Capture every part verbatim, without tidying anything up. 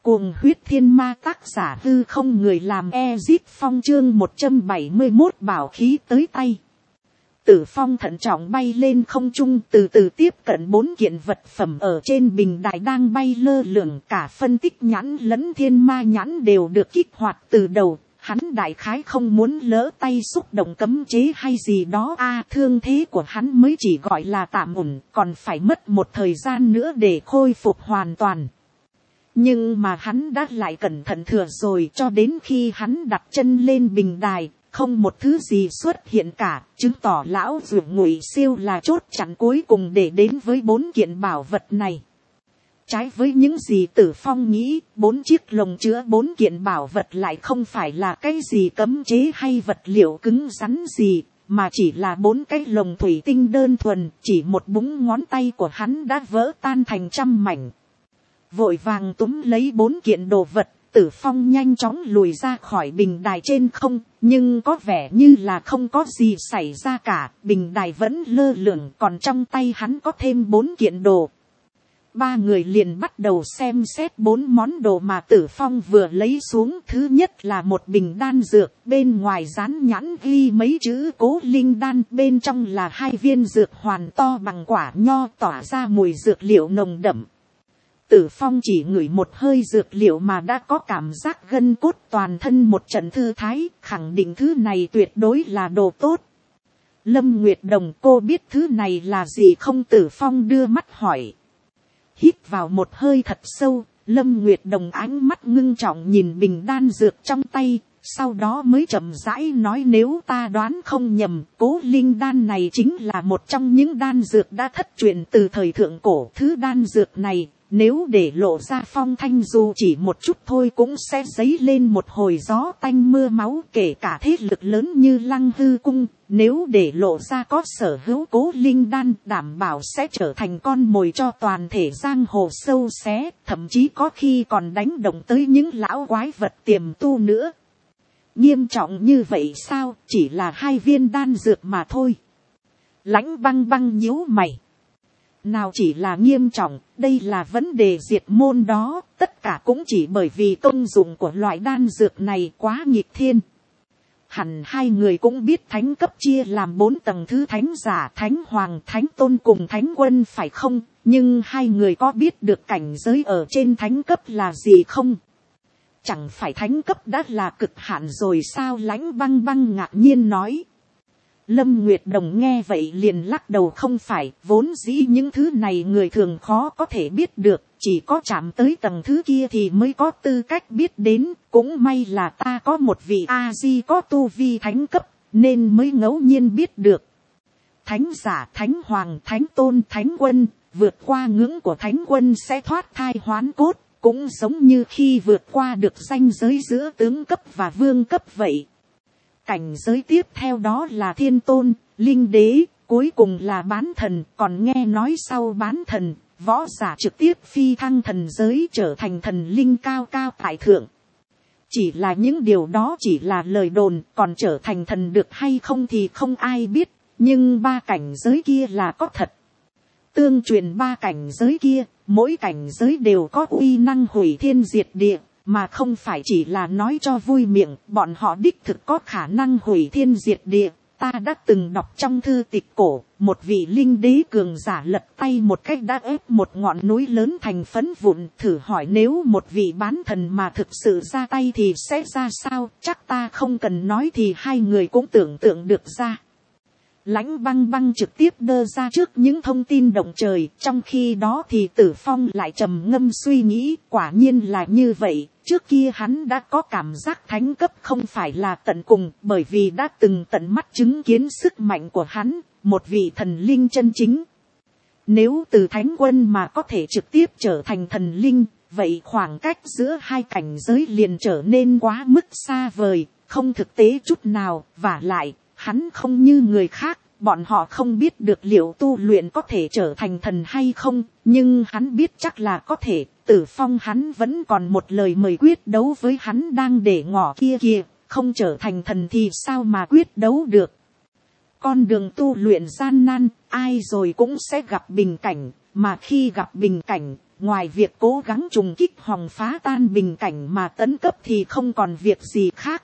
Cuồng huyết thiên ma, tác giả Hư Không Người, làm Ezip Phong, chương một trăm bảy mươi mốt bảo khí tới tay. Tử Phong thận trọng bay lên không trung, từ từ tiếp cận bốn kiện vật phẩm ở trên bình đài đang bay lơ lửng. Cả phân tích nhãn lẫn thiên ma nhãn đều được kích hoạt từ đầu. Hắn đại khái không muốn lỡ tay xúc động cấm chế hay gì đó. A thương thế của hắn mới chỉ gọi là tạm ổn, còn phải mất một thời gian nữa để khôi phục hoàn toàn. Nhưng mà hắn đã lại cẩn thận thừa rồi, cho đến khi hắn đặt chân lên bình đài, không một thứ gì xuất hiện cả, chứng tỏ lão Dược Ngụy Siêu là chốt chặn cuối cùng để đến với bốn kiện bảo vật này. Trái với những gì Tử Phong nghĩ, bốn chiếc lồng chứa bốn kiện bảo vật lại không phải là cái gì cấm chế hay vật liệu cứng rắn gì, mà chỉ là bốn cái lồng thủy tinh đơn thuần, chỉ một búng ngón tay của hắn đã vỡ tan thành trăm mảnh. Vội vàng túm lấy bốn kiện đồ vật, Tử Phong nhanh chóng lùi ra khỏi bình đài trên không, nhưng có vẻ như là không có gì xảy ra cả, bình đài vẫn lơ lửng, còn trong tay hắn có thêm bốn kiện đồ. Ba người liền bắt đầu xem xét bốn món đồ mà Tử Phong vừa lấy xuống. Thứ nhất là một bình đan dược, bên ngoài dán nhãn ghi mấy chữ Cố Linh Đan, bên trong là hai viên dược hoàn to bằng quả nho tỏa ra mùi dược liệu nồng đậm. Tử Phong chỉ ngửi một hơi dược liệu mà đã có cảm giác gân cốt toàn thân một trận thư thái, khẳng định thứ này tuyệt đối là đồ tốt. Lâm Nguyệt Đồng, cô biết thứ này là gì không? Tử Phong đưa mắt hỏi. Hít vào một hơi thật sâu, Lâm Nguyệt Đồng ánh mắt ngưng trọng nhìn bình đan dược trong tay, sau đó mới chậm rãi nói, nếu ta đoán không nhầm, Cố Linh Đan này chính là một trong những đan dược đã thất truyền từ thời thượng cổ. Thứ đan dược này, nếu để lộ ra phong thanh dù chỉ một chút thôi cũng sẽ dấy lên một hồi gió tanh mưa máu, kể cả thế lực lớn như Lăng Hư Cung. Nếu để lộ ra có sở hữu Cố Linh Đan, đảm bảo sẽ trở thành con mồi cho toàn thể giang hồ sâu xé, thậm chí có khi còn đánh động tới những lão quái vật tiềm tu nữa. Nghiêm trọng như vậy sao? Chỉ là hai viên đan dược mà thôi. Lãnh Băng Băng nhíu mày. Nào chỉ là nghiêm trọng, đây là vấn đề diệt môn đó, tất cả cũng chỉ bởi vì công dụng của loại đan dược này quá nghịch thiên. Hẳn hai người cũng biết thánh cấp chia làm bốn tầng, thứ thánh giả, thánh hoàng, thánh tôn cùng thánh quân phải không? Nhưng hai người có biết được cảnh giới ở trên thánh cấp là gì không? Chẳng phải thánh cấp đã là cực hạn rồi sao? Lãnh Băng Băng ngạc nhiên nói. Lâm Nguyệt Đồng nghe vậy liền lắc đầu, không phải, vốn dĩ những thứ này người thường khó có thể biết được, chỉ có chạm tới tầng thứ kia thì mới có tư cách biết đến, cũng may là ta có một vị A-di có tu vi thánh cấp, nên mới ngẫu nhiên biết được. Thánh giả, thánh hoàng, thánh tôn, thánh quân, vượt qua ngưỡng của thánh quân sẽ thoát thai hoán cốt, cũng giống như khi vượt qua được ranh giới giữa tướng cấp và vương cấp vậy. Cảnh giới tiếp theo đó là thiên tôn, linh đế, cuối cùng là bán thần, còn nghe nói sau bán thần, võ giả trực tiếp phi thăng thần giới trở thành thần linh cao cao tại thượng. Chỉ là những điều đó chỉ là lời đồn, còn trở thành thần được hay không thì không ai biết, nhưng ba cảnh giới kia là có thật. Tương truyền ba cảnh giới kia, mỗi cảnh giới đều có uy năng hủy thiên diệt địa. Mà không phải chỉ là nói cho vui miệng, bọn họ đích thực có khả năng hủy thiên diệt địa. Ta đã từng đọc trong thư tịch cổ, một vị linh đế cường giả lật tay một cách đã ép một ngọn núi lớn thành phấn vụn. Thử hỏi nếu một vị bán thần mà thực sự ra tay thì sẽ ra sao? Chắc ta không cần nói thì hai người cũng tưởng tượng được ra. Lãnh Băng Băng trực tiếp đưa ra trước những thông tin động trời, trong khi đó thì Tử Phong lại trầm ngâm suy nghĩ, quả nhiên là như vậy. Trước kia hắn đã có cảm giác thánh cấp không phải là tận cùng, bởi vì đã từng tận mắt chứng kiến sức mạnh của hắn, một vị thần linh chân chính. Nếu từ thánh quân mà có thể trực tiếp trở thành thần linh, vậy khoảng cách giữa hai cảnh giới liền trở nên quá mức xa vời, không thực tế chút nào. Vả lại, hắn không như người khác, bọn họ không biết được liệu tu luyện có thể trở thành thần hay không, nhưng hắn biết chắc là có thể. Tử Phong hắn vẫn còn một lời mời quyết đấu với hắn đang để ngỏ kia kìa, không trở thành thần thì sao mà quyết đấu được. Con đường tu luyện gian nan, ai rồi cũng sẽ gặp bình cảnh, mà khi gặp bình cảnh, ngoài việc cố gắng trùng kích hòng phá tan bình cảnh mà tấn cấp thì không còn việc gì khác.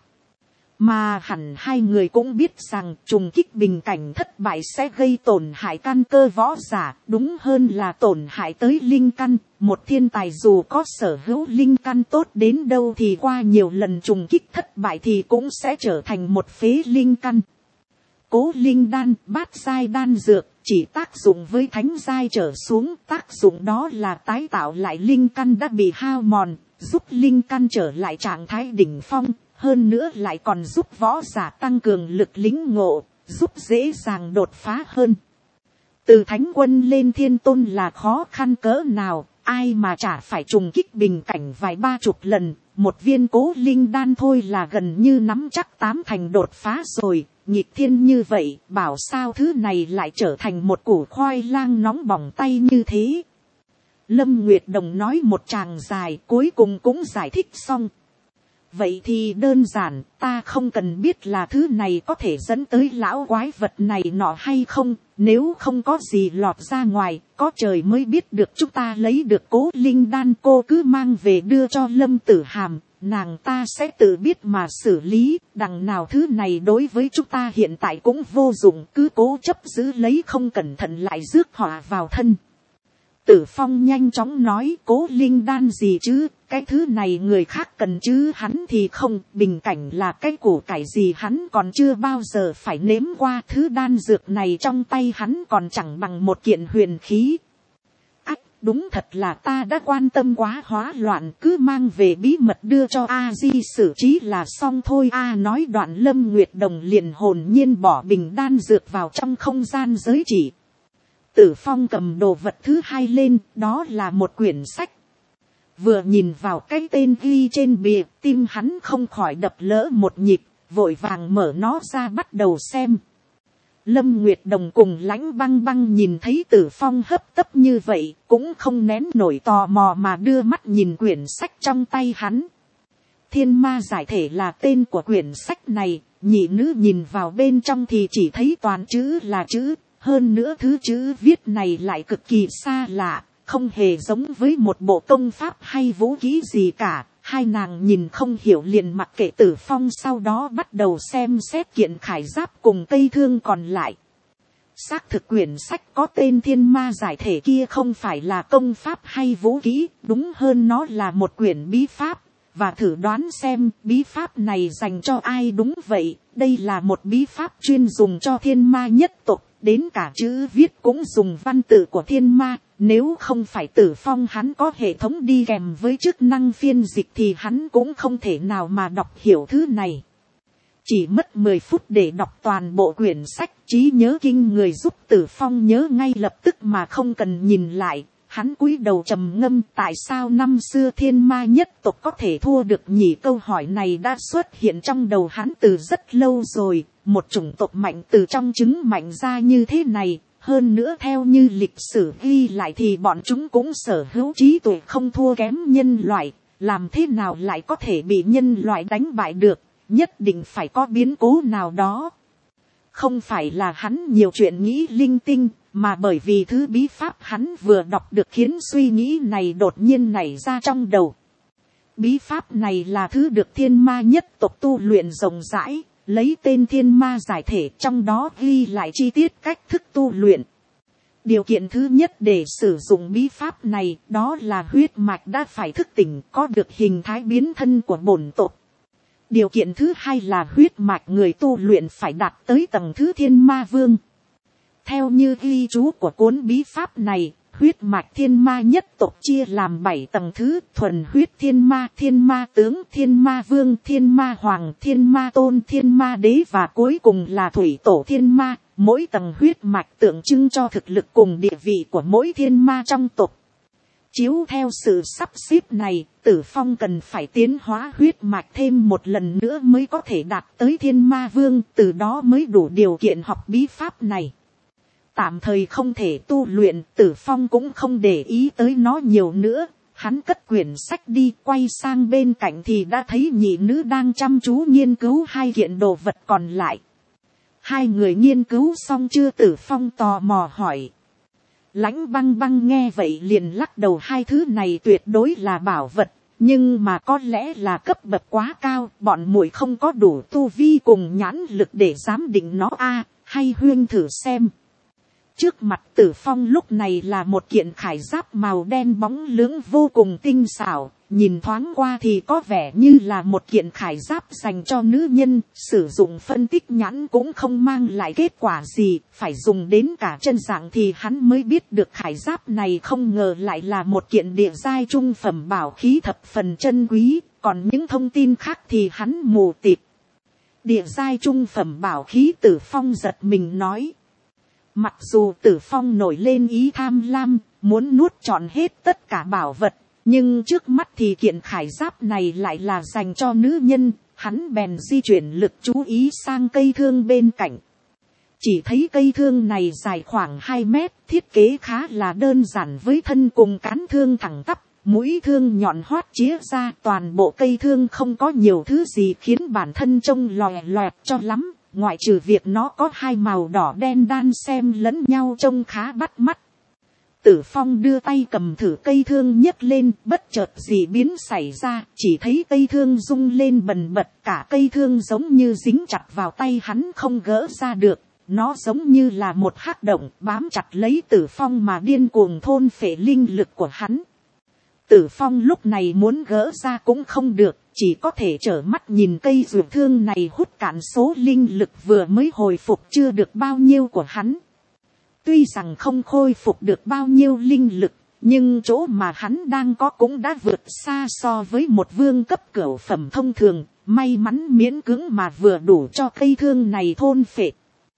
Mà hẳn hai người cũng biết rằng trùng kích bình cảnh thất bại sẽ gây tổn hại căn cơ võ giả, đúng hơn là tổn hại tới linh căn. Một thiên tài dù có sở hữu linh căn tốt đến đâu thì qua nhiều lần trùng kích thất bại thì cũng sẽ trở thành một phế linh căn. Cố linh đan, bát giai đan dược chỉ tác dụng với thánh giai trở xuống, tác dụng đó là tái tạo lại linh căn đã bị hao mòn, giúp linh căn trở lại trạng thái đỉnh phong. Hơn nữa lại còn giúp võ giả tăng cường lực lĩnh ngộ, giúp dễ dàng đột phá hơn. Từ thánh quân lên thiên tôn là khó khăn cỡ nào, ai mà chả phải trùng kích bình cảnh vài ba chục lần. Một viên cố linh đan thôi là gần như nắm chắc tám thành đột phá rồi. Nhịp thiên như vậy, bảo sao thứ này lại trở thành một củ khoai lang nóng bỏng tay như thế. Lâm Nguyệt Đồng nói một tràng dài, cuối cùng cũng giải thích xong. Vậy thì đơn giản, ta không cần biết là thứ này có thể dẫn tới lão quái vật này nọ hay không, nếu không có gì lọt ra ngoài, có trời mới biết được. Chúng ta lấy được cố linh đan, cô cứ mang về đưa cho Lâm Tử Hàm, nàng ta sẽ tự biết mà xử lý, đằng nào thứ này đối với chúng ta hiện tại cũng vô dụng, cứ cố chấp giữ lấy không cẩn thận lại rước họa vào thân. Tử Phong nhanh chóng nói, cố linh đan gì chứ, cái thứ này người khác cần chứ hắn thì không, bình cảnh là cái củ cải gì hắn còn chưa bao giờ phải nếm qua, thứ đan dược này trong tay hắn còn chẳng bằng một kiện huyền khí. Ách, đúng thật là ta đã quan tâm quá hóa loạn, cứ mang về bí mật đưa cho A Di xử trí là xong thôi. A nói đoạn Lâm Nguyệt Đồng liền hồn nhiên bỏ bình đan dược vào trong không gian giới chỉ. Tử Phong cầm đồ vật thứ hai lên, đó là một quyển sách. Vừa nhìn vào cái tên ghi trên bìa, tim hắn không khỏi đập lỡ một nhịp, vội vàng mở nó ra bắt đầu xem. Lâm Nguyệt Đồng cùng Lãnh Băng Băng nhìn thấy Tử Phong hấp tấp như vậy, cũng không nén nổi tò mò mà đưa mắt nhìn quyển sách trong tay hắn. Thiên Ma giải thể là tên của quyển sách này, nhị nữ nhìn vào bên trong thì chỉ thấy toàn chữ là chữ. Hơn nữa thứ chữ viết này lại cực kỳ xa lạ, không hề giống với một bộ công pháp hay vũ khí gì cả. Hai nàng nhìn không hiểu liền mặc kệ Tử Phong, sau đó bắt đầu xem xét kiện khải giáp cùng cây thương còn lại. Xác thực quyển sách có tên Thiên Ma giải thể kia không phải là công pháp hay vũ khí, đúng hơn nó là một quyển bí pháp. Và thử đoán xem bí pháp này dành cho ai. Đúng vậy, đây là một bí pháp chuyên dùng cho thiên ma nhất tộc. Đến cả chữ viết cũng dùng văn tự của thiên ma. Nếu không phải Tử Phong hắn có hệ thống đi kèm với chức năng phiên dịch thì hắn cũng không thể nào mà đọc hiểu thứ này. Chỉ mất mười phút để đọc toàn bộ quyển sách, trí nhớ kinh người giúp Tử Phong nhớ ngay lập tức mà không cần nhìn lại. Hắn cúi đầu trầm ngâm, tại sao năm xưa thiên ma nhất tộc có thể thua được nhỉ? Câu hỏi này đã xuất hiện trong đầu hắn từ rất lâu rồi. Một chủng tộc mạnh từ trong trứng mạnh ra như thế này. Hơn nữa theo như lịch sử ghi lại thì bọn chúng cũng sở hữu trí tuệ không thua kém nhân loại. Làm thế nào lại có thể bị nhân loại đánh bại được? Nhất định phải có biến cố nào đó. Không phải là hắn nhiều chuyện nghĩ linh tinh, mà bởi vì thứ bí pháp hắn vừa đọc được khiến suy nghĩ này đột nhiên nảy ra trong đầu. Bí pháp này là thứ được thiên ma nhất tộc tu luyện rộng rãi, lấy tên Thiên Ma giải thể, trong đó ghi lại chi tiết cách thức tu luyện. Điều kiện thứ nhất để sử dụng bí pháp này đó là huyết mạch đã phải thức tỉnh, có được hình thái biến thân của bổn tộc. Điều kiện thứ hai là huyết mạch người tu luyện phải đạt tới tầng thứ Thiên Ma Vương. Theo như ghi chú của cuốn bí pháp này, huyết mạch thiên ma nhất tộc chia làm bảy tầng thứ: thuần huyết thiên ma, thiên ma tướng, thiên ma vương, thiên ma hoàng, thiên ma tôn, thiên ma đế và cuối cùng là thủy tổ thiên ma. Mỗi tầng huyết mạch tượng trưng cho thực lực cùng địa vị của mỗi thiên ma trong tộc. Chiếu theo sự sắp xếp này, Tử Phong cần phải tiến hóa huyết mạch thêm một lần nữa mới có thể đạt tới thiên ma vương, từ đó mới đủ điều kiện học bí pháp này. Tạm thời không thể tu luyện, Tử Phong cũng không để ý tới nó nhiều nữa. Hắn cất quyển sách đi, quay sang bên cạnh thì đã thấy nhị nữ đang chăm chú nghiên cứu hai kiện đồ vật còn lại. Hai người nghiên cứu xong chưa? Tử Phong tò mò hỏi. Lãnh băng băng nghe vậy liền lắc đầu, hai thứ này tuyệt đối là bảo vật, nhưng mà có lẽ là cấp bậc quá cao, bọn muội không có đủ tu vi cùng nhãn lực để giám định nó a, hay huyên thử xem. Trước mặt Tử Phong lúc này là một kiện khải giáp màu đen bóng lưỡng vô cùng tinh xảo, nhìn thoáng qua thì có vẻ như là một kiện khải giáp dành cho nữ nhân, sử dụng phân tích nhãn cũng không mang lại kết quả gì, phải dùng đến cả chân dạng thì hắn mới biết được khải giáp này không ngờ lại là một kiện địa giai trung phẩm bảo khí thập phần chân quý, còn những thông tin khác thì hắn mù tịt. Địa giai trung phẩm bảo khí, Tử Phong giật mình nói. Mặc dù Tử Phong nổi lên ý tham lam, muốn nuốt trọn hết tất cả bảo vật, nhưng trước mắt thì kiện khải giáp này lại là dành cho nữ nhân, hắn bèn di chuyển lực chú ý sang cây thương bên cạnh. Chỉ thấy cây thương này dài khoảng hai mét, thiết kế khá là đơn giản với thân cùng cán thương thẳng tắp, mũi thương nhọn hoắt chĩa ra, toàn bộ cây thương không có nhiều thứ gì khiến bản thân trông lòe loẹt cho lắm. Ngoại trừ việc nó có hai màu đỏ đen đan xen lẫn nhau trông khá bắt mắt. Tử Phong đưa tay cầm thử cây thương nhấc lên, bất chợt dị biến xảy ra, chỉ thấy cây thương rung lên bần bật, cả cây thương giống như dính chặt vào tay hắn không gỡ ra được. Nó giống như là một hắc động bám chặt lấy Tử Phong mà điên cuồng thôn phệ linh lực của hắn. Tử Phong lúc này muốn gỡ ra cũng không được, chỉ có thể trở mắt nhìn cây dược thương này hút cạn số linh lực vừa mới hồi phục chưa được bao nhiêu của hắn. Tuy rằng không khôi phục được bao nhiêu linh lực, nhưng chỗ mà hắn đang có cũng đã vượt xa so với một vương cấp cửu phẩm thông thường, may mắn miễn cưỡng mà vừa đủ cho cây thương này thôn phệ.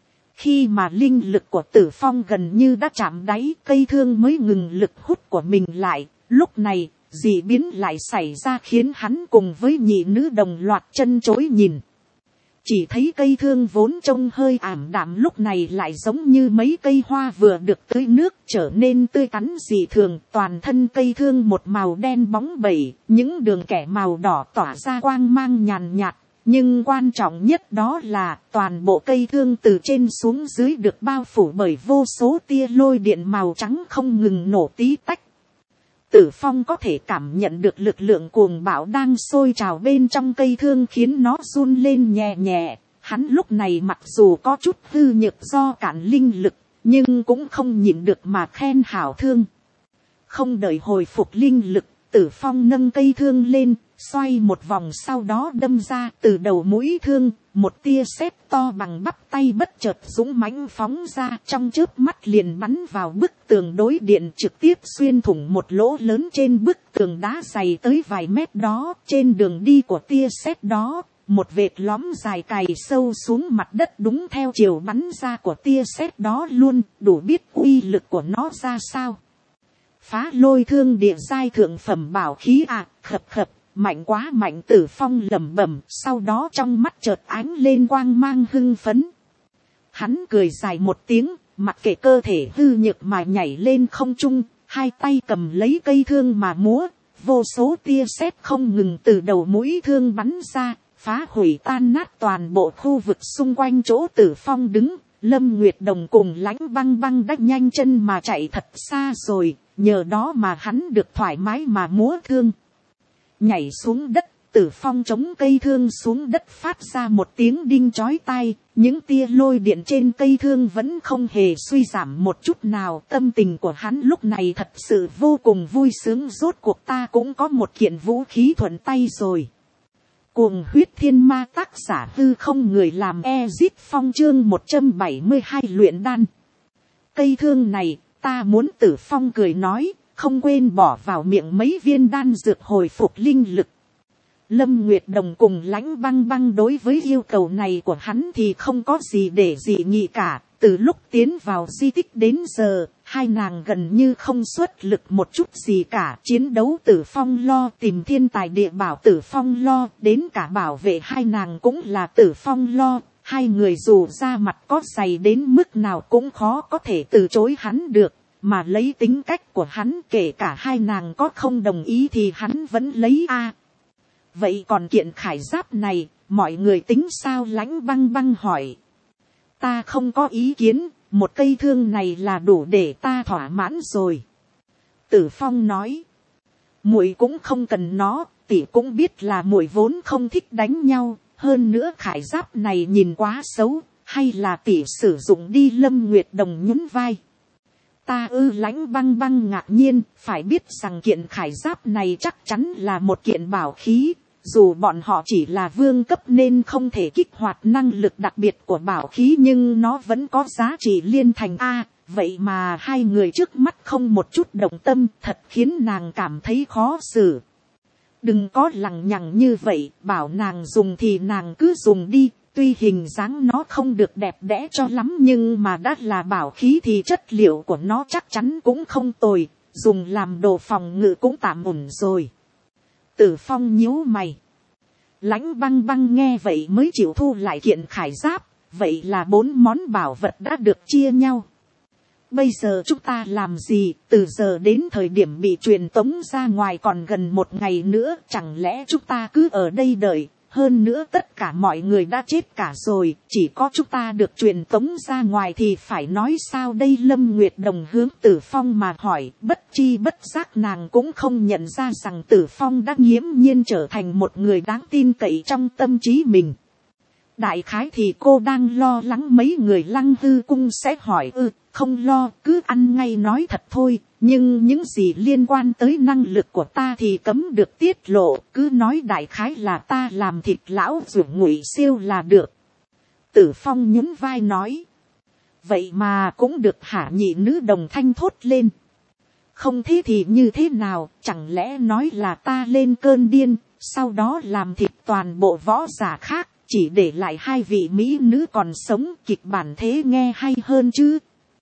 Khi mà linh lực của Tử Phong gần như đã chạm đáy, cây thương mới ngừng lực hút của mình lại. Lúc này, dị biến lại xảy ra khiến hắn cùng với nhị nữ đồng loạt chân chối nhìn. Chỉ thấy cây thương vốn trông hơi ảm đạm lúc này lại giống như mấy cây hoa vừa được tưới nước trở nên tươi tắn dị thường. Toàn thân cây thương một màu đen bóng bẩy, những đường kẻ màu đỏ tỏa ra quang mang nhàn nhạt. Nhưng quan trọng nhất đó là toàn bộ cây thương từ trên xuống dưới được bao phủ bởi vô số tia lôi điện màu trắng không ngừng nổ tí tách. Tử Phong có thể cảm nhận được lực lượng cuồng bạo đang sôi trào bên trong cây thương khiến nó run lên nhẹ nhẹ. Hắn lúc này mặc dù có chút hư nhược do cản linh lực, nhưng cũng không nhịn được mà khen hảo thương. Không đợi hồi phục linh lực, Tử Phong nâng cây thương lên, xoay một vòng sau đó đâm ra từ đầu mũi thương, một tia sét to bằng bắp tay bất chợt dũng mãnh phóng ra, trong chớp mắt liền bắn vào bức tường đối điện, trực tiếp xuyên thủng một lỗ lớn trên bức tường đá dày tới vài mét đó. Trên đường đi của tia sét đó, một vệt lõm dài cày sâu xuống mặt đất đúng theo chiều bắn ra của tia sét đó luôn, đủ biết uy lực của nó ra sao. Phá lôi thương địa giai thượng phẩm bảo khí à, khập khập, mạnh quá mạnh, Tử Phong lẩm bẩm, sau đó trong mắt chợt ánh lên quang mang hưng phấn. Hắn cười dài một tiếng, mặc kệ cơ thể hư nhược mà nhảy lên không trung, hai tay cầm lấy cây thương mà múa, vô số tia sét không ngừng từ đầu mũi thương bắn ra, phá hủy tan nát toàn bộ khu vực xung quanh chỗ Tử Phong đứng. Lâm Nguyệt Đồng cùng Lãnh Băng Băng đã nhanh chân mà chạy thật xa rồi, nhờ đó mà hắn được thoải mái mà múa thương. Nhảy xuống đất, Tử Phong chống cây thương xuống đất phát ra một tiếng đinh chói tai, những tia lôi điện trên cây thương vẫn không hề suy giảm một chút nào. Tâm tình của hắn lúc này thật sự vô cùng vui sướng, rốt cuộc ta cũng có một kiện vũ khí thuận tay rồi. Cuồng huyết thiên ma, tác giả hư không, người làm Ezit Phong, chương một trăm bảy mươi hai luyện đan. Cây thương này, ta muốn, Tử Phong cười nói, không quên bỏ vào miệng mấy viên đan dược hồi phục linh lực. Lâm Nguyệt Đồng cùng Lãnh Băng Băng đối với yêu cầu này của hắn thì không có gì để dị nghị cả. Từ lúc tiến vào di tích đến giờ, hai nàng gần như không xuất lực một chút gì cả. Chiến đấu Tử Phong lo, tìm thiên tài địa bảo Tử Phong lo, đến cả bảo vệ hai nàng cũng là Tử Phong lo. Hai người dù ra mặt có dày đến mức nào cũng khó có thể từ chối hắn được. Mà lấy tính cách của hắn, kể cả hai nàng có không đồng ý thì hắn vẫn lấy a. Vậy còn kiện khải giáp này, mọi người tính sao? Lãnh Băng Băng hỏi. Ta không có ý kiến, một cây thương này là đủ để ta thỏa mãn rồi. Tử Phong nói, muội cũng không cần nó, tỷ cũng biết là muội vốn không thích đánh nhau, hơn nữa khải giáp này nhìn quá xấu, hay là tỷ sử dụng đi. Lâm Nguyệt Đồng nhún vai. Ta ư? Lãnh Băng Băng ngạc nhiên, phải biết rằng kiện khải giáp này chắc chắn là một kiện bảo khí, dù bọn họ chỉ là vương cấp nên không thể kích hoạt năng lực đặc biệt của bảo khí, nhưng nó vẫn có giá trị liên thành. A, vậy mà hai người trước mắt không một chút động tâm, thật khiến nàng cảm thấy khó xử. Đừng có lằng nhằng như vậy, bảo nàng dùng thì nàng cứ dùng đi. Tuy hình dáng nó không được đẹp đẽ cho lắm, nhưng mà đã là bảo khí thì chất liệu của nó chắc chắn cũng không tồi, dùng làm đồ phòng ngự cũng tạm ổn rồi. Tử Phong nhíu mày. Lãnh Băng Băng nghe vậy mới chịu thu lại kiện khải giáp, vậy là bốn món bảo vật đã được chia nhau. Bây giờ chúng ta làm gì? Từ giờ đến thời điểm bị truyền tống ra ngoài còn gần một ngày nữa, chẳng lẽ chúng ta cứ ở đây đợi? Hơn nữa tất cả mọi người đã chết cả rồi, chỉ có chúng ta được truyền tống ra ngoài thì phải nói sao đây? Lâm Nguyệt Đồng hướng Tử Phong mà hỏi, bất chi bất giác nàng cũng không nhận ra rằng Tử Phong đã nghiễm nhiên trở thành một người đáng tin cậy trong tâm trí mình. Đại khái thì cô đang lo lắng mấy người Lăng Hư Cung sẽ hỏi. ư Không lo, cứ ăn ngay nói thật thôi, nhưng những gì liên quan tới năng lực của ta thì cấm được tiết lộ, cứ nói đại khái là ta làm thịt lão ruộng Ngụy Siêu là được. Tử Phong nhún vai nói, vậy mà cũng được hả? Nhị nữ đồng thanh thốt lên. Không thế thì như thế nào, chẳng lẽ nói là ta lên cơn điên, sau đó làm thịt toàn bộ võ giả khác, chỉ để lại hai vị mỹ nữ còn sống? Kịch bản thế nghe hay hơn chứ.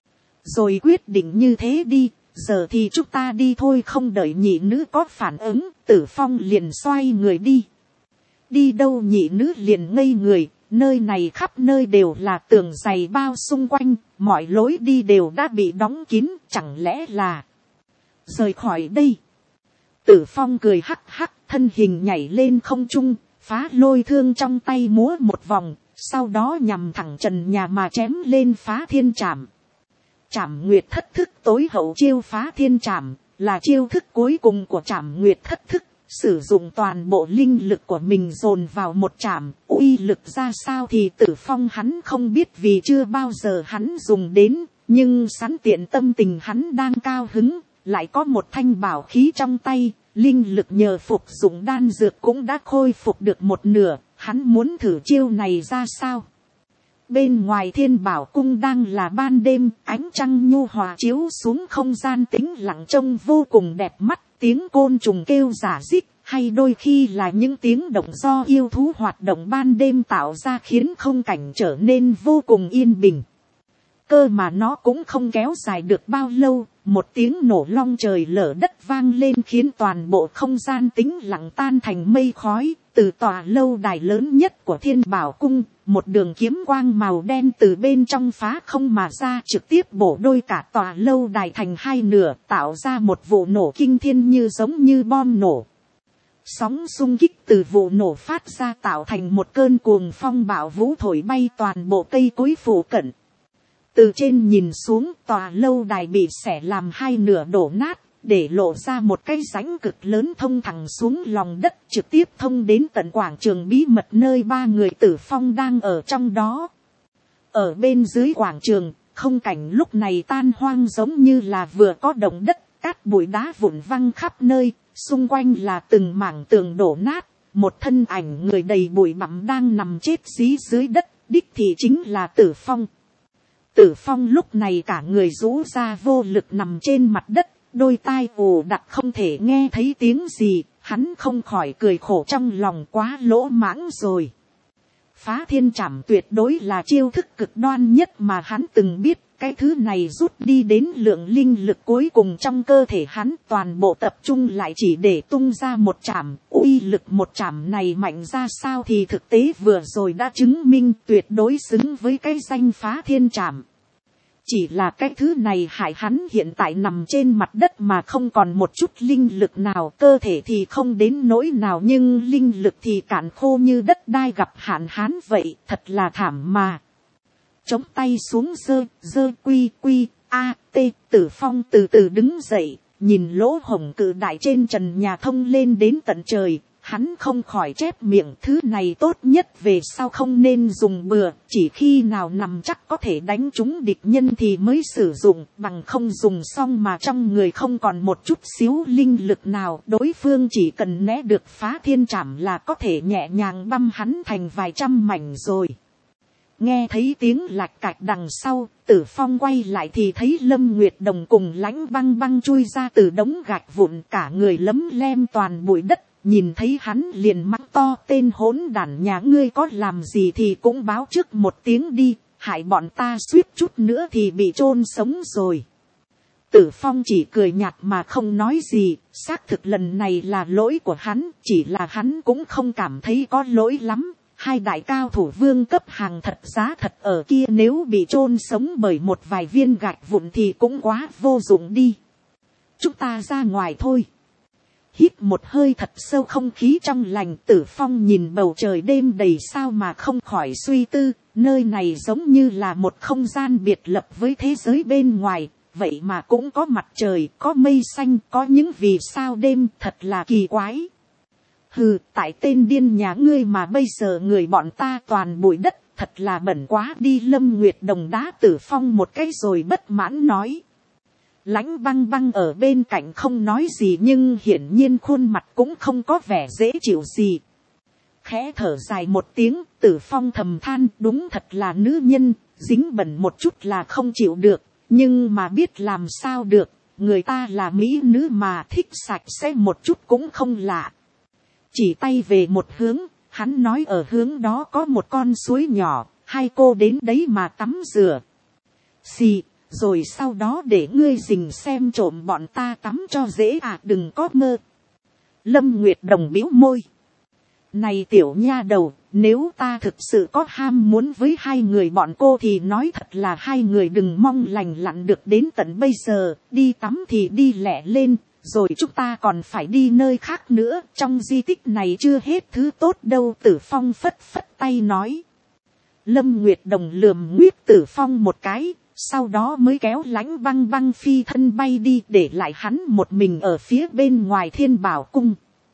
Rồi quyết định như thế đi, giờ thì chúng ta đi thôi. Không đợi nhị nữ có phản ứng, Tử Phong liền xoay người đi. Đi đâu? Nhị nữ liền ngây người, nơi này khắp nơi đều là tường dày bao xung quanh, mọi lối đi đều đã bị đóng kín, chẳng lẽ là rời khỏi đây? Tử Phong cười hắc hắc, thân hình nhảy lên không trung, phá lôi thương trong tay múa một vòng, sau đó nhằm thẳng trần nhà mà chém lên phá thiên trảm. Trảm Nguyệt Thất Thức tối hậu chiêu phá thiên trảm, là chiêu thức cuối cùng của Trảm Nguyệt Thất Thức, sử dụng toàn bộ linh lực của mình dồn vào một trảm, uy lực ra sao thì Tử Phong hắn không biết, vì chưa bao giờ hắn dùng đến, nhưng sẵn tiện tâm tình hắn đang cao hứng, lại có một thanh bảo khí trong tay, linh lực nhờ phục dụng đan dược cũng đã khôi phục được một nửa, hắn muốn thử chiêu này ra sao. Bên ngoài Thiên Bảo Cung đang là ban đêm, ánh trăng nhu hòa chiếu xuống không gian tĩnh lặng trông vô cùng đẹp mắt, tiếng côn trùng kêu rả rích, hay đôi khi là những tiếng động do yêu thú hoạt động ban đêm tạo ra khiến không cảnh trở nên vô cùng yên bình. Cơ mà nó cũng không kéo dài được bao lâu, một tiếng nổ long trời lở đất vang lên khiến toàn bộ không gian tĩnh lặng tan thành mây khói. Từ tòa lâu đài lớn nhất của Thiên Bảo Cung, một đường kiếm quang màu đen từ bên trong phá không mà ra, trực tiếp bổ đôi cả tòa lâu đài thành hai nửa, tạo ra một vụ nổ kinh thiên như giống như bom nổ. Sóng xung kích từ vụ nổ phát ra tạo thành một cơn cuồng phong bạo vũ thổi bay toàn bộ cây cối phủ cận. Từ trên nhìn xuống, tòa lâu đài bị xẻ làm hai nửa đổ nát, để lộ ra một cái rãnh cực lớn thông thẳng xuống lòng đất, trực tiếp thông đến tận quảng trường bí mật nơi ba người Tử Phong đang ở trong đó. Ở bên dưới quảng trường, không cảnh lúc này tan hoang giống như là vừa có động đất, cát bụi đá vụn văng khắp nơi, xung quanh là từng mảng tường đổ nát, một thân ảnh người đầy bụi bặm đang nằm chết dí dưới đất, đích thì chính là Tử Phong. Tử Phong lúc này cả người rũ ra vô lực nằm trên mặt đất, đôi tai ù đặc không thể nghe thấy tiếng gì, hắn không khỏi cười khổ trong lòng, quá lỗ mãng rồi. Phá thiên trảm tuyệt đối là chiêu thức cực đoan nhất mà hắn từng biết, cái thứ này rút đi đến lượng linh lực cuối cùng trong cơ thể hắn, toàn bộ tập trung lại chỉ để tung ra một trảm. Uy lực một trảm này mạnh ra sao thì thực tế vừa rồi đã chứng minh, tuyệt đối xứng với cái danh phá thiên trảm. Chỉ là cái thứ này hại hắn hiện tại nằm trên mặt đất mà không còn một chút linh lực nào, cơ thể thì không đến nỗi nào nhưng linh lực thì cạn khô như đất đai gặp hạn hán vậy, thật là thảm mà. chống tay xuống dơ, dơ quy quy, a, t, Tử Phong từ từ đứng dậy, nhìn lỗ hổng cự đại trên trần nhà thông lên đến tận trời, hắn không khỏi chép miệng, thứ này tốt nhất về sau không nên dùng bừa, chỉ khi nào nằm chắc có thể đánh trúng địch nhân thì mới sử dụng, bằng không dùng xong mà trong người không còn một chút xíu linh lực nào, đối phương chỉ cần né được phá thiên trảm là có thể nhẹ nhàng băm hắn thành vài trăm mảnh rồi. Nghe thấy tiếng lạch cạch đằng sau, Tử Phong quay lại thì thấy Lâm Nguyệt Đồng cùng Lãnh Băng Băng chui ra từ đống gạch vụn, cả người lấm lem toàn bụi đất. Nhìn thấy hắn liền mắng to, tên hỗn đản nhà ngươi có làm gì thì cũng báo trước một tiếng đi, hại bọn ta suýt chút nữa thì bị chôn sống rồi. Tử Phong chỉ cười nhạt mà không nói gì, xác thực lần này là lỗi của hắn, chỉ là hắn cũng không cảm thấy có lỗi lắm. Hai đại cao thủ vương cấp hàng thật giá thật ở kia, nếu bị chôn sống bởi một vài viên gạch vụn thì cũng quá vô dụng đi. Chúng ta ra ngoài thôi. Hít một hơi thật sâu không khí trong lành, Tử Phong nhìn bầu trời đêm đầy sao mà không khỏi suy tư, nơi này giống như là một không gian biệt lập với thế giới bên ngoài, vậy mà cũng có mặt trời, có mây xanh, có những vì sao đêm, thật là kỳ quái. Hừ, tại tên điên nhà ngươi mà bây giờ người bọn ta toàn bụi đất, thật là bẩn quá đi. Lâm Nguyệt Đồng đá Tử Phong một cái rồi bất mãn nói. Lãnh Băng Băng ở bên cạnh không nói gì, nhưng hiển nhiên khuôn mặt cũng không có vẻ dễ chịu gì. Khẽ thở dài một tiếng, Tử Phong thầm than, đúng thật là nữ nhân, dính bẩn một chút là không chịu được, nhưng mà biết làm sao được, người ta là mỹ nữ mà, thích sạch sẽ một chút cũng không lạ. Chỉ tay về một hướng, hắn nói ở hướng đó có một con suối nhỏ, hai cô đến đấy mà tắm rửa. Xì, rồi sau đó để ngươi rình xem trộm bọn ta tắm cho dễ à, đừng có mơ. Lâm Nguyệt Đồng bĩu môi. Này tiểu nha đầu, nếu ta thực sự có ham muốn với hai người bọn cô thì nói thật là hai người đừng mong lành lặn được đến tận bây giờ, đi tắm thì đi lẹ lên. Rồi chúng ta còn phải đi nơi khác nữa, trong di tích này chưa hết thứ tốt đâu. Tử Phong phất phất tay nói. Lâm Nguyệt Đồng lườm nguyết Tử Phong một cái, sau đó mới kéo Lãnh Băng Băng phi thân bay đi, để lại hắn một mình ở phía bên ngoài Thiên Bảo Cung.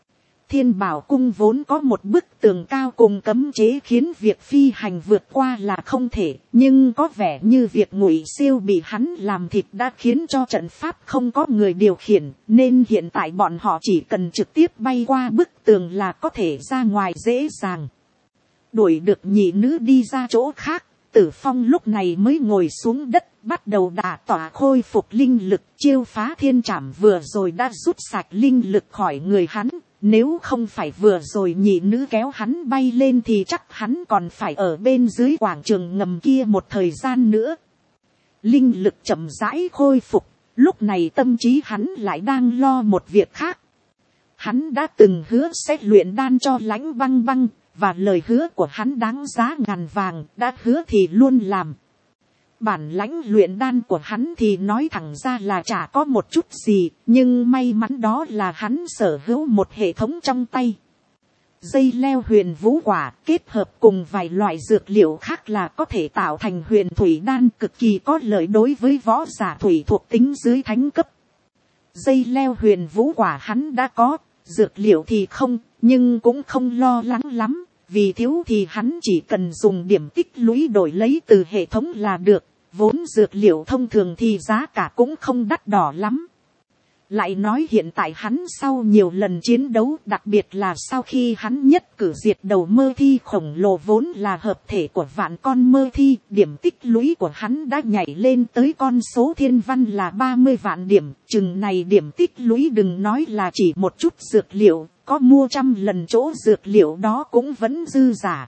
Thiên Bảo Cung vốn có một bức tường cao cùng cấm chế khiến việc phi hành vượt qua là không thể, nhưng có vẻ như việc Ngụy Siêu bị hắn làm thịt đã khiến cho trận pháp không có người điều khiển, nên hiện tại bọn họ chỉ cần trực tiếp bay qua bức tường là có thể ra ngoài dễ dàng. Đuổi được nhị nữ đi ra chỗ khác, Tử Phong lúc này mới ngồi xuống đất, bắt đầu đả tỏa khôi phục linh lực. Chiêu phá thiên trảm vừa rồi đã rút sạch linh lực khỏi người hắn. Nếu không phải vừa rồi nhị nữ kéo hắn bay lên thì chắc hắn còn phải ở bên dưới quảng trường ngầm kia một thời gian nữa. Linh lực chậm rãi khôi phục, lúc này tâm trí hắn lại đang lo một việc khác. Hắn đã từng hứa sẽ luyện đan cho Lãnh Băng Băng, và lời hứa của hắn đáng giá ngàn vàng, đã hứa thì luôn làm. Bản lãnh luyện đan của hắn thì nói thẳng ra là chả có một chút gì, nhưng may mắn đó là hắn sở hữu một hệ thống trong tay. Dây leo huyền vũ quả kết hợp cùng vài loại dược liệu khác là có thể tạo thành huyền thủy đan, cực kỳ có lợi đối với võ giả thủy thuộc tính dưới thánh cấp. Dây leo huyền vũ quả hắn đã có, dược liệu thì không, nhưng cũng không lo lắng lắm, vì thiếu thì hắn chỉ cần dùng điểm tích lũy đổi lấy từ hệ thống là được. Vốn dược liệu thông thường thì giá cả cũng không đắt đỏ lắm. Lại nói hiện tại hắn sau nhiều lần chiến đấu, đặc biệt là sau khi hắn nhất cử diệt đầu mơ thi khổng lồ vốn là hợp thể của vạn con mơ thi, điểm tích lũy của hắn đã nhảy lên tới con số thiên văn là ba mươi vạn điểm. Chừng này điểm tích lũy đừng nói là chỉ một chút dược liệu, có mua trăm lần chỗ dược liệu đó cũng vẫn dư giả.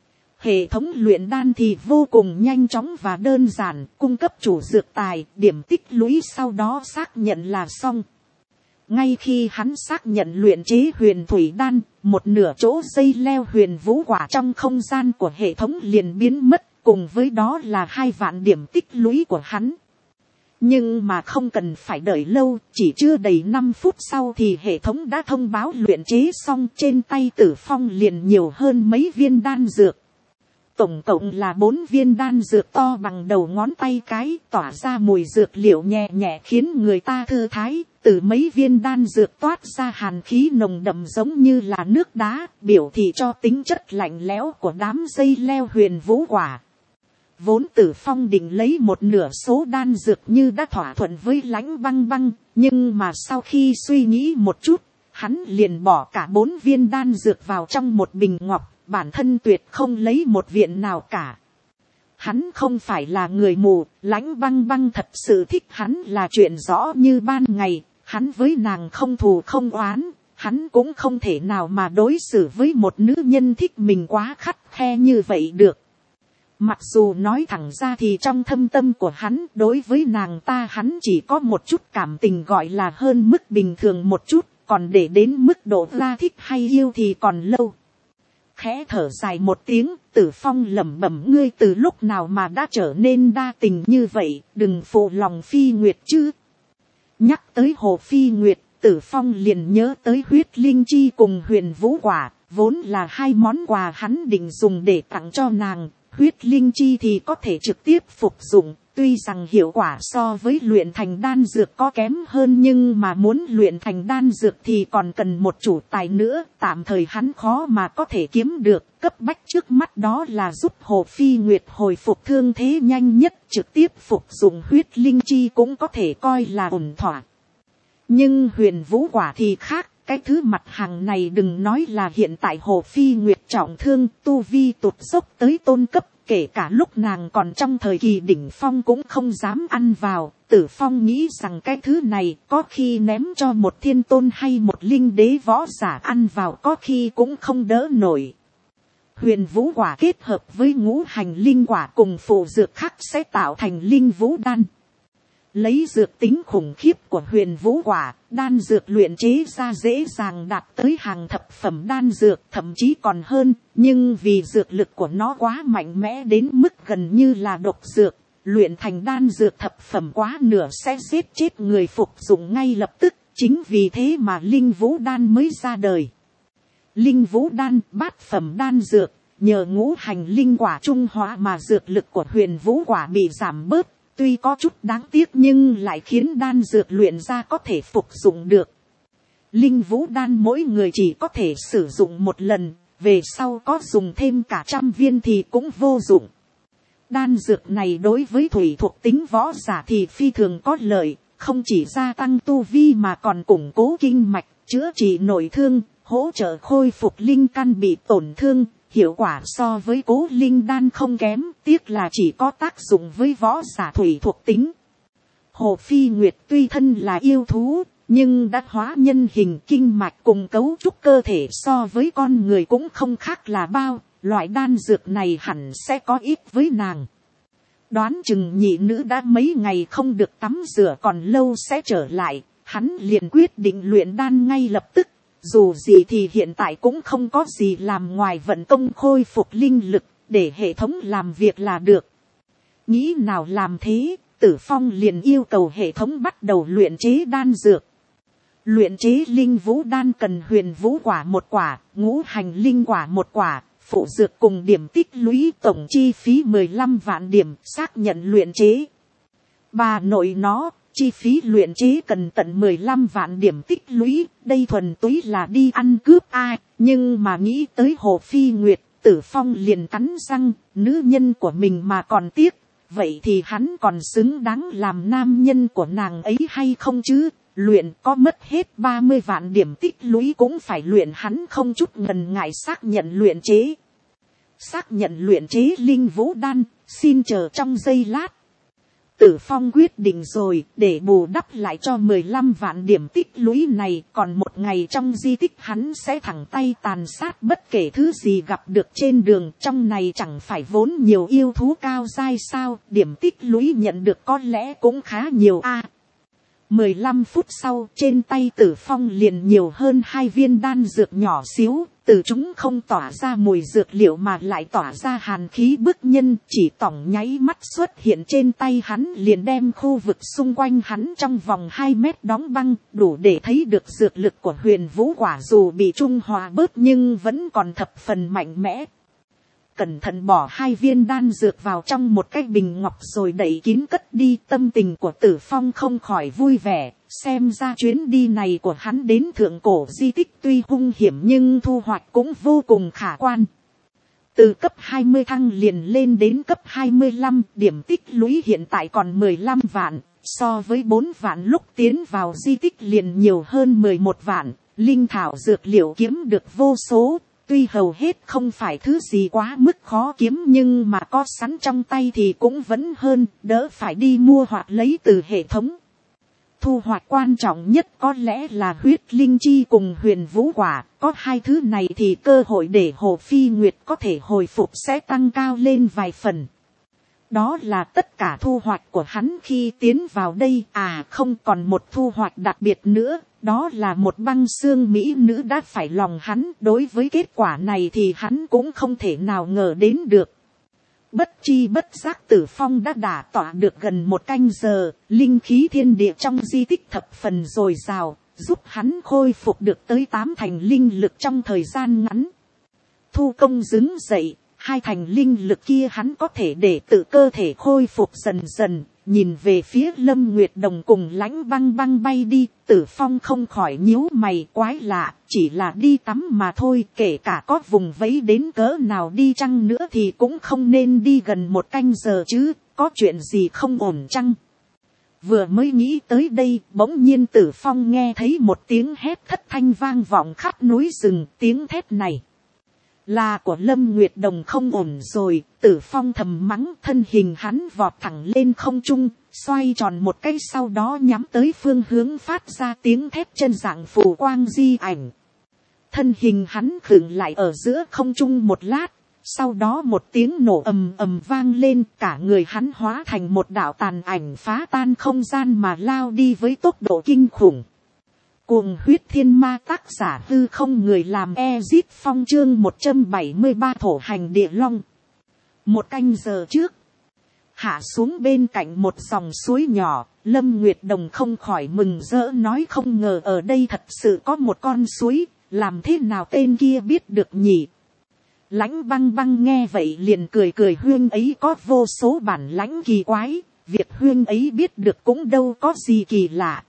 Hệ thống luyện đan thì vô cùng nhanh chóng và đơn giản, cung cấp chủ dược tài, điểm tích lũy sau đó xác nhận là xong. Ngay khi hắn xác nhận luyện chế huyền thủy đan, một nửa chỗ dây leo huyền vũ quả trong không gian của hệ thống liền biến mất, cùng với đó là hai vạn điểm tích lũy của hắn. Nhưng mà không cần phải đợi lâu, chỉ chưa đầy năm phút sau thì hệ thống đã thông báo luyện chế xong, trên tay Tử Phong liền nhiều hơn mấy viên đan dược. tổng cộng là bốn viên đan dược to bằng đầu ngón tay cái, tỏa ra mùi dược liệu nhẹ nhẹ khiến người ta thư thái. Từ mấy viên đan dược toát ra hàn khí nồng đậm giống như là nước đá, biểu thị cho tính chất lạnh lẽo của đám dây leo huyền vũ quả. Vốn Tử Phong định lấy một nửa số đan dược như đã thỏa thuận với Lãnh Băng Băng, nhưng mà sau khi suy nghĩ một chút, hắn liền bỏ cả bốn viên đan dược vào trong một bình ngọc, bản thân tuyệt không lấy một viện nào cả. Hắn không phải là người mù, Lãnh Băng Băng thật sự thích hắn là chuyện rõ như ban ngày, hắn với nàng không thù không oán, hắn cũng không thể nào mà đối xử với một nữ nhân thích mình quá khắt khe như vậy được. Mặc dù nói thẳng ra thì trong thâm tâm của hắn đối với nàng ta hắn chỉ có một chút cảm tình gọi là hơn mức bình thường một chút, còn để đến mức độ ra thích hay yêu thì còn lâu. Khẽ thở dài một tiếng, Tử Phong lẩm bẩm, ngươi từ lúc nào mà đã trở nên đa tình như vậy, đừng phụ lòng Phi Nguyệt chứ. Nhắc tới Hồ Phi Nguyệt, Tử Phong liền nhớ tới huyết linh chi cùng huyền vũ quả, vốn là hai món quà hắn định dùng để tặng cho nàng. Huyết linh chi thì có thể trực tiếp phục dụng, tuy rằng hiệu quả so với luyện thành đan dược có kém hơn, nhưng mà muốn luyện thành đan dược thì còn cần một chủ tài nữa, tạm thời hắn khó mà có thể kiếm được. Cấp bách trước mắt đó là giúp Hồ Phi Nguyệt hồi phục thương thế nhanh nhất, trực tiếp phục dụng huyết linh chi cũng có thể coi là ổn thỏa. Nhưng huyền vũ quả thì khác. Cái thứ mặt hàng này đừng nói là hiện tại Hồ Phi Nguyệt trọng thương, tu vi tụt dốc tới tôn cấp, kể cả lúc nàng còn trong thời kỳ đỉnh phong cũng không dám ăn vào. Tử Phong nghĩ rằng cái thứ này có khi ném cho một thiên tôn hay một linh đế võ giả ăn vào có khi cũng không đỡ nổi. Huyền vũ quả kết hợp với ngũ hành linh quả cùng phụ dược khác sẽ tạo thành linh vũ đan. Lấy dược tính khủng khiếp của huyền vũ quả, đan dược luyện chế ra dễ dàng đạt tới hàng thập phẩm đan dược, thậm chí còn hơn, nhưng vì dược lực của nó quá mạnh mẽ đến mức gần như là độc dược, luyện thành đan dược thập phẩm quá nửa sẽ giết chết người phục dụng ngay lập tức, chính vì thế mà linh vũ đan mới ra đời. Linh vũ đan, bát phẩm đan dược, nhờ ngũ hành linh quả trung hóa mà dược lực của huyền vũ quả bị giảm bớt. Tuy có chút đáng tiếc nhưng lại khiến đan dược luyện ra có thể phục dụng được. Linh vũ đan mỗi người chỉ có thể sử dụng một lần, về sau có dùng thêm cả trăm viên thì cũng vô dụng. Đan dược này đối với thủy thuộc tính võ giả thì phi thường có lợi, không chỉ gia tăng tu vi mà còn củng cố kinh mạch, chữa trị nội thương, hỗ trợ khôi phục linh căn bị tổn thương. Hiệu quả so với cố linh đan không kém, tiếc là chỉ có tác dụng với võ giả thủy thuộc tính. Hồ Phi Nguyệt tuy thân là yêu thú, nhưng đã hóa nhân hình, kinh mạch cùng cấu trúc cơ thể so với con người cũng không khác là bao, loại đan dược này hẳn sẽ có ít với nàng. Đoán chừng nhị nữ đã mấy ngày không được tắm rửa còn lâu sẽ trở lại, hắn liền quyết định luyện đan ngay lập tức. Dù gì thì hiện tại cũng không có gì làm ngoài vận công khôi phục linh lực, để hệ thống làm việc là được. Nghĩ nào làm thế, Tử Phong liền yêu cầu hệ thống bắt đầu luyện chế đan dược. Luyện chế linh vũ đan cần huyền vũ quả một quả, ngũ hành linh quả một quả, phụ dược cùng điểm tích lũy tổng chi phí mười lăm vạn điểm, xác nhận luyện chế. Bà nội nó, chi phí luyện chế cần tận mười lăm vạn điểm tích lũy, đây thuần túy là đi ăn cướp ai, nhưng mà nghĩ tới Hồ Phi Nguyệt, Tử Phong liền cắn răng, nữ nhân của mình mà còn tiếc, vậy thì hắn còn xứng đáng làm nam nhân của nàng ấy hay không chứ, luyện có mất hết ba mươi vạn điểm tích lũy cũng phải luyện, hắn không chút ngần ngại xác nhận luyện chế. Xác nhận luyện chế linh vũ đan, xin chờ trong giây lát. Tử Phong quyết định rồi, để bù đắp lại cho mười lăm vạn điểm tích lũy này, còn một ngày trong di tích hắn sẽ thẳng tay tàn sát bất kể thứ gì gặp được trên đường, trong này chẳng phải vốn nhiều yêu thú cao dai sao, điểm tích lũy nhận được có lẽ cũng khá nhiều a. mười lăm phút sau, trên tay Tử Phong liền nhiều hơn hai viên đan dược nhỏ xíu, từ chúng không tỏa ra mùi dược liệu mà lại tỏa ra hàn khí bức nhân, chỉ tỏng nháy mắt xuất hiện trên tay hắn liền đem khu vực xung quanh hắn trong vòng hai mét đóng băng, đủ để thấy được dược lực của huyền vũ quả dù bị trung hòa bớt nhưng vẫn còn thập phần mạnh mẽ. cẩn thận bỏ hai viên đan dược vào trong một cái bình ngọc rồi đậy kín cất đi. Tâm tình của Tử Phong không khỏi vui vẻ, xem ra chuyến đi này của hắn đến thượng cổ di tích tuy hung hiểm nhưng thu hoạch cũng vô cùng khả quan. Từ cấp hai mươi thăng liền lên đến cấp hai mươi lăm, điểm tích lũy hiện tại còn mười lăm vạn, so với bốn vạn lúc tiến vào di tích liền nhiều hơn mười một vạn, linh thảo dược liệu kiếm được vô số, tuy hầu hết không phải thứ gì quá mức khó kiếm nhưng mà có sẵn trong tay thì cũng vẫn hơn, đỡ phải đi mua hoặc lấy từ hệ thống. Thu hoạch quan trọng nhất có lẽ là huyết linh chi cùng huyền vũ quả, có hai thứ này thì cơ hội để Hồ Phi Nguyệt có thể hồi phục sẽ tăng cao lên vài phần. Đó là tất cả thu hoạch của hắn khi tiến vào đây. À không, còn một thu hoạch đặc biệt nữa, đó là một băng xương mỹ nữ đã phải lòng hắn. Đối với kết quả này thì hắn cũng không thể nào ngờ đến được. Bất chi bất giác Tử Phong đã đả tọa được gần một canh giờ, linh khí thiên địa trong di tích thập phần dồi dào, giúp hắn khôi phục được tới tám thành linh lực trong thời gian ngắn. Thu công đứng dậy, hai thành linh lực kia hắn có thể để tự cơ thể khôi phục dần dần, nhìn về phía Lâm Nguyệt Đồng cùng Lãnh Băng Băng bay đi, Tử Phong không khỏi nhíu mày, quái lạ, chỉ là đi tắm mà thôi, kể cả có vùng vẫy đến cỡ nào đi chăng nữa thì cũng không nên đi gần một canh giờ chứ, có chuyện gì không ổn chăng? Vừa mới nghĩ tới đây, bỗng nhiên Tử Phong nghe thấy một tiếng hét thất thanh vang vọng khắp núi rừng. Tiếng thét này là của Lâm Nguyệt Đồng. Không ổn rồi, Tử Phong thầm mắng, thân hình hắn vọt thẳng lên không trung, xoay tròn một cái, sau đó nhắm tới phương hướng phát ra tiếng thét chân dạng phù quang di ảnh. Thân hình hắn khựng lại ở giữa không trung một lát, sau đó một tiếng nổ ầm ầm vang lên, cả người hắn hóa thành một đạo tàn ảnh phá tan không gian mà lao đi với tốc độ kinh khủng. Cuồng huyết thiên ma, tác giả Hư Không, người làm Ezit Phong, chương một trăm bảy mươi ba thổ hành địa long. Một canh giờ trước, hạ xuống bên cạnh một dòng suối nhỏ, Lâm Nguyệt Đồng không khỏi mừng rỡ nói, không ngờ ở đây thật sự có một con suối, làm thế nào tên kia biết được nhỉ? Lãnh Băng Băng nghe vậy liền cười cười, huyên ấy có vô số bản lãnh kỳ quái, việc huyên ấy biết được cũng đâu có gì kỳ lạ.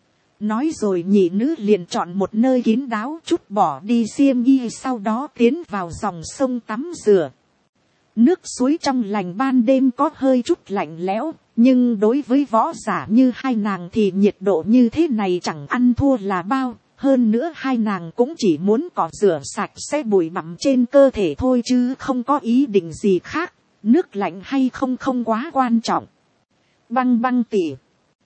Nói rồi nhị nữ liền chọn một nơi kín đáo, chút bỏ đi xiêm y, sau đó tiến vào dòng sông tắm rửa. Nước suối trong lành, ban đêm có hơi chút lạnh lẽo, nhưng đối với võ giả như hai nàng thì nhiệt độ như thế này chẳng ăn thua là bao. Hơn nữa hai nàng cũng chỉ muốn cọ rửa sạch sẽ bụi bặm trên cơ thể thôi chứ không có ý định gì khác. Nước lạnh hay không không quá quan trọng. Băng Băng tỉ.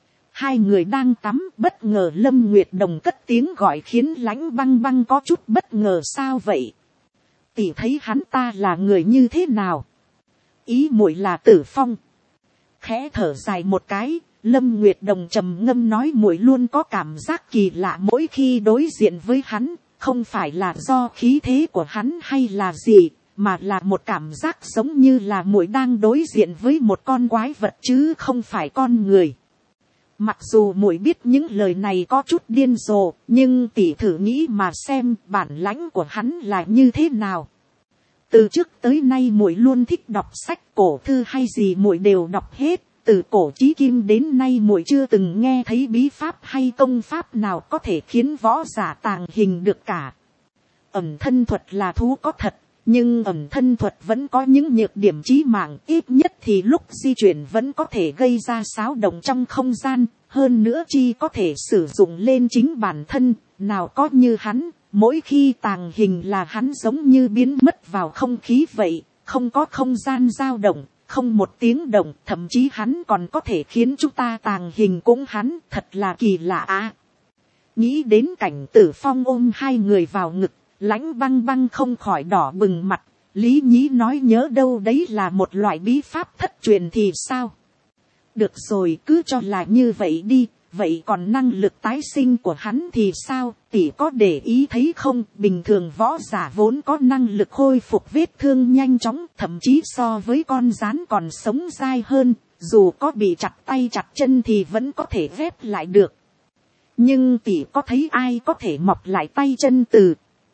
Hai người đang tắm, bất ngờ Lâm Nguyệt Đồng cất tiếng gọi khiến Lãnh Băng Băng có chút bất ngờ. Sao vậy? Tỷ thấy hắn ta là người như thế nào? Ý muội là Tử Phong. Khẽ thở dài một cái, Lâm Nguyệt Đồng trầm ngâm nói, muội luôn có cảm giác kỳ lạ mỗi khi đối diện với hắn, không phải là do khí thế của hắn hay là gì, mà là một cảm giác giống như là muội đang đối diện với một con quái vật chứ không phải con người. Mặc dù muội biết những lời này có chút điên rồ, nhưng tỷ thử nghĩ mà xem bản lãnh của hắn là như thế nào. Từ trước tới nay muội luôn thích đọc sách cổ thư hay gì muội đều đọc hết. Từ cổ chí kim đến nay muội chưa từng nghe thấy bí pháp hay công pháp nào có thể khiến võ giả tàng hình được cả. Ẩn thân thuật là thú có thật, nhưng ẩn thân thuật vẫn có những nhược điểm chí mạng, ít nhất thì lúc di chuyển vẫn có thể gây ra xáo động trong không gian, hơn nữa chi có thể sử dụng lên chính bản thân, nào có như hắn, mỗi khi tàng hình là hắn giống như biến mất vào không khí vậy, không có không gian dao động, không một tiếng động, thậm chí hắn còn có thể khiến chúng ta tàng hình cũng hắn, thật là kỳ lạ à. Nghĩ đến cảnh Tử Phong ôm hai người vào ngực, Lãnh Băng Băng không khỏi đỏ bừng mặt, Lý Nhí nói nhớ đâu đấy là một loại bí pháp thất truyền thì sao? Được rồi, cứ cho là như vậy đi, vậy còn năng lực tái sinh của hắn thì sao? Tỷ có để ý thấy không, bình thường võ giả vốn có năng lực khôi phục vết thương nhanh chóng, thậm chí so với con gián còn sống dai hơn, dù có bị chặt tay chặt chân thì vẫn có thể ghép lại được. Nhưng tỷ có thấy ai có thể mọc lại tay chân từ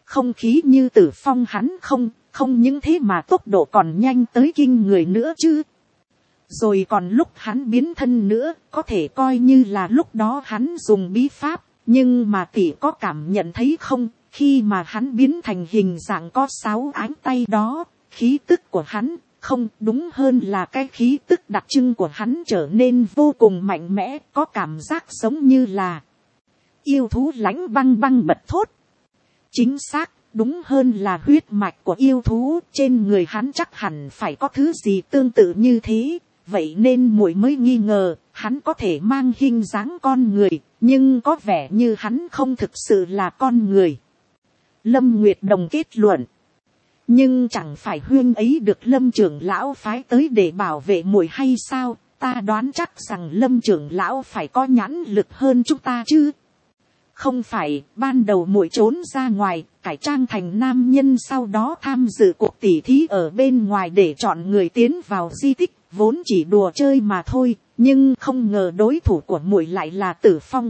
không khí như Tử Phong hắn không, không những thế mà tốc độ còn nhanh tới kinh người nữa chứ. Rồi còn lúc hắn biến thân nữa, có thể coi như là lúc đó hắn dùng bí pháp, nhưng mà tỷ có cảm nhận thấy không, khi mà hắn biến thành hình dạng có sáu ánh tay đó, khí tức của hắn, không đúng hơn là cái khí tức đặc trưng của hắn trở nên vô cùng mạnh mẽ, có cảm giác giống như là yêu thú lãnh băng băng bật thốt. Chính xác, đúng hơn là huyết mạch của yêu thú, trên người hắn chắc hẳn phải có thứ gì tương tự như thế, vậy nên muội mới nghi ngờ, hắn có thể mang hình dáng con người, nhưng có vẻ như hắn không thực sự là con người. Lâm Nguyệt Đồng kết luận. Nhưng chẳng phải huyên ấy được Lâm trưởng lão phái tới để bảo vệ muội hay sao, ta đoán chắc rằng Lâm trưởng lão phải có nhãn lực hơn chúng ta chứ. Không phải, ban đầu muội trốn ra ngoài, cải trang thành nam nhân, sau đó tham dự cuộc tỉ thí ở bên ngoài để chọn người tiến vào di tích, vốn chỉ đùa chơi mà thôi, nhưng không ngờ đối thủ của muội lại là Tử Phong.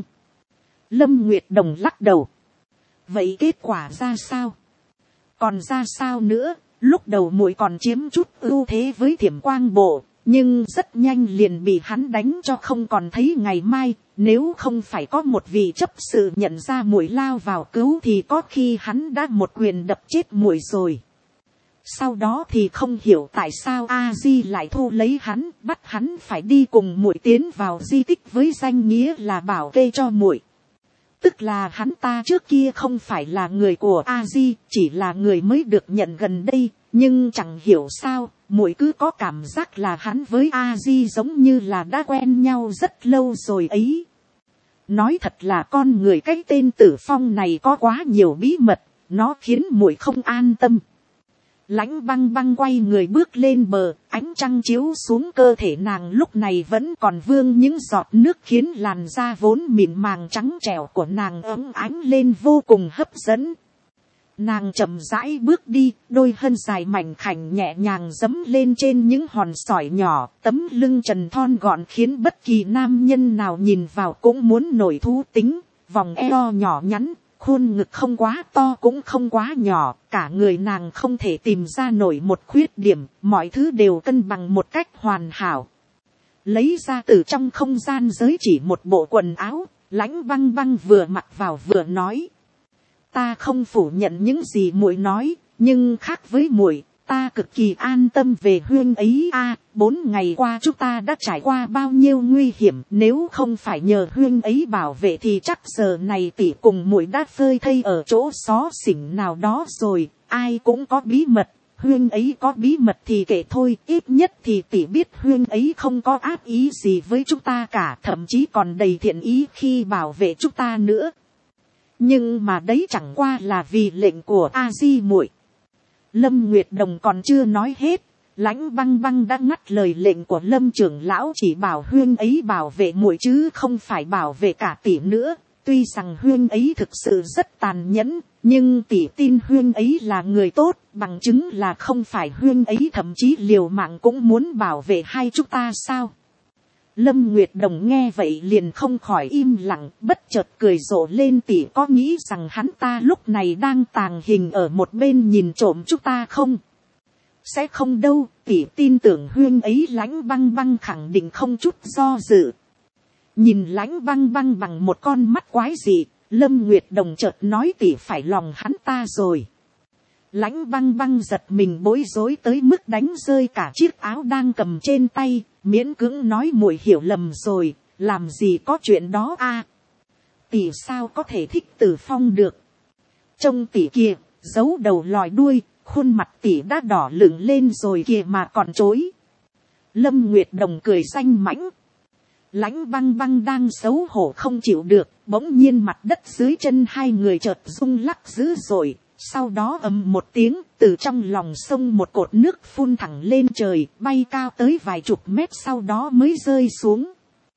Lâm Nguyệt Đồng lắc đầu. Vậy kết quả ra sao? Còn ra sao nữa, lúc đầu muội còn chiếm chút ưu thế với Thiểm Quang Bộ, nhưng rất nhanh liền bị hắn đánh cho không còn thấy ngày mai. Nếu không phải có một vị chấp sự nhận ra muội lao vào cứu thì có khi hắn đã một quyền đập chết muội rồi. Sau đó thì không hiểu tại sao A Di lại thu lấy hắn, bắt hắn phải đi cùng muội tiến vào di tích với danh nghĩa là bảo kê cho muội. Tức là hắn ta trước kia không phải là người của A Di, chỉ là người mới được nhận gần đây, nhưng chẳng hiểu sao, muội cứ có cảm giác là hắn với A Di giống như là đã quen nhau rất lâu rồi ấy. Nói thật là con người cái tên Tử Phong này có quá nhiều bí mật, nó khiến muội không an tâm. Lãnh băng băng quay người bước lên bờ, ánh trăng chiếu xuống cơ thể nàng lúc này vẫn còn vương những giọt nước khiến làn da vốn mịn màng trắng trẻo của nàng ấm ánh lên vô cùng hấp dẫn. Nàng chậm rãi bước đi, đôi hân dài mảnh khảnh nhẹ nhàng dẫm lên trên những hòn sỏi nhỏ, tấm lưng trần thon gọn khiến bất kỳ nam nhân nào nhìn vào cũng muốn nổi thú tính, vòng eo nhỏ nhắn, khuôn ngực không quá to cũng không quá nhỏ, cả người nàng không thể tìm ra nổi một khuyết điểm, mọi thứ đều cân bằng một cách hoàn hảo. Lấy ra từ trong không gian giới chỉ một bộ quần áo, Lãnh băng băng vừa mặc vào vừa nói. Ta không phủ nhận những gì muội nói, nhưng khác với muội, ta cực kỳ an tâm về huyên ấy a. À, bốn ngày qua chúng ta đã trải qua bao nhiêu nguy hiểm, nếu không phải nhờ huyên ấy bảo vệ thì chắc giờ này tỷ cùng muội đã phơi thây ở chỗ xó xỉnh nào đó rồi. Ai cũng có bí mật, huyên ấy có bí mật thì kể thôi, ít nhất thì tỷ biết huyên ấy không có ác ý gì với chúng ta cả, thậm chí còn đầy thiện ý khi bảo vệ chúng ta nữa. Nhưng mà đấy chẳng qua là vì lệnh của A Di muội. Lâm Nguyệt Đồng còn chưa nói hết, Lãnh băng băng đã ngắt lời lệnh của Lâm trưởng lão, chỉ bảo huyên ấy bảo vệ muội chứ không phải bảo vệ cả tỷ nữa. Tuy rằng huyên ấy thực sự rất tàn nhẫn, nhưng tỷ tin huyên ấy là người tốt, bằng chứng là không phải huyên ấy thậm chí liều mạng cũng muốn bảo vệ hai chúng ta sao. Lâm Nguyệt Đồng nghe vậy liền không khỏi im lặng, bất chợt cười rộ lên. Tỷ có nghĩ rằng hắn ta lúc này đang tàng hình ở một bên nhìn trộm chúng ta không? Sẽ không đâu, tỷ tin tưởng huyên ấy. Lãnh băng băng khẳng định không chút do dự. Nhìn Lãnh băng băng bằng một con mắt quái dị, Lâm Nguyệt Đồng chợt nói tỷ phải lòng hắn ta rồi. Lãnh băng băng giật mình bối rối tới mức đánh rơi cả chiếc áo đang cầm trên tay, miễn cưỡng nói muội hiểu lầm rồi, làm gì có chuyện đó a. À, tỷ sao có thể thích Tử Phong được. Trông tỷ kia, giấu đầu lòi đuôi, khuôn mặt tỷ đã đỏ lửng lên rồi kìa mà còn chối. Lâm Nguyệt Đồng cười danh mãnh. Lãnh băng băng đang xấu hổ không chịu được, bỗng nhiên mặt đất dưới chân hai người chợt rung lắc dữ dội. Sau đó ầm một tiếng, từ trong lòng sông một cột nước phun thẳng lên trời, bay cao tới vài chục mét sau đó mới rơi xuống.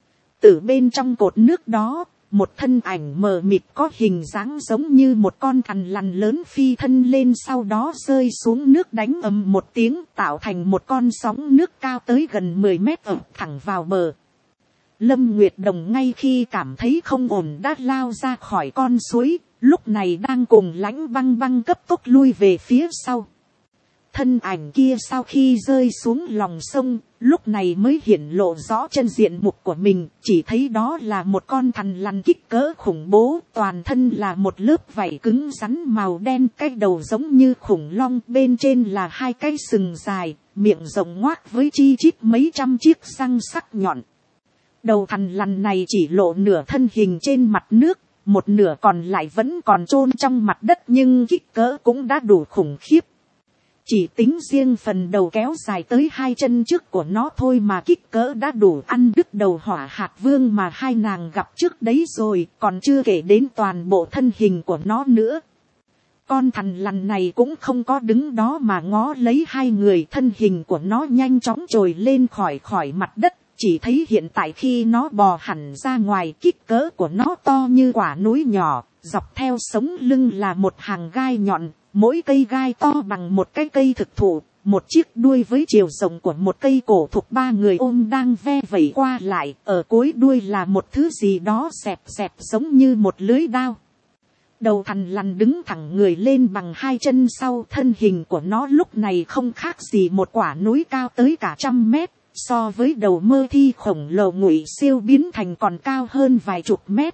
Từ bên trong cột nước đó, một thân ảnh mờ mịt có hình dáng giống như một con thằn lằn lớn phi thân lên, sau đó rơi xuống nước đánh ầm một tiếng, tạo thành một con sóng nước cao tới gần mười mét ập thẳng vào bờ. Lâm Nguyệt Đồng ngay khi cảm thấy không ổn đã lao ra khỏi con suối, lúc này đang cùng Lãnh Băng Băng cấp tốc lui về phía sau. Thân ảnh kia sau khi rơi xuống lòng sông, lúc này mới hiển lộ rõ chân diện mục của mình, chỉ thấy đó là một con thằn lằn kích cỡ khủng bố, toàn thân là một lớp vảy cứng rắn màu đen, cái đầu giống như khủng long, bên trên là hai cái sừng dài, miệng rộng ngoác với chi chít mấy trăm chiếc răng sắc nhọn. Đầu thằn lằn này chỉ lộ nửa thân hình trên mặt nước, một nửa còn lại vẫn còn chôn trong mặt đất, nhưng kích cỡ cũng đã đủ khủng khiếp. Chỉ tính riêng phần đầu kéo dài tới hai chân trước của nó thôi mà kích cỡ đã đủ ăn đứt đầu Hỏa Hạt Vương mà hai nàng gặp trước đấy rồi, còn chưa kể đến toàn bộ thân hình của nó nữa. Con thằn lằn này cũng không có đứng đó mà ngó lấy hai người, thân hình của nó nhanh chóng trồi lên khỏi khỏi mặt đất, chỉ thấy hiện tại khi nó bò hẳn ra ngoài, kích cỡ của nó to như quả núi nhỏ, dọc theo sống lưng là một hàng gai nhọn. Mỗi cây gai to bằng một cái cây thực thụ, một chiếc đuôi với chiều rộng của một cây cổ thụ, ba người ôm đang ve vẩy qua lại, ở cuối đuôi là một thứ gì đó xẹp xẹp giống như một lưới đao. Đầu thằn lằn đứng thẳng người lên bằng hai chân sau, thân hình của nó lúc này không khác gì một quả núi cao tới cả trăm mét, so với đầu Mơ Thi khổng lồ Ngụy Siêu biến thành còn cao hơn vài chục mét.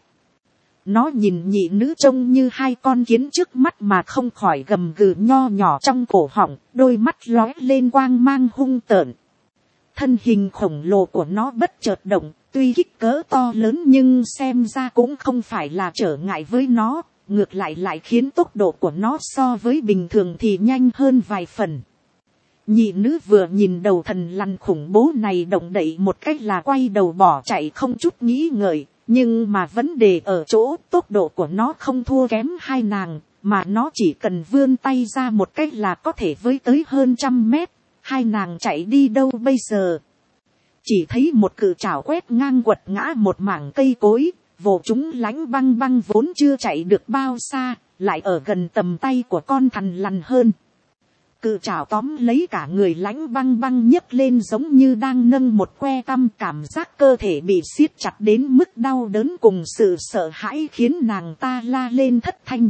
Nó nhìn nhị nữ trông như hai con kiến trước mắt mà không khỏi gầm gừ nho nhỏ trong cổ họng, đôi mắt lóe lên quang mang hung tợn. Thân hình khổng lồ của nó bất chợt động, tuy kích cỡ to lớn nhưng xem ra cũng không phải là trở ngại với nó, ngược lại lại khiến tốc độ của nó so với bình thường thì nhanh hơn vài phần. Nhị nữ vừa nhìn đầu thần lằn khủng bố này động đậy một cách là quay đầu bỏ chạy không chút nghĩ ngợi. Nhưng mà vấn đề ở chỗ tốc độ của nó không thua kém hai nàng, mà nó chỉ cần vươn tay ra một cách là có thể với tới hơn trăm mét. Hai nàng chạy đi đâu bây giờ? Chỉ thấy một cự trảo quét ngang quật ngã một mảng cây cối, vồ chúng Lãnh Băng Băng vốn chưa chạy được bao xa, lại ở gần tầm tay của con thằn lằn hơn. Cự trảo tóm lấy cả người Lãnh Băng Băng nhấc lên giống như đang nâng một que tăm, cảm giác cơ thể bị siết chặt đến mức đau đớn cùng sự sợ hãi khiến nàng ta la lên thất thanh.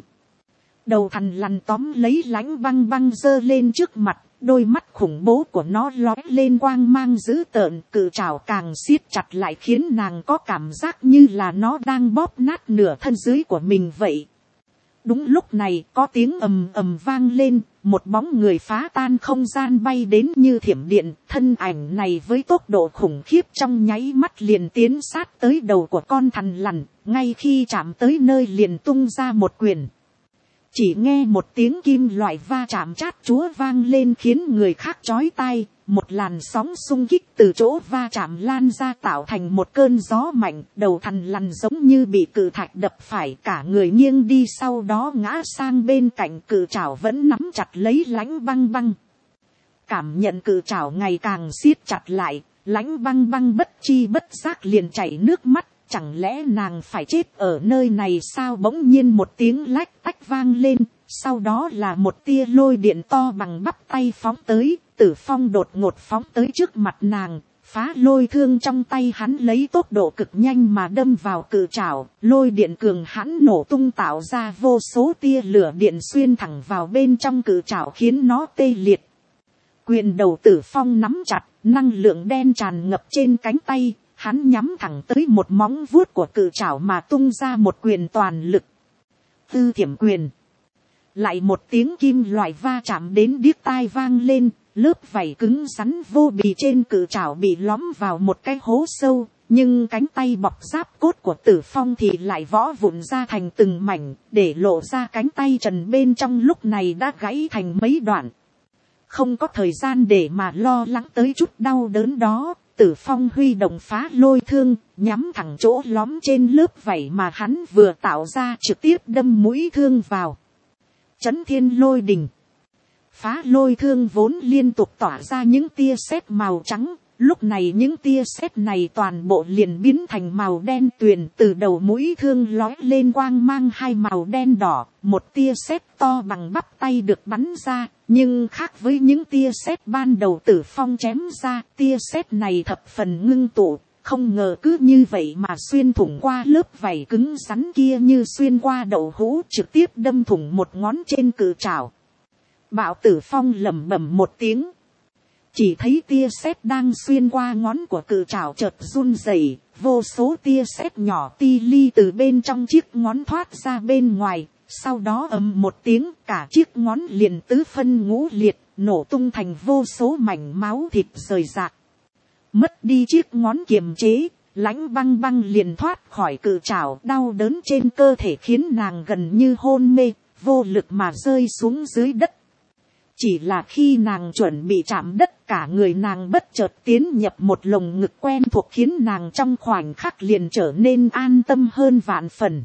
Đầu thằn lằn tóm lấy Lãnh Băng Băng giơ lên trước mặt, đôi mắt khủng bố của nó lóe lên quang mang dữ tợn, cự trảo càng siết chặt lại khiến nàng có cảm giác như là nó đang bóp nát nửa thân dưới của mình vậy. Đúng lúc này có tiếng ầm ầm vang lên, một bóng người phá tan không gian bay đến như thiểm điện, thân ảnh này với tốc độ khủng khiếp trong nháy mắt liền tiến sát tới đầu của con thằn lằn, ngay khi chạm tới nơi liền tung ra một quyền. Chỉ nghe một tiếng kim loại va chạm chát chúa vang lên khiến người khác chói tai, một làn sóng xung kích từ chỗ va chạm lan ra tạo thành một cơn gió mạnh, đầu thằn lằn giống như bị cự thạch đập phải, cả người nghiêng đi sau đó ngã sang bên cạnh, cự trảo vẫn nắm chặt lấy Lãnh Băng Băng. Cảm nhận cự trảo ngày càng siết chặt lại, Lãnh Băng Băng bất chi bất giác liền chảy nước mắt. Chẳng lẽ nàng phải chết ở nơi này sao? Bỗng nhiên một tiếng lách tách vang lên, sau đó là một tia lôi điện to bằng bắp tay phóng tới. Tử Phong đột ngột phóng tới trước mặt nàng, phá lôi thương trong tay hắn lấy tốc độ cực nhanh mà đâm vào cự trảo, lôi điện cường hãn nổ tung tạo ra vô số tia lửa điện xuyên thẳng vào bên trong cự trảo khiến nó tê liệt. Quyền đầu Tử Phong nắm chặt, năng lượng đen tràn ngập trên cánh tay. Hắn nhắm thẳng tới một móng vuốt của cự trảo mà tung ra một quyền toàn lực. Tư thiểm quyền. Lại một tiếng kim loại va chạm đến điếc tai vang lên, lớp vảy cứng rắn vô bì trên cự trảo bị lõm vào một cái hố sâu, nhưng cánh tay bọc giáp cốt của Tử Phong thì lại võ vụn ra thành từng mảnh, để lộ ra cánh tay trần bên trong lúc này đã gãy thành mấy đoạn. Không có thời gian để mà lo lắng tới chút đau đớn đó. Tử Phong huy động phá lôi thương, nhắm thẳng chỗ lõm trên lớp vảy mà hắn vừa tạo ra, trực tiếp đâm mũi thương vào. Chấn thiên lôi đình. Phá lôi thương vốn liên tục tỏa ra những tia sét màu trắng, lúc này những tia sét này toàn bộ liền biến thành màu đen tuyền, từ đầu mũi thương lói lên quang mang hai màu đen đỏ, một tia sét to bằng bắp tay được bắn ra, nhưng khác với những tia sét ban đầu Tử Phong chém ra, tia sét này thập phần ngưng tụ, không ngờ cứ như vậy mà xuyên thủng qua lớp vảy cứng rắn kia như xuyên qua đậu hũ, trực tiếp đâm thủng một ngón trên cự trảo. Bạo Tử Phong lẩm bẩm một tiếng, chỉ thấy tia sét đang xuyên qua ngón của cự trảo chợt run rẩy, vô số tia sét nhỏ ti li từ bên trong chiếc ngón thoát ra bên ngoài, sau đó ầm một tiếng, cả chiếc ngón liền tứ phân ngũ liệt, nổ tung thành vô số mảnh máu thịt rời rạc. Mất đi chiếc ngón kiềm chế, Lãnh Băng Băng liền thoát khỏi cự trảo, đau đớn trên cơ thể khiến nàng gần như hôn mê, vô lực mà rơi xuống dưới đất. Chỉ là khi nàng chuẩn bị chạm đất, cả người nàng bất chợt tiến nhập một lồng ngực quen thuộc, khiến nàng trong khoảnh khắc liền trở nên an tâm hơn vạn phần.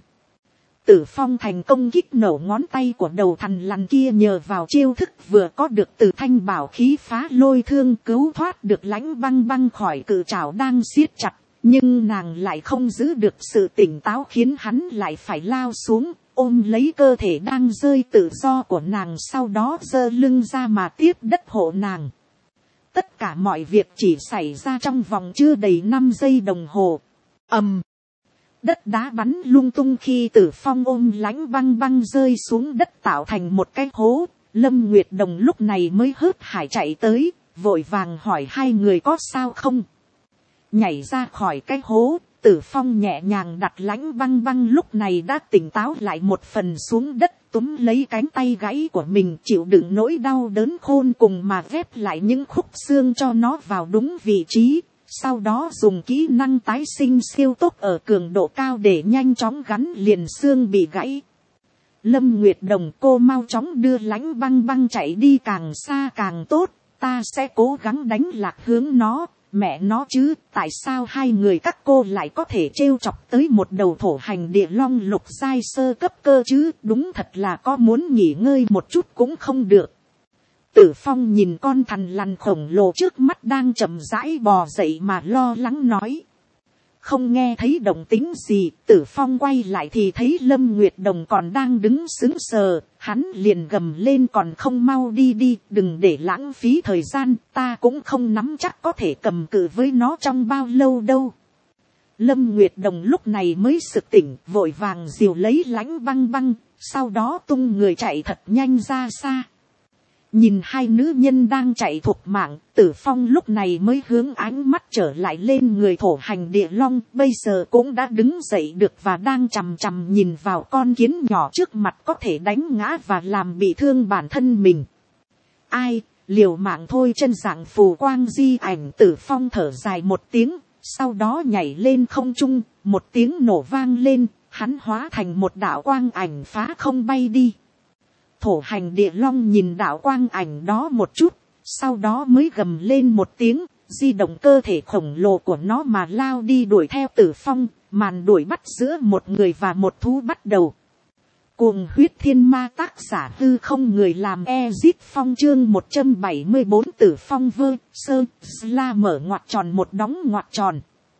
Tử Phong thành công kích nổ ngón tay của đầu thằn lằn kia, nhờ vào chiêu thức vừa có được từ thanh bảo khí phá lôi thương, cứu thoát được Lãnh Băng Băng khỏi cự trảo đang siết chặt. Nhưng nàng lại không giữ được sự tỉnh táo, khiến hắn lại phải lao xuống, ôm lấy cơ thể đang rơi tự do của nàng, sau đó giơ lưng ra mà tiếp đất hộ nàng. Tất cả mọi việc chỉ xảy ra trong vòng chưa đầy năm giây đồng hồ. Ầm, đất đá bắn lung tung khi Tử Phong ôm Lãnh Băng Băng rơi xuống đất, tạo thành một cái hố. Lâm Nguyệt Đồng lúc này mới hớt hải chạy tới, vội vàng hỏi hai người có sao không. Nhảy ra khỏi cái hố, Tử Phong nhẹ nhàng đặt Lãnh Băng Băng lúc này đã tỉnh táo lại một phần xuống đất, túm lấy cánh tay gãy của mình, chịu đựng nỗi đau đớn khôn cùng mà ghép lại những khúc xương cho nó vào đúng vị trí. Sau đó dùng kỹ năng tái sinh siêu tốc ở cường độ cao để nhanh chóng gắn liền xương bị gãy. Lâm Nguyệt Đồng, cô mau chóng đưa Lãnh Băng Băng chạy đi càng xa càng tốt, ta sẽ cố gắng đánh lạc hướng nó. Mẹ nó chứ, tại sao hai người các cô lại có thể trêu chọc tới một đầu thổ hành địa long lục giai sơ cấp cơ chứ, đúng thật là có muốn nghỉ ngơi một chút cũng không được. Tử Phong nhìn con thằn lằn khổng lồ trước mắt đang chậm rãi bò dậy mà lo lắng nói. Không nghe thấy động tĩnh gì, Tử Phong quay lại thì thấy Lâm Nguyệt Đồng còn đang đứng sững sờ, hắn liền gầm lên, còn không mau đi đi, đừng để lãng phí thời gian, ta cũng không nắm chắc có thể cầm cự với nó trong bao lâu đâu. Lâm Nguyệt Đồng lúc này mới sực tỉnh, vội vàng dìu lấy Lãnh Băng Băng, sau đó tung người chạy thật nhanh ra xa. Nhìn hai nữ nhân đang chạy thục mạng, Tử Phong lúc này mới hướng ánh mắt trở lại lên người thổ hành địa long, bây giờ cũng đã đứng dậy được và đang chằm chằm nhìn vào con kiến nhỏ trước mặt có thể đánh ngã và làm bị thương bản thân mình. Ai, liều mạng thôi. Chân dạng phù quang di ảnh. Tử Phong thở dài một tiếng, sau đó nhảy lên không trung, một tiếng nổ vang lên, hắn hóa thành một đạo quang ảnh phá không bay đi. Thổ hành địa long nhìn đạo quang ảnh đó một chút, sau đó mới gầm lên một tiếng, di động cơ thể khổng lồ của nó mà lao đi đuổi theo Tử Phong. Màn đuổi bắt giữa một người và một thú bắt đầu. Cuồng huyết thiên ma, tác giả Hư Không, người làm Ezit Phong, chương một trăm bảy mươi bốn. Tử Phong vơ sơ la mở ngoặc tròn một đóng ngoặc tròn.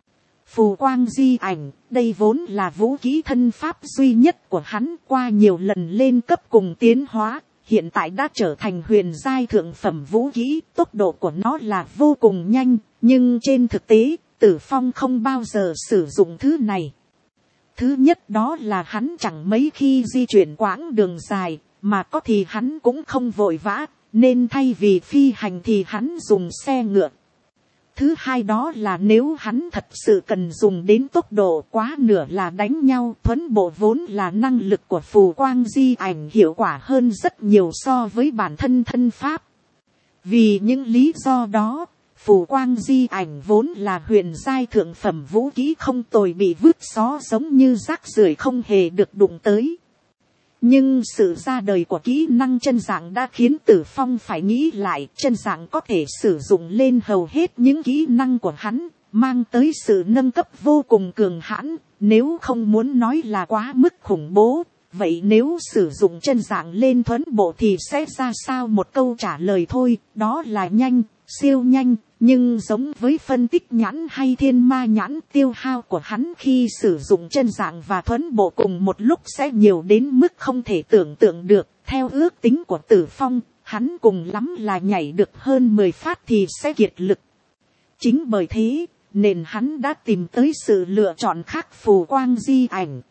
Phù quang di ảnh, đây vốn là vũ khí thân pháp duy nhất của hắn, qua nhiều lần lên cấp cùng tiến hóa, hiện tại đã trở thành huyền giai thượng phẩm vũ khí. Tốc độ của nó là vô cùng nhanh, nhưng trên thực tế, Tử Phong không bao giờ sử dụng thứ này. Thứ nhất đó là hắn chẳng mấy khi di chuyển quãng đường dài, mà có thì hắn cũng không vội vã, nên thay vì phi hành thì hắn dùng xe ngựa. Thứ hai đó là nếu hắn thật sự cần dùng đến tốc độ, quá nửa là đánh nhau. Thuấn bộ vốn là năng lực của phù quang di ảnh, hiệu quả hơn rất nhiều so với bản thân thân pháp. Vì những lý do đó, phù quang di ảnh vốn là huyền giai thượng phẩm vũ khí không tồi, bị vứt xó giống như rác rưởi không hề được đụng tới. Nhưng sự ra đời của kỹ năng chân dạng đã khiến Tử Phong phải nghĩ lại, chân dạng có thể sử dụng lên hầu hết những kỹ năng của hắn, mang tới sự nâng cấp vô cùng cường hãn, nếu không muốn nói là quá mức khủng bố. Vậy nếu sử dụng chân dạng lên thuấn bộ thì sẽ ra sao? Một câu trả lời thôi, đó là nhanh, siêu nhanh. Nhưng giống với phân tích nhãn hay thiên ma nhãn, tiêu hao của hắn khi sử dụng chân dạng và thuấn bộ cùng một lúc sẽ nhiều đến mức không thể tưởng tượng được. Theo ước tính của Tử Phong, hắn cùng lắm là nhảy được hơn mười phát thì sẽ kiệt lực. Chính bởi thế, nên hắn đã tìm tới sự lựa chọn khác phù quang di ảnh.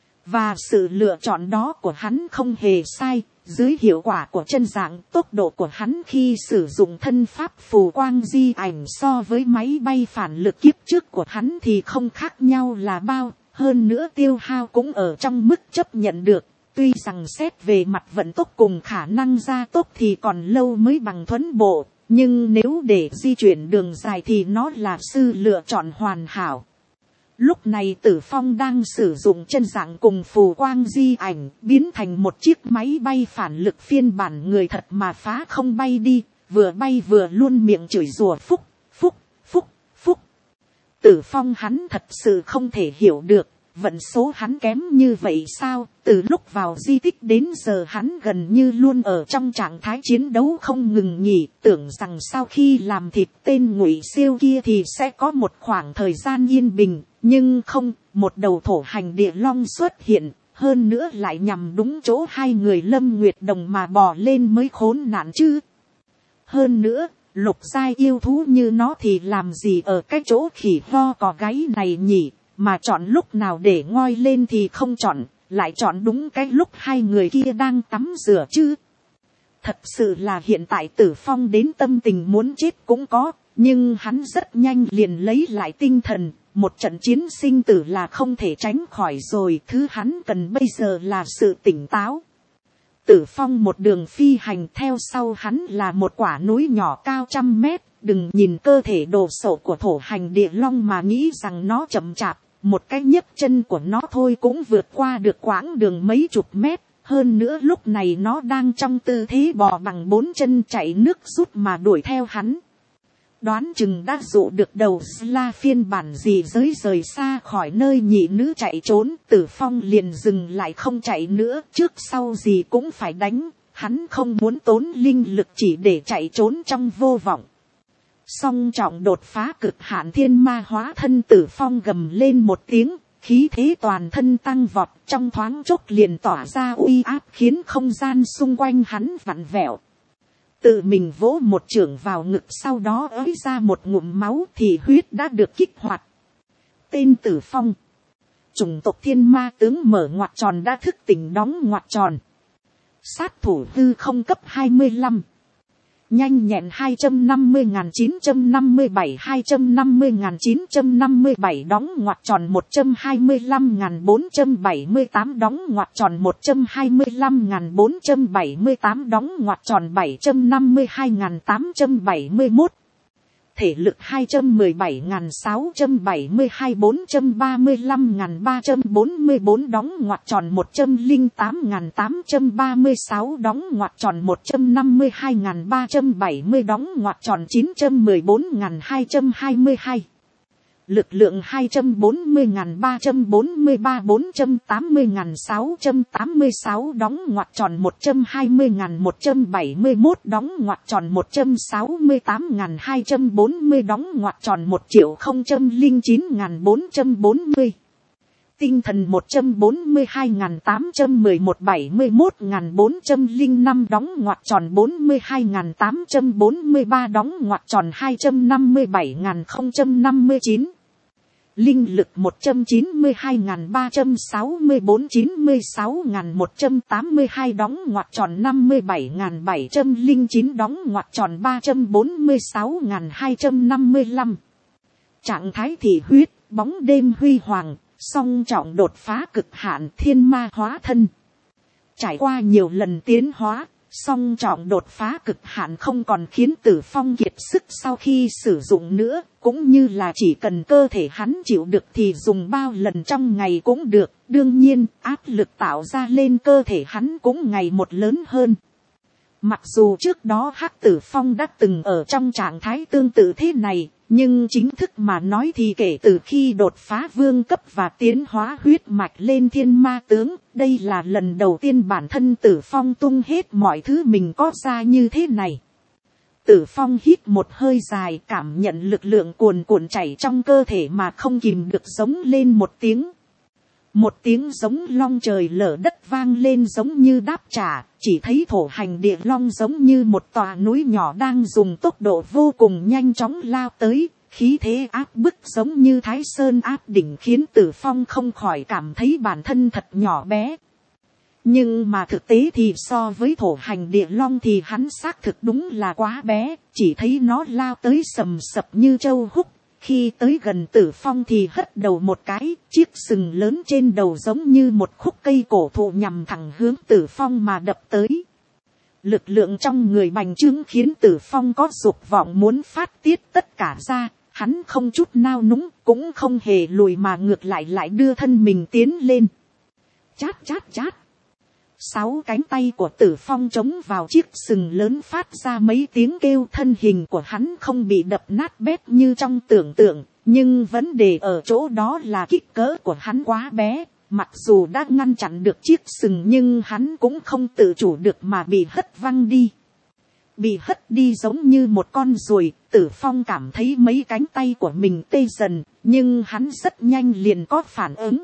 Và sự lựa chọn đó của hắn không hề sai, dưới hiệu quả của chân dạng, tốc độ của hắn khi sử dụng thân pháp phù quang di ảnh so với máy bay phản lực kiếp trước của hắn thì không khác nhau là bao, hơn nữa tiêu hao cũng ở trong mức chấp nhận được. Tuy rằng xét về mặt vận tốc cùng khả năng gia tốc thì còn lâu mới bằng thuấn bộ, nhưng nếu để di chuyển đường dài thì nó là sự lựa chọn hoàn hảo. Lúc này Tử Phong đang sử dụng chân dạng cùng phù quang di ảnh biến thành một chiếc máy bay phản lực phiên bản người thật mà phá không bay đi, vừa bay vừa luôn miệng chửi rủa phúc, phúc, phúc, phúc. Tử Phong hắn thật sự không thể hiểu được, vận số hắn kém như vậy sao? Từ lúc vào di tích đến giờ hắn gần như luôn ở trong trạng thái chiến đấu không ngừng nghỉ, tưởng rằng sau khi làm thịt tên Ngụy Siêu kia thì sẽ có một khoảng thời gian yên bình, nhưng không, một đầu thổ hành địa long xuất hiện, hơn nữa lại nhằm đúng chỗ hai người Lâm Nguyệt Đồng mà bò lên mới khốn nạn chứ. Hơn nữa, lục giai yêu thú như nó thì làm gì ở cái chỗ khỉ ho cò gáy này nhỉ? Mà chọn lúc nào để ngoi lên thì không chọn, lại chọn đúng cái lúc hai người kia đang tắm rửa chứ. Thật sự là hiện tại Tử Phong đến tâm tình muốn chết cũng có, nhưng hắn rất nhanh liền lấy lại tinh thần, một trận chiến sinh tử là không thể tránh khỏi rồi, thứ hắn cần bây giờ là sự tỉnh táo. Tử Phong một đường phi hành, theo sau hắn là một quả núi nhỏ cao trăm mét, đừng nhìn cơ thể đồ sộ của thổ hành địa long mà nghĩ rằng nó chậm chạp. Một cái nhấc chân của nó thôi cũng vượt qua được quãng đường mấy chục mét. Hơn nữa lúc này nó đang trong tư thế bò bằng bốn chân chạy nước rút mà đuổi theo hắn. Đoán chừng đã dụ được đầu la phiên bản gì giới rời xa khỏi nơi nhị nữ chạy trốn. Tử Phong liền dừng lại không chạy nữa, trước sau gì cũng phải đánh. Hắn không muốn tốn linh lực chỉ để chạy trốn trong vô vọng. Song trọng đột phá cực hạn thiên ma hóa thân, Tử Phong gầm lên một tiếng, khí thế toàn thân tăng vọt, trong thoáng chốc liền tỏa ra uy áp khiến không gian xung quanh hắn vặn vẹo. Tự mình vỗ một chưởng vào ngực, sau đó ới ra một ngụm máu thì huyết đã được kích hoạt. Tên Tử Phong, chủng tộc thiên ma tướng mở ngoặc tròn đã thức tỉnh đóng ngoặc tròn. Sát thủ hư không cấp hai mươi lăm. Nhanh nhẹn hai trăm năm mươi nghìn chín trăm năm mươi bảy hai trăm năm mươi nghìn chín trăm năm mươi bảy đóng ngoặc tròn một trăm hai mươi lăm nghìn bốn trăm bảy mươi tám đóng ngoặc tròn một trăm hai mươi lăm nghìn bốn trăm bảy mươi tám đóng ngoặc tròn bảy trăm năm mươi hai nghìn tám trăm bảy mươi mốt. Thể lực hai trăm mười bảy nghìn sáu trăm bảy mươi hai bốn trăm ba mươi lăm nghìn ba trăm bốn mươi bốn đóng ngoặc tròn một trăm lẻ tám nghìn tám trăm ba mươi sáu đóng ngoặc tròn một trăm năm mươi hai nghìn ba trăm bảy mươi đóng ngoặc tròn chín trăm mười bốn nghìn hai trăm hai mươi hai. Lực lượng hai trăm bốn mươi nghìn ba trăm bốn mươi ba bốn trăm tám mươi nghìn sáu trăm tám mươi sáu đóng ngoặc tròn một trăm hai mươi nghìn một trăm bảy mươi mốt đóng ngoặc tròn một trăm sáu mươi tám nghìn hai trăm bốn mươi đóng ngoặc tròn một triệu không trăm lẻ chín nghìn bốn trăm bốn mươi. Tinh thần một trăm bốn mươi hai nghìn tám trăm mười một bảy mươi mốt nghìn bốn trăm lẻ năm đóng ngoặc tròn bốn mươi hai nghìn tám trăm bốn mươi ba đóng ngoặc tròn hai trăm năm mươi bảy nghìn không trăm năm mươi chín. Linh lực một trăm chín mươi hai nghìn ba trăm sáu mươi bốn chín mươi sáu nghìn một trăm tám mươi hai đóng ngoặc tròn năm mươi bảy nghìn bảy trăm lẻ chín đóng ngoặc tròn ba trăm bốn mươi sáu nghìn hai trăm năm mươi lăm. Trạng thái thị huyết, bóng đêm huy hoàng, song trọng đột phá cực hạn thiên ma hóa thân. Trải qua nhiều lần tiến hóa, song trọng đột phá cực hạn không còn khiến Tử Phong kiệt sức sau khi sử dụng nữa, cũng như là chỉ cần cơ thể hắn chịu được thì dùng bao lần trong ngày cũng được. Đương nhiên, áp lực tạo ra lên cơ thể hắn cũng ngày một lớn hơn. Mặc dù trước đó Hắc Tử Phong đã từng ở trong trạng thái tương tự thế này, nhưng chính thức mà nói thì kể từ khi đột phá vương cấp và tiến hóa huyết mạch lên thiên ma tướng, đây là lần đầu tiên bản thân Tử Phong tung hết mọi thứ mình có ra như thế này. Tử Phong hít một hơi dài, cảm nhận lực lượng cuồn cuộn chảy trong cơ thể mà không kìm được giống lên một tiếng. Một tiếng giống long trời lở đất vang lên giống như đáp trả, chỉ thấy thổ hành địa long giống như một tòa núi nhỏ đang dùng tốc độ vô cùng nhanh chóng lao tới, khí thế áp bức giống như thái sơn áp đỉnh, khiến Tử Phong không khỏi cảm thấy bản thân thật nhỏ bé. Nhưng mà thực tế thì so với thổ hành địa long thì hắn xác thực đúng là quá bé, chỉ thấy nó lao tới sầm sập như trâu húc. Khi tới gần Tử Phong thì hất đầu một cái, chiếc sừng lớn trên đầu giống như một khúc cây cổ thụ nhằm thẳng hướng Tử Phong mà đập tới. Lực lượng trong người bành trướng khiến Tử Phong có dục vọng muốn phát tiết tất cả ra, hắn không chút nao núng, cũng không hề lùi mà ngược lại lại đưa thân mình tiến lên. Chát chát chát. Sáu cánh tay của Tử Phong chống vào chiếc sừng lớn phát ra mấy tiếng kêu, thân hình của hắn không bị đập nát bét như trong tưởng tượng, nhưng vấn đề ở chỗ đó là kích cỡ của hắn quá bé. Mặc dù đã ngăn chặn được chiếc sừng nhưng hắn cũng không tự chủ được mà bị hất văng đi. Bị hất đi giống như một con ruồi, Tử Phong cảm thấy mấy cánh tay của mình tê dần, nhưng hắn rất nhanh liền có phản ứng.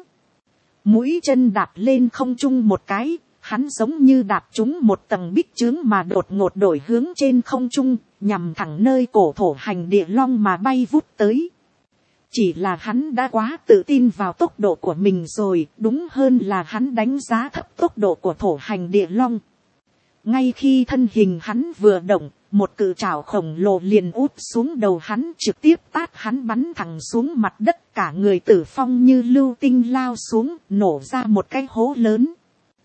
Mũi chân đạp lên không trung một cái, hắn giống như đạp trúng một tầng bích chướng mà đột ngột đổi hướng trên không trung, nhằm thẳng nơi cổ thổ hành địa long mà bay vút tới. Chỉ là hắn đã quá tự tin vào tốc độ của mình rồi, đúng hơn là hắn đánh giá thấp tốc độ của thổ hành địa long. Ngay khi thân hình hắn vừa động, một cự trảo khổng lồ liền úp xuống đầu hắn, trực tiếp tát hắn bắn thẳng xuống mặt đất, cả người Tử Phong như lưu tinh lao xuống, nổ ra một cái hố lớn.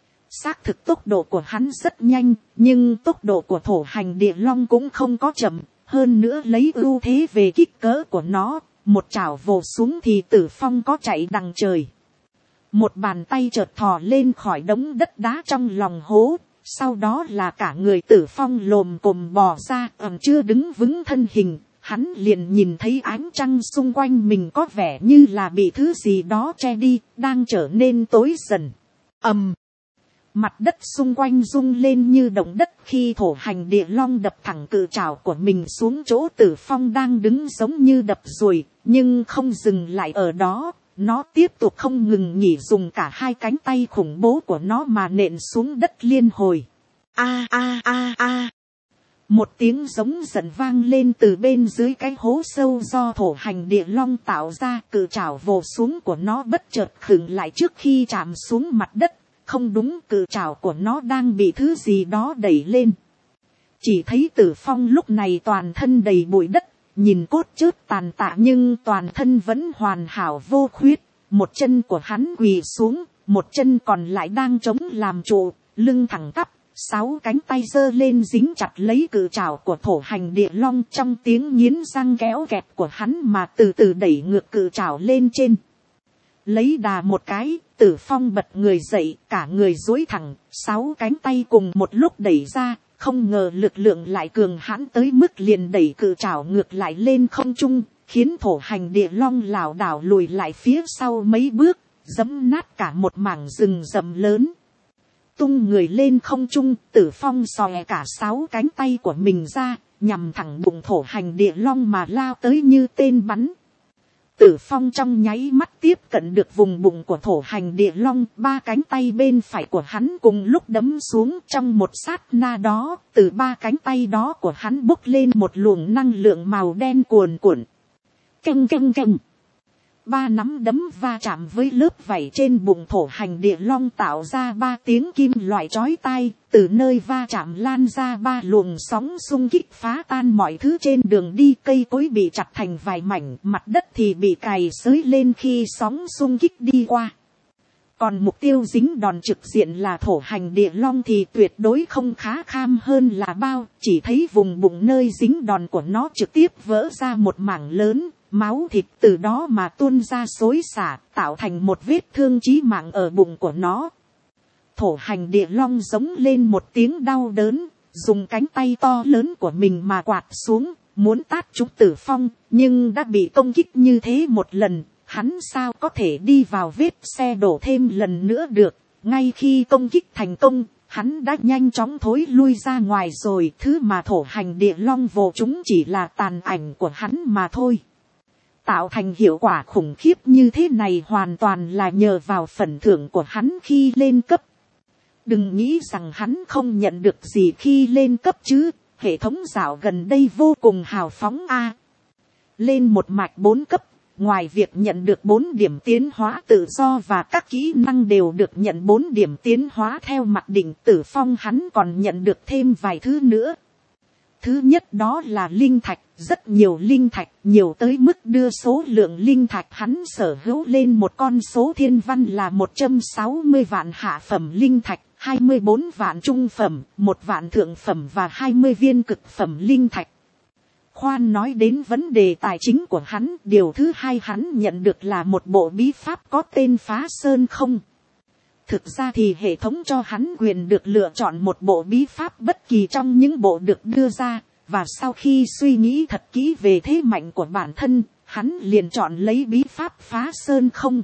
Xác thực tốc độ của hắn rất nhanh, nhưng tốc độ của thổ hành địa long cũng không có chậm, hơn nữa lấy ưu thế về kích cỡ của nó, một chảo vồ xuống thì Tử Phong có chạy đằng trời. Một bàn tay chợt thò lên khỏi đống đất đá trong lòng hố, sau đó là cả người Tử Phong lồm cồm bò ra, ầm chưa đứng vững thân hình, hắn liền nhìn thấy ánh trăng xung quanh mình có vẻ như là bị thứ gì đó che đi, đang trở nên tối dần. Ầm. Mặt đất xung quanh rung lên như động đất khi thổ hành địa long đập thẳng cự trảo của mình xuống chỗ Tử Phong đang đứng, giống như đập ruồi, nhưng không dừng lại ở đó. Nó tiếp tục không ngừng nghỉ dùng cả hai cánh tay khủng bố của nó mà nện xuống đất liên hồi. A a a a. Một tiếng giống giận vang lên từ bên dưới cái hố sâu do thổ hành địa long tạo ra, cự trảo vồ xuống của nó bất chợt khựng lại trước khi chạm xuống mặt đất. Không đúng, cự trảo của nó đang bị thứ gì đó đẩy lên. Chỉ thấy Tử Phong lúc này toàn thân đầy bụi đất, nhìn cốt chớp tàn tạ nhưng toàn thân vẫn hoàn hảo vô khuyết. Một chân của hắn quỳ xuống, một chân còn lại đang chống làm trụ, lưng thẳng tắp, sáu cánh tay giơ lên dính chặt lấy cự trảo của thổ hành địa long, trong tiếng nghiến răng kéo kẹt của hắn mà từ từ đẩy ngược cự trảo lên trên. Lấy đà một cái, Tử Phong bật người dậy, cả người duỗi thẳng, sáu cánh tay cùng một lúc đẩy ra, không ngờ lực lượng lại cường hãn tới mức liền đẩy cự trảo ngược lại lên không trung, khiến thổ hành địa long lảo đảo lùi lại phía sau mấy bước, giẫm nát cả một mảng rừng rậm lớn. Tung người lên không trung, Tử Phong xòe cả sáu cánh tay của mình ra, nhằm thẳng bụng thổ hành địa long mà lao tới như tên bắn. Tử Phong trong nháy mắt tiếp cận được vùng bụng của thổ hành địa long, ba cánh tay bên phải của hắn cùng lúc đấm xuống, trong một sát na đó, từ ba cánh tay đó của hắn bốc lên một luồng năng lượng màu đen cuồn cuộn. Canh canh canh. Ba nắm đấm va chạm với lớp vảy trên bụng thổ hành địa long tạo ra ba tiếng kim loại chói tai, từ nơi va chạm lan ra ba luồng sóng xung kích phá tan mọi thứ trên đường đi, cây cối bị chặt thành vài mảnh, mặt đất thì bị cày xới lên khi sóng xung kích đi qua. Còn mục tiêu dính đòn trực diện là thổ hành địa long thì tuyệt đối không khá kham hơn là bao, chỉ thấy vùng bụng nơi dính đòn của nó trực tiếp vỡ ra một mảng lớn. Máu thịt từ đó mà tuôn ra xối xả, tạo thành một vết thương chí mạng ở bụng của nó. Thổ hành địa long giống lên một tiếng đau đớn, dùng cánh tay to lớn của mình mà quạt xuống, muốn tát trúng Tử Phong, nhưng đã bị công kích như thế một lần, hắn sao có thể đi vào vết xe đổ thêm lần nữa được. Ngay khi công kích thành công, hắn đã nhanh chóng thối lui ra ngoài rồi, thứ mà thổ hành địa long vồ chúng chỉ là tàn ảnh của hắn mà thôi. Tạo thành hiệu quả khủng khiếp như thế này hoàn toàn là nhờ vào phần thưởng của hắn khi lên cấp. Đừng nghĩ rằng hắn không nhận được gì khi lên cấp chứ, hệ thống dạo gần đây vô cùng hào phóng a. lên một mạch bốn cấp, ngoài việc nhận được bốn điểm tiến hóa tự do và các kỹ năng đều được nhận bốn điểm tiến hóa theo mặc định, Tử Phong hắn còn nhận được thêm vài thứ nữa. Thứ nhất đó là linh thạch, rất nhiều linh thạch, nhiều tới mức đưa số lượng linh thạch hắn sở hữu lên một con số thiên văn là một trăm sáu mươi vạn hạ phẩm linh thạch, hai mươi bốn vạn trung phẩm, một vạn thượng phẩm và hai mươi viên cực phẩm linh thạch. Khoan nói đến vấn đề tài chính của hắn, điều thứ hai hắn nhận được là một bộ bí pháp có tên Phá Sơn Không. Thực ra thì hệ thống cho hắn quyền được lựa chọn một bộ bí pháp bất kỳ trong những bộ được đưa ra, và sau khi suy nghĩ thật kỹ về thế mạnh của bản thân, hắn liền chọn lấy bí pháp Phá Sơn Không.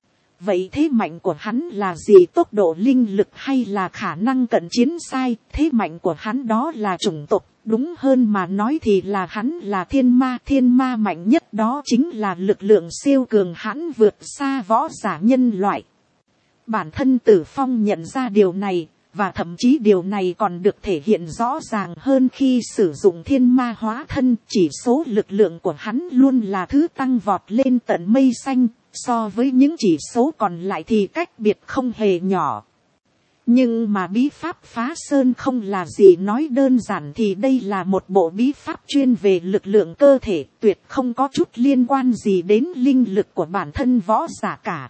Vậy thế mạnh của hắn là gì? Tốc độ, linh lực hay là khả năng cận chiến? Sai, thế mạnh của hắn đó là chủng tộc, đúng hơn mà nói thì là hắn là thiên ma. Thiên ma mạnh nhất đó chính là lực lượng siêu cường hãn vượt xa võ giả nhân loại. Bản thân Tử Phong nhận ra điều này, và thậm chí điều này còn được thể hiện rõ ràng hơn khi sử dụng thiên ma hóa thân. Chỉ số lực lượng của hắn luôn là thứ tăng vọt lên tận mây xanh, so với những chỉ số còn lại thì cách biệt không hề nhỏ. Nhưng mà bí pháp Phá Sơn Không là gì? Nói đơn giản thì đây là một bộ bí pháp chuyên về lực lượng cơ thể, tuyệt không có chút liên quan gì đến linh lực của bản thân võ giả cả.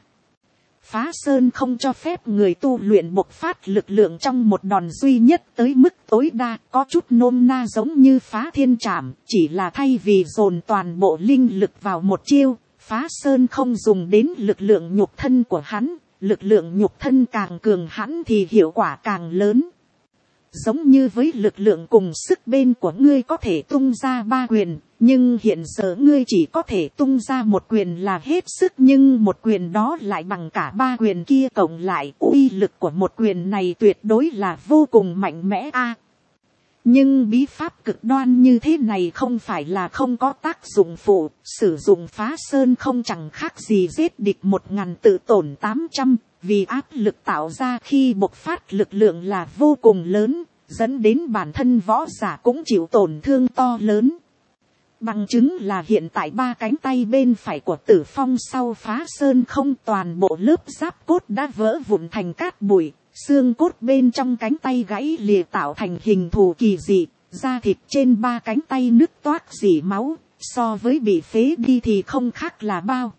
Phá Sơn Không cho phép người tu luyện bộc phát lực lượng trong một đòn duy nhất tới mức tối đa, có chút nôm na giống như Phá Thiên Trảm, chỉ là thay vì dồn toàn bộ linh lực vào một chiêu, Phá Sơn Không dùng đến lực lượng nhục thân của hắn. Lực lượng nhục thân càng cường hãn thì hiệu quả càng lớn. Giống như với lực lượng cùng sức bên của ngươi có thể tung ra ba quyền, nhưng hiện giờ ngươi chỉ có thể tung ra một quyền là hết sức, nhưng một quyền đó lại bằng cả ba quyền kia cộng lại. Uy lực của một quyền này tuyệt đối là vô cùng mạnh mẽ a. À, nhưng bí pháp cực đoan như thế này không phải là không có tác dụng phụ, sử dụng Phá Sơn Không chẳng khác gì giết địch một ngàn tự tổn tám trăm, vì áp lực tạo ra khi bộc phát lực lượng là vô cùng lớn, dẫn đến bản thân võ giả cũng chịu tổn thương to lớn. Bằng chứng là hiện tại ba cánh tay bên phải của Tử Phong sau Phá Sơn Không toàn bộ lớp giáp cốt đã vỡ vụn thành cát bụi. Xương cốt bên trong cánh tay gãy lìa tạo thành hình thù kỳ dị, da thịt trên ba cánh tay nứt toác rỉ máu, so với bị phế đi thì không khác là bao.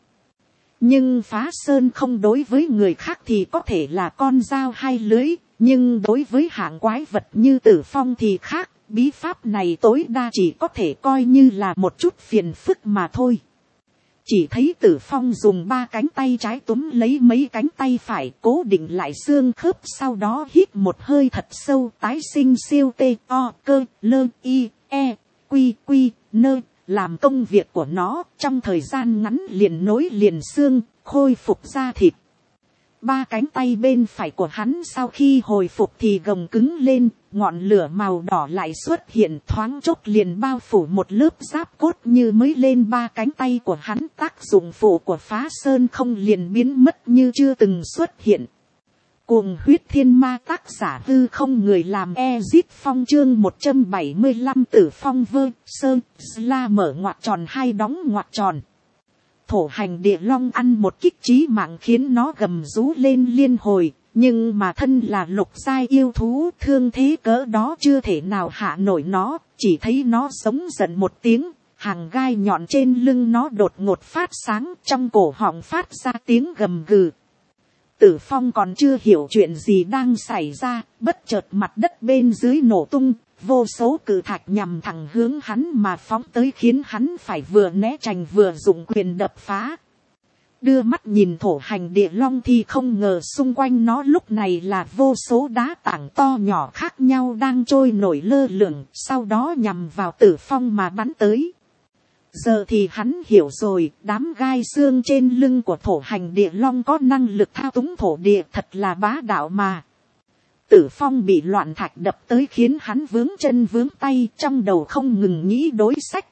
Nhưng Phá Sơn Không đối với người khác thì có thể là con dao hai lưỡi, nhưng đối với hạng quái vật như Tử Phong thì khác, bí pháp này tối đa chỉ có thể coi như là một chút phiền phức mà thôi. Chỉ thấy Tử Phong dùng ba cánh tay trái túm lấy mấy cánh tay phải, cố định lại xương khớp, sau đó hít một hơi thật sâu, tái sinh siêu tê o cơ lơ y e quy quy nơ, làm công việc của nó, trong thời gian ngắn liền nối liền xương, khôi phục da thịt. Ba cánh tay bên phải của hắn sau khi hồi phục thì gồng cứng lên, ngọn lửa màu đỏ lại xuất hiện, thoáng chốc liền bao phủ một lớp giáp cốt như mới lên. Ba cánh tay của hắn, tác dụng phụ của Phá Sơn Không liền biến mất như chưa từng xuất hiện. Cuồng huyết thiên ma, tác giả Hư Không, người làm Ezit Phong, chương một trăm bảy mươi lăm Tử Phong vơ sơ la mở ngoặc tròn hai đóng ngoặc tròn. Thổ hành địa long ăn một kích chí mạng khiến nó gầm rú lên liên hồi, nhưng mà thân là lục giai yêu thú, thương thế cỡ đó chưa thể nào hạ nổi nó, chỉ thấy nó giống giận một tiếng, hàng gai nhọn trên lưng nó đột ngột phát sáng, trong cổ họng phát ra tiếng gầm gừ. Tử Phong còn chưa hiểu chuyện gì đang xảy ra, bất chợt mặt đất bên dưới nổ tung, vô số cự thạch nhằm thẳng hướng hắn mà phóng tới, khiến hắn phải vừa né tránh vừa dụng quyền đập phá. Đưa mắt nhìn thổ hành địa long thì không ngờ xung quanh nó lúc này là vô số đá tảng to nhỏ khác nhau đang trôi nổi lơ lửng, sau đó nhằm vào Tử Phong mà bắn tới. Giờ thì hắn hiểu rồi, đám gai xương trên lưng của thổ hành địa long có năng lực thao túng thổ địa, thật là bá đạo mà. Tử Phong bị loạn thạch đập tới khiến hắn vướng chân vướng tay, trong đầu không ngừng nghĩ đối sách.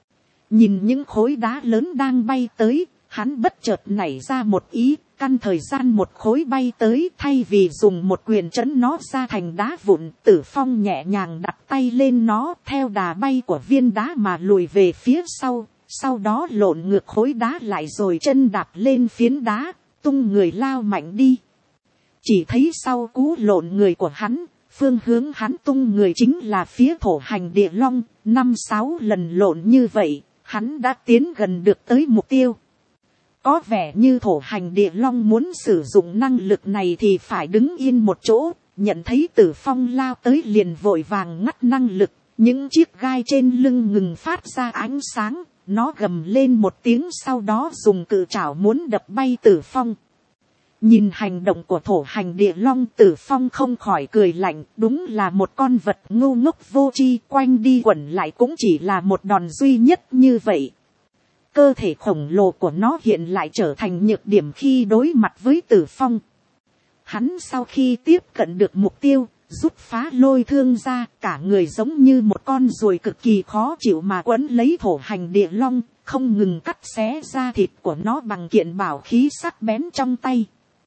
Nhìn những khối đá lớn đang bay tới, hắn bất chợt nảy ra một ý, căn thời gian một khối bay tới, thay vì dùng một quyền trấn nó ra thành đá vụn, Tử Phong nhẹ nhàng đặt tay lên nó, theo đà bay của viên đá mà lùi về phía sau, sau đó lộn ngược khối đá lại rồi chân đạp lên phiến đá, tung người lao mạnh đi. Chỉ thấy sau cú lộn người của hắn, phương hướng hắn tung người chính là phía thổ hành địa long, năm sáu lần lộn như vậy, hắn đã tiến gần được tới mục tiêu. Có vẻ như thổ hành địa long muốn sử dụng năng lực này thì phải đứng yên một chỗ, nhận thấy Tử Phong lao tới liền vội vàng ngắt năng lực, những chiếc gai trên lưng ngừng phát ra ánh sáng, nó gầm lên một tiếng sau đó dùng cự trảo muốn đập bay Tử Phong. Nhìn hành động của thổ hành địa long, Tử Phong không khỏi cười lạnh, đúng là một con vật ngu ngốc vô tri, quanh đi quẩn lại cũng chỉ là một đòn duy nhất như vậy. Cơ thể khổng lồ của nó hiện lại trở thành nhược điểm khi đối mặt với Tử Phong. Hắn sau khi tiếp cận được mục tiêu, rút phá lôi thương ra, cả người giống như một con ruồi cực kỳ khó chịu mà quấn lấy thổ hành địa long, không ngừng cắt xé da thịt của nó bằng kiện bảo khí sắc bén trong tay.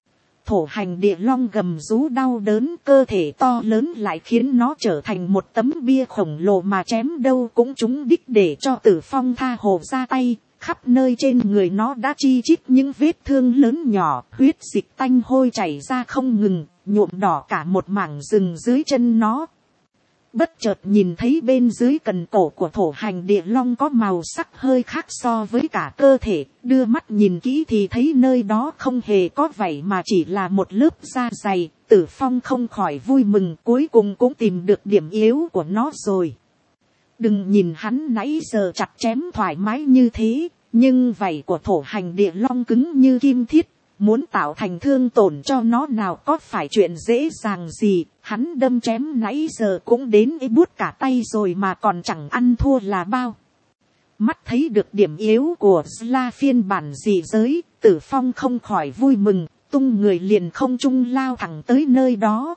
Thổ hành địa long gầm rú đau đớn, cơ thể to lớn lại khiến nó trở thành một tấm bia khổng lồ mà chém đâu cũng trúng đích để cho Tử Phong tha hồ ra tay. Khắp nơi trên người nó đã chi chít những vết thương lớn nhỏ, huyết dịch tanh hôi chảy ra không ngừng, nhuộm đỏ cả một mảng rừng dưới chân nó. Bất chợt nhìn thấy bên dưới cần cổ của thổ hành địa long có màu sắc hơi khác so với cả cơ thể, đưa mắt nhìn kỹ thì thấy nơi đó không hề có vảy mà chỉ là một lớp da dày. Tử Phong không khỏi vui mừng, cuối cùng cũng tìm được điểm yếu của nó rồi. Đừng nhìn hắn nãy giờ chặt chém thoải mái như thế, nhưng vảy của thổ hành địa long cứng như kim thiết, muốn tạo thành thương tổn cho nó nào có phải chuyện dễ dàng gì. Hắn đâm chém nãy giờ cũng đến ê buốt cả tay rồi mà còn chẳng ăn thua là bao. Mắt thấy được điểm yếu của Sla phiên bản dị giới, Tử Phong không khỏi vui mừng, tung người liền không trung lao thẳng tới nơi đó.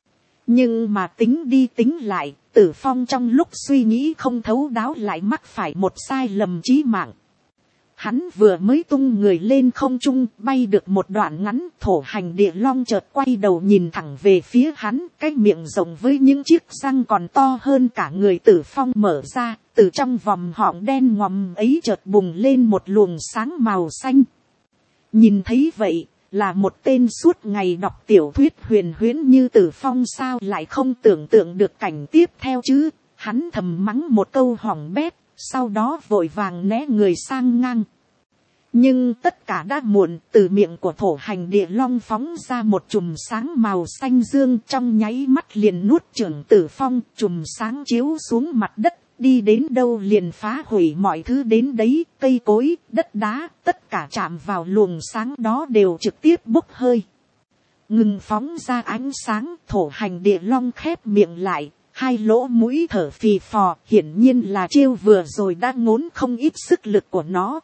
Nhưng mà tính đi tính lại, Tử Phong trong lúc suy nghĩ không thấu đáo lại mắc phải một sai lầm chí mạng. Hắn vừa mới tung người lên không trung, bay được một đoạn ngắn, thổ hành địa long chợt quay đầu nhìn thẳng về phía hắn, cái miệng rộng với những chiếc răng còn to hơn cả người Tử Phong mở ra, từ trong vòng họng đen ngòm ấy chợt bùng lên một luồng sáng màu xanh. Nhìn thấy vậy, là một tên suốt ngày đọc tiểu thuyết huyền huyễn như Tử Phong sao lại không tưởng tượng được cảnh tiếp theo chứ. Hắn thầm mắng một câu hỏng bét, sau đó vội vàng né người sang ngang. Nhưng tất cả đã muộn, từ miệng của thổ hành địa long phóng ra một chùm sáng màu xanh dương, trong nháy mắt liền nuốt chửng Tử Phong. Chùm sáng chiếu xuống mặt đất, đi đến đâu liền phá hủy mọi thứ đến đấy, cây cối, đất đá, tất cả chạm vào luồng sáng đó đều trực tiếp bốc hơi. Ngừng phóng ra ánh sáng, thổ hành địa long khép miệng lại, hai lỗ mũi thở phì phò, hiển nhiên là chiêu vừa rồi đã ngốn không ít sức lực của nó.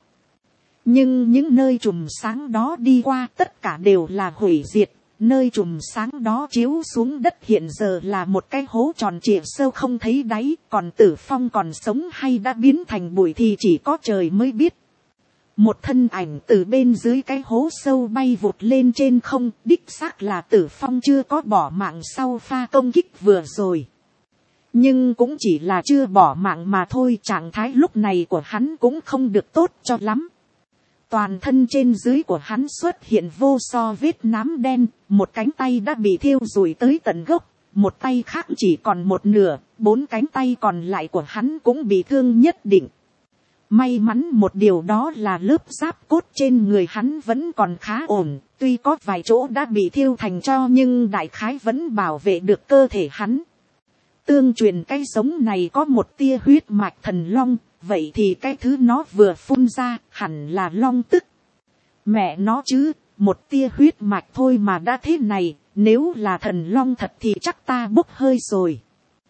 Nhưng những nơi chùm sáng đó đi qua tất cả đều là hủy diệt, nơi chùm sáng đó chiếu xuống đất hiện giờ là một cái hố tròn trịa sâu không thấy đáy, còn Tử Phong còn sống hay đã biến thành bụi thì chỉ có trời mới biết. Một thân ảnh từ bên dưới cái hố sâu bay vụt lên trên không, đích xác là Tử Phong chưa có bỏ mạng sau pha công kích vừa rồi. Nhưng cũng chỉ là chưa bỏ mạng mà thôi, trạng thái lúc này của hắn cũng không được tốt cho lắm. Toàn thân trên dưới của hắn xuất hiện vô so vết nám đen, một cánh tay đã bị thiêu rụi tới tận gốc, một tay khác chỉ còn một nửa, bốn cánh tay còn lại của hắn cũng bị thương nhất định. May mắn một điều đó là lớp giáp cốt trên người hắn vẫn còn khá ổn, tuy có vài chỗ đã bị thiêu thành tro nhưng đại khái vẫn bảo vệ được cơ thể hắn. Tương truyền cái giống này có một tia huyết mạch thần long, vậy thì cái thứ nó vừa phun ra hẳn là long tức. Mẹ nó chứ, một tia huyết mạch thôi mà đã thế này, nếu là thần long thật thì chắc ta bốc hơi rồi.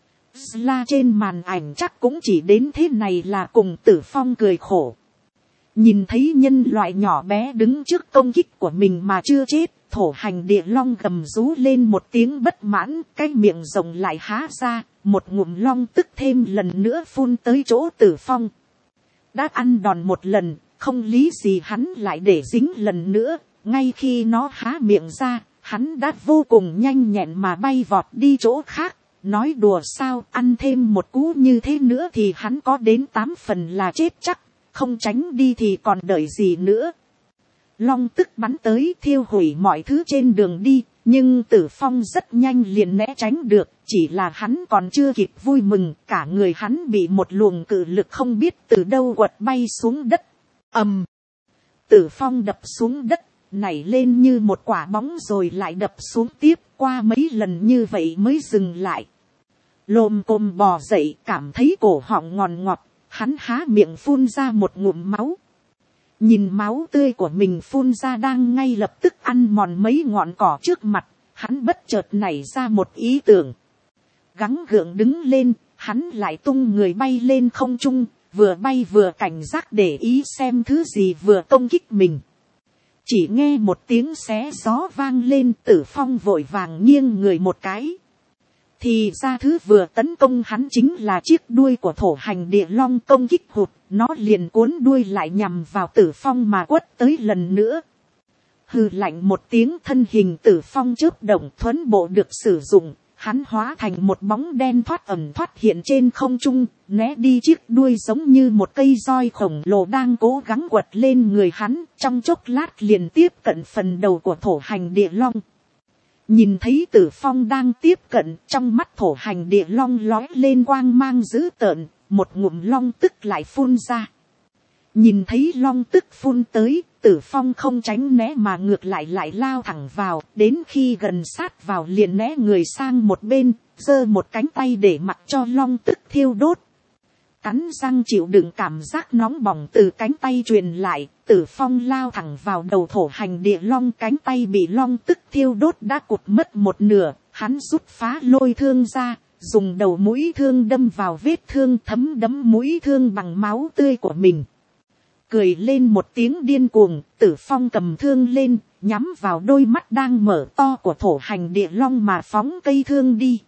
Sla trên màn ảnh chắc cũng chỉ đến thế này là cùng Tử Phong cười khổ. Nhìn thấy nhân loại nhỏ bé đứng trước công kích của mình mà chưa chết, thổ hành địa long gầm rú lên một tiếng bất mãn, cái miệng rộng lại há ra, một ngụm long tức thêm lần nữa phun tới chỗ Tử Phong. Đã ăn đòn một lần, không lý gì hắn lại để dính lần nữa, ngay khi nó há miệng ra, hắn đã vô cùng nhanh nhẹn mà bay vọt đi chỗ khác. Nói đùa sao, ăn thêm một cú như thế nữa thì hắn có đến tám phần là chết chắc, không tránh đi thì còn đợi gì nữa. Long tức bắn tới thiêu hủy mọi thứ trên đường đi, nhưng Tử Phong rất nhanh liền né tránh được, chỉ là hắn còn chưa kịp vui mừng, cả người hắn bị một luồng cự lực không biết từ đâu quật bay xuống đất. Ầm, Tử Phong đập xuống đất, nảy lên như một quả bóng rồi lại đập xuống tiếp, qua mấy lần như vậy mới dừng lại. Lồm cồm bò dậy, cảm thấy cổ họng ngọt ngọt, hắn há miệng phun ra một ngụm máu. Nhìn máu tươi của mình phun ra đang ngay lập tức ăn mòn mấy ngọn cỏ trước mặt, hắn bất chợt nảy ra một ý tưởng. Gắng gượng đứng lên, hắn lại tung người bay lên không trung, vừa bay vừa cảnh giác để ý xem thứ gì vừa công kích mình. Chỉ nghe một tiếng xé gió vang lên, Tử Phong vội vàng nghiêng người một cái. Thì ra thứ vừa tấn công hắn chính là chiếc đuôi của thổ hành địa long, công kích hụt, nó liền cuốn đuôi lại nhằm vào Tử Phong mà quất tới lần nữa. Hừ lạnh một tiếng, thân hình Tử Phong chớp động, thuấn bộ được sử dụng, hắn hóa thành một bóng đen thoát ẩn thoát hiện trên không trung, né đi chiếc đuôi giống như một cây roi khổng lồ đang cố gắng quật lên người hắn, trong chốc lát liền tiếp cận phần đầu của thổ hành địa long. Nhìn thấy Tử Phong đang tiếp cận, trong mắt thổ hành địa long lói lên quang mang dữ tợn, một ngụm long tức lại phun ra. Nhìn thấy long tức phun tới, Tử Phong không tránh né mà ngược lại lại lao thẳng vào, đến khi gần sát vào liền né người sang một bên, giơ một cánh tay để mặc cho long tức thiêu đốt. Cắn răng chịu đựng cảm giác nóng bỏng từ cánh tay truyền lại, Tử Phong lao thẳng vào đầu thổ hành địa long, cánh tay bị long tức thiêu đốt đã cụt mất một nửa, hắn rút phá lôi thương ra, dùng đầu mũi thương đâm vào vết thương, thấm đẫm mũi thương bằng máu tươi của mình. Cười lên một tiếng điên cuồng, Tử Phong cầm thương lên, nhắm vào đôi mắt đang mở to của thổ hành địa long mà phóng cây thương đi.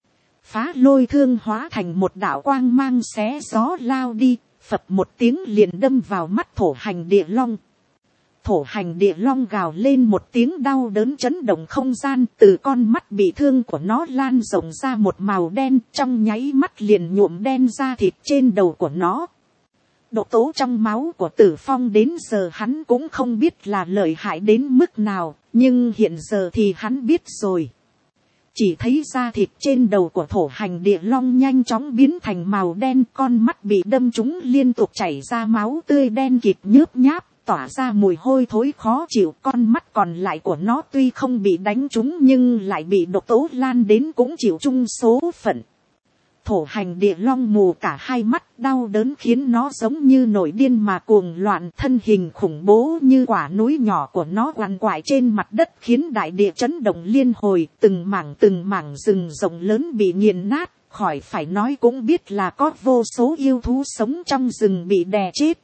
Phá lôi thương hóa thành một đạo quang mang xé gió lao đi, phập một tiếng liền đâm vào mắt thổ hành địa long. Thổ hành địa long gào lên một tiếng đau đớn chấn động không gian, từ con mắt bị thương của nó lan rộng ra một màu đen, trong nháy mắt liền nhuộm đen da thịt trên đầu của nó. Độc tố trong máu của Tử Phong đến giờ hắn cũng không biết là lợi hại đến mức nào, nhưng hiện giờ thì hắn biết rồi. Chỉ thấy da thịt trên đầu của thổ hành địa long nhanh chóng biến thành màu đen, con mắt bị đâm trúng liên tục chảy ra máu tươi đen kịt nhớp nháp, tỏa ra mùi hôi thối khó chịu. Con mắt còn lại của nó tuy không bị đánh trúng nhưng lại bị độc tố lan đến cũng chịu chung số phận. Thổ hành địa long mù cả hai mắt, đau đớn khiến nó giống như nổi điên mà cuồng loạn, thân hình khủng bố như quả núi nhỏ của nó quằn quại trên mặt đất khiến đại địa chấn động liên hồi, từng mảng từng mảng rừng rộng lớn bị nghiền nát, khỏi phải nói cũng biết là có vô số yêu thú sống trong rừng bị đè chết.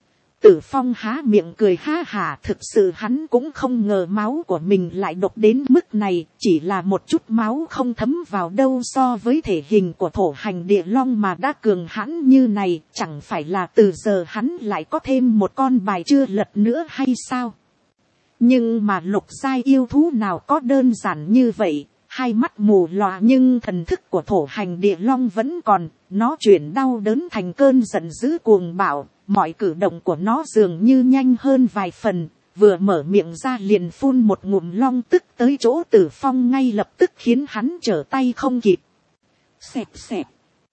Tử Phong há miệng cười ha hả, thực sự hắn cũng không ngờ máu của mình lại độc đến mức này, chỉ là một chút máu không thấm vào đâu so với thể hình của thổ hành địa long mà đã cường hãn như này, chẳng phải là từ giờ hắn lại có thêm một con bài chưa lật nữa hay sao? Nhưng mà lục giai yêu thú nào có đơn giản như vậy, hai mắt mù lòa nhưng thần thức của thổ hành địa long vẫn còn, nó chuyển đau đớn thành cơn giận dữ cuồng bạo. Mọi cử động của nó dường như nhanh hơn vài phần, vừa mở miệng ra liền phun một ngụm long tức tới chỗ Tử Phong, ngay lập tức khiến hắn trở tay không kịp. Xẹp xẹp.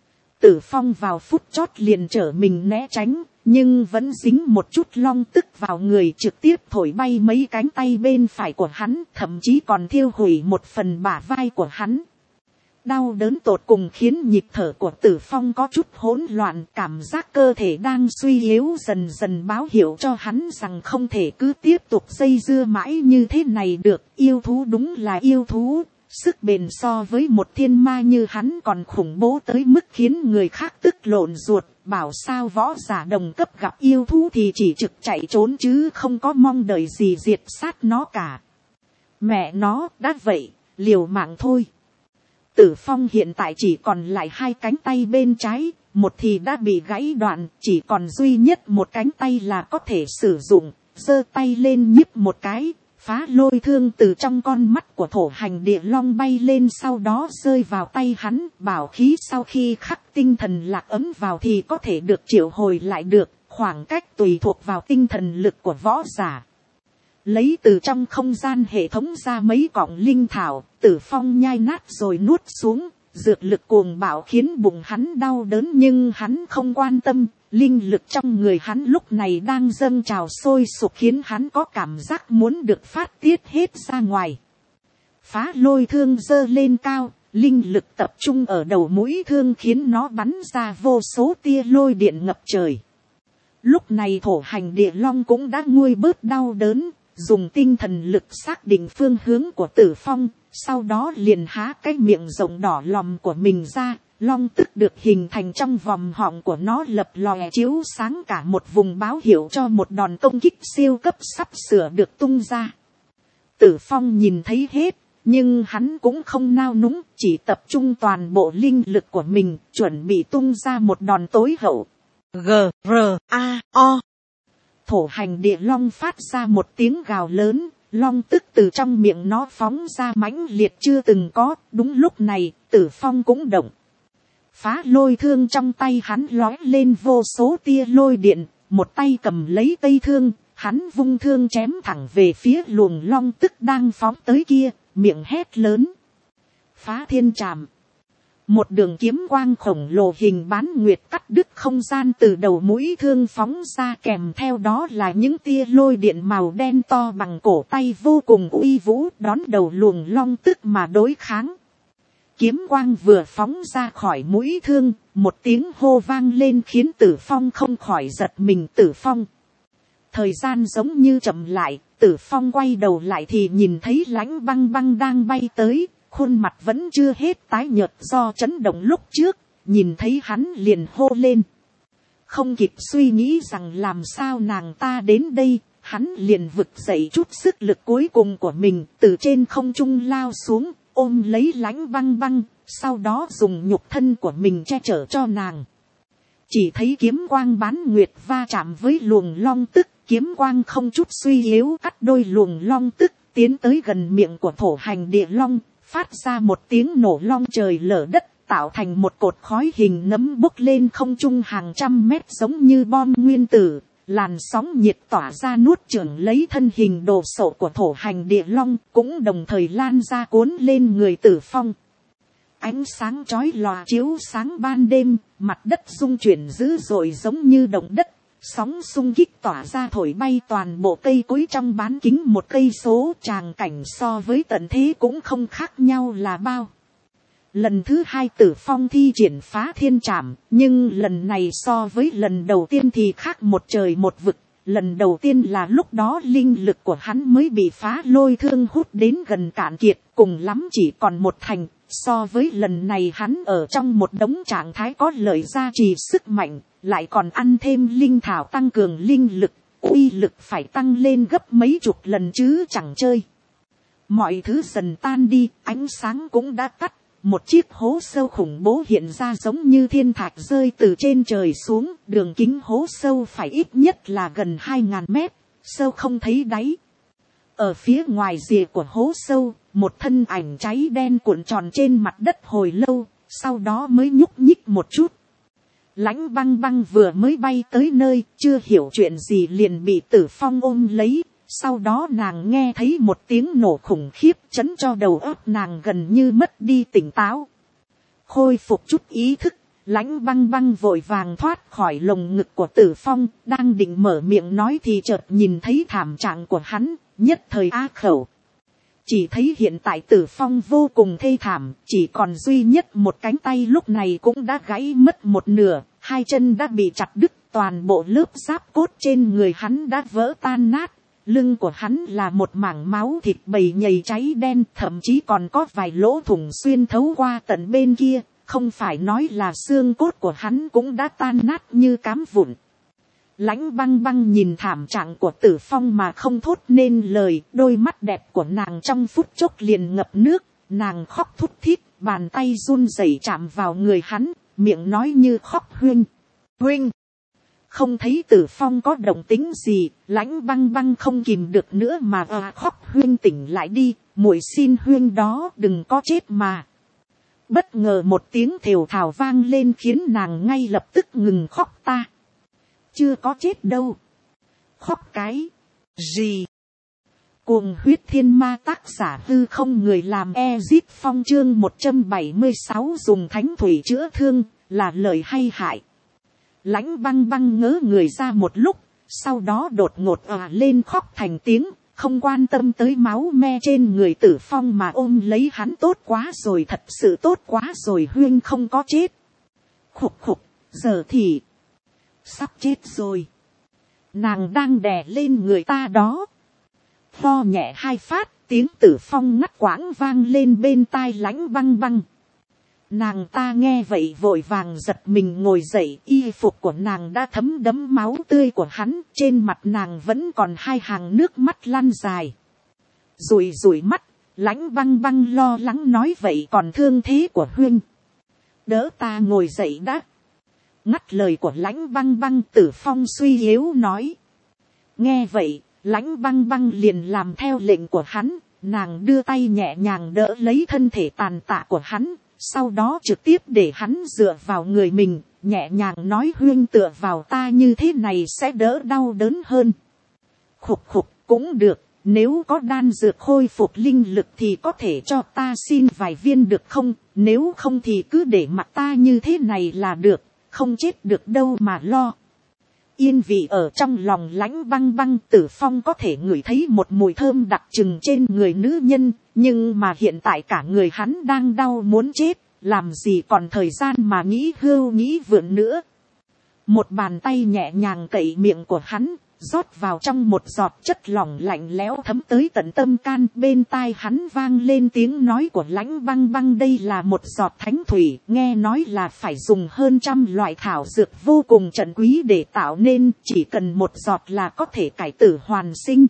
Tử Phong vào phút chót liền trở mình né tránh, nhưng vẫn dính một chút long tức vào người, trực tiếp thổi bay mấy cánh tay bên phải của hắn, thậm chí còn thiêu hủy một phần bả vai của hắn. Đau đớn tột cùng khiến nhịp thở của Tử Phong có chút hỗn loạn, cảm giác cơ thể đang suy yếu dần dần báo hiệu cho hắn rằng không thể cứ tiếp tục dây dưa mãi như thế này được. Yêu thú đúng là yêu thú, sức bền so với một thiên ma như hắn còn khủng bố tới mức khiến người khác tức lộn ruột. Bảo sao võ giả đồng cấp gặp yêu thú thì chỉ trực chạy trốn chứ không có mong đợi gì diệt sát nó cả. Mẹ nó, đã vậy, liều mạng thôi. Tử Phong hiện tại chỉ còn lại hai cánh tay bên trái, một thì đã bị gãy đoạn, chỉ còn duy nhất một cánh tay là có thể sử dụng, giơ tay lên nhíp một cái, phá lôi thương từ trong con mắt của thổ hành địa long bay lên, sau đó rơi vào tay hắn. Bảo khí sau khi khắc tinh thần lạc ấm vào thì có thể được triệu hồi lại được, khoảng cách tùy thuộc vào tinh thần lực của võ giả. Lấy từ trong không gian hệ thống ra mấy cọng linh thảo, Tử Phong nhai nát rồi nuốt xuống, dược lực cuồng bạo khiến bụng hắn đau đớn nhưng hắn không quan tâm, linh lực trong người hắn lúc này đang dâng trào sôi sục khiến hắn có cảm giác muốn được phát tiết hết ra ngoài. Phá lôi thương giơ lên cao, linh lực tập trung ở đầu mũi thương khiến nó bắn ra vô số tia lôi điện ngập trời. Lúc này thổ hành địa long cũng đã nguôi bớt đau đớn, dùng tinh thần lực xác định phương hướng của Tử Phong, sau đó liền há cái miệng rộng đỏ lòm của mình ra, long tức được hình thành trong vòng họng của nó lập lòe chiếu sáng cả một vùng báo hiệu cho một đòn công kích siêu cấp sắp sửa được tung ra. Tử Phong nhìn thấy hết, nhưng hắn cũng không nao núng, chỉ tập trung toàn bộ linh lực của mình, chuẩn bị tung ra một đòn tối hậu. G, R, A, O. Thổ hành địa long phát ra một tiếng gào lớn, long tức từ trong miệng nó phóng ra mãnh liệt chưa từng có. Đúng lúc này, Tử Phong cũng động. Phá lôi thương trong tay hắn lói lên vô số tia lôi điện, một tay cầm lấy cây thương, hắn vung thương chém thẳng về phía luồng long tức đang phóng tới kia, miệng hét lớn. Phá thiên trảm. Một đường kiếm quang khổng lồ hình bán nguyệt cắt đứt không gian từ đầu mũi thương phóng ra, kèm theo đó là những tia lôi điện màu đen to bằng cổ tay vô cùng uy vũ đón đầu luồng long tức mà đối kháng. Kiếm quang vừa phóng ra khỏi mũi thương, một tiếng hô vang lên khiến Tử Phong không khỏi giật mình. Tử Phong. Thời gian giống như chậm lại, Tử Phong quay đầu lại thì nhìn thấy Lãnh Băng Băng đang bay tới. Khuôn mặt vẫn chưa hết tái nhợt do chấn động lúc trước, nhìn thấy hắn liền hô lên. Không kịp suy nghĩ rằng làm sao nàng ta đến đây, hắn liền vực dậy chút sức lực cuối cùng của mình, từ trên không trung lao xuống, ôm lấy Lãnh Băng Băng, sau đó dùng nhục thân của mình che chở cho nàng. Chỉ thấy kiếm quang bán nguyệt va chạm với luồng long tức, kiếm quang không chút suy yếu cắt đôi luồng long tức, tiến tới gần miệng của thổ hành địa long. Phát ra một tiếng nổ long trời lở đất, tạo thành một cột khói hình nấm bốc lên không trung hàng trăm mét giống như bom nguyên tử, làn sóng nhiệt tỏa ra nuốt chửng lấy thân hình đồ sộ của thổ hành địa long, cũng đồng thời lan ra cuốn lên người Tử Phong. Ánh sáng chói lòa chiếu sáng ban đêm, mặt đất rung chuyển dữ dội giống như động đất, sóng xung kích tỏa ra thổi bay toàn bộ cây cối trong bán kính một cây số, tràng cảnh so với tận thế cũng không khác nhau là bao. Lần thứ hai Tử Phong thi triển phá thiên trảm, nhưng lần này so với lần đầu tiên thì khác một trời một vực. Lần đầu tiên là lúc đó linh lực của hắn mới bị phá lôi thương hút đến gần cạn kiệt, cùng lắm chỉ còn một thành. So với lần này hắn ở trong một đống trạng thái có lợi gia trì sức mạnh, lại còn ăn thêm linh thảo tăng cường linh lực, uy lực phải tăng lên gấp mấy chục lần chứ chẳng chơi. Mọi thứ dần tan đi, ánh sáng cũng đã tắt, một chiếc hố sâu khủng bố hiện ra giống như thiên thạch rơi từ trên trời xuống, đường kính hố sâu phải ít nhất là gần hai ngàn mét, sâu không thấy đáy. Ở phía ngoài rìa của hố sâu, một thân ảnh cháy đen cuộn tròn trên mặt đất hồi lâu, sau đó mới nhúc nhích một chút. Lãnh Băng Băng vừa mới bay tới nơi, chưa hiểu chuyện gì liền bị Tử Phong ôm lấy, sau đó nàng nghe thấy một tiếng nổ khủng khiếp chấn cho đầu óc nàng gần như mất đi tỉnh táo. Khôi phục chút ý thức, Lãnh Băng Băng vội vàng thoát khỏi lồng ngực của Tử Phong, đang định mở miệng nói thì chợt nhìn thấy thảm trạng của hắn, nhất thời á khẩu. Chỉ thấy hiện tại Tử Phong vô cùng thê thảm, chỉ còn duy nhất một cánh tay lúc này cũng đã gãy mất một nửa, hai chân đã bị chặt đứt, toàn bộ lớp giáp cốt trên người hắn đã vỡ tan nát, lưng của hắn là một mảng máu thịt bầy nhầy cháy đen, thậm chí còn có vài lỗ thủng xuyên thấu qua tận bên kia, không phải nói là xương cốt của hắn cũng đã tan nát như cám vụn. Lãnh Băng Băng nhìn thảm trạng của Tử Phong mà không thốt nên lời, đôi mắt đẹp của nàng trong phút chốc liền ngập nước, nàng khóc thút thít, bàn tay run rẩy chạm vào người hắn, miệng nói như khóc huynh, huynh. Không thấy Tử Phong có động tính gì, Lãnh Băng Băng không kìm được nữa mà à, khóc huynh tỉnh lại đi, muội xin huynh đó đừng có chết mà. Bất ngờ một tiếng thều thào vang lên khiến nàng ngay lập tức ngừng khóc ta. chưa có chết đâu. Khóc cái gì. Cuồng huyết thiên ma, tác giả hư không người làm. Ezip Phong chương một trăm bảy mươi sáu dùng thánh thủy chữa thương, là lợi hay hại. Lãnh Băng Băng ngớ người ra một lúc, sau đó đột ngột òa lên khóc thành tiếng, không quan tâm tới máu me trên người Tử Phong mà ôm lấy hắn. Tốt quá rồi, thật sự tốt quá rồi, Huyên không có chết. Khục khục, giờ thì sắp chết rồi. Nàng đang đè lên người ta đó. Pho nhẹ hai phát, tiếng Tử Phong ngắt quãng vang lên bên tai Lãnh Băng Băng. Nàng ta nghe vậy vội vàng giật mình ngồi dậy, y phục của nàng đã thấm đẫm máu tươi của hắn, trên mặt nàng vẫn còn hai hàng nước mắt lăn dài. Rủi rủi mắt, Lãnh Băng Băng lo lắng nói vậy còn thương thế của Huynh. Đỡ ta ngồi dậy đã. Ngắt lời của Lãnh Băng Băng, Tử Phong suy yếu nói. Nghe vậy, Lãnh Băng Băng liền làm theo lệnh của hắn, nàng đưa tay nhẹ nhàng đỡ lấy thân thể tàn tạ của hắn, sau đó trực tiếp để hắn dựa vào người mình, nhẹ nhàng nói Huyên tựa vào ta như thế này sẽ đỡ đau đớn hơn. Khục khục, cũng được, nếu có đan dược khôi phục linh lực thì có thể cho ta xin vài viên được không, nếu không thì cứ để mặc ta như thế này là được, không chết được đâu mà lo. Yên vị ở trong lòng Lãnh Băng Băng, Tử Phong có thể ngửi thấy một mùi thơm đặc trưng trên người nữ nhân, nhưng mà hiện tại cả người hắn đang đau muốn chết, làm gì còn thời gian mà nghĩ hưu nghĩ vượn nữa. Một bàn tay nhẹ nhàng cậy miệng của hắn, rót vào trong một giọt chất lỏng lạnh lẽo thấm tới tận tâm can. Bên tai hắn vang lên tiếng nói của Lãnh Băng Băng, đây là một giọt thánh thủy, nghe nói là phải dùng hơn trăm loại thảo dược vô cùng trân quý để tạo nên, chỉ cần một giọt là có thể cải tử hoàn sinh.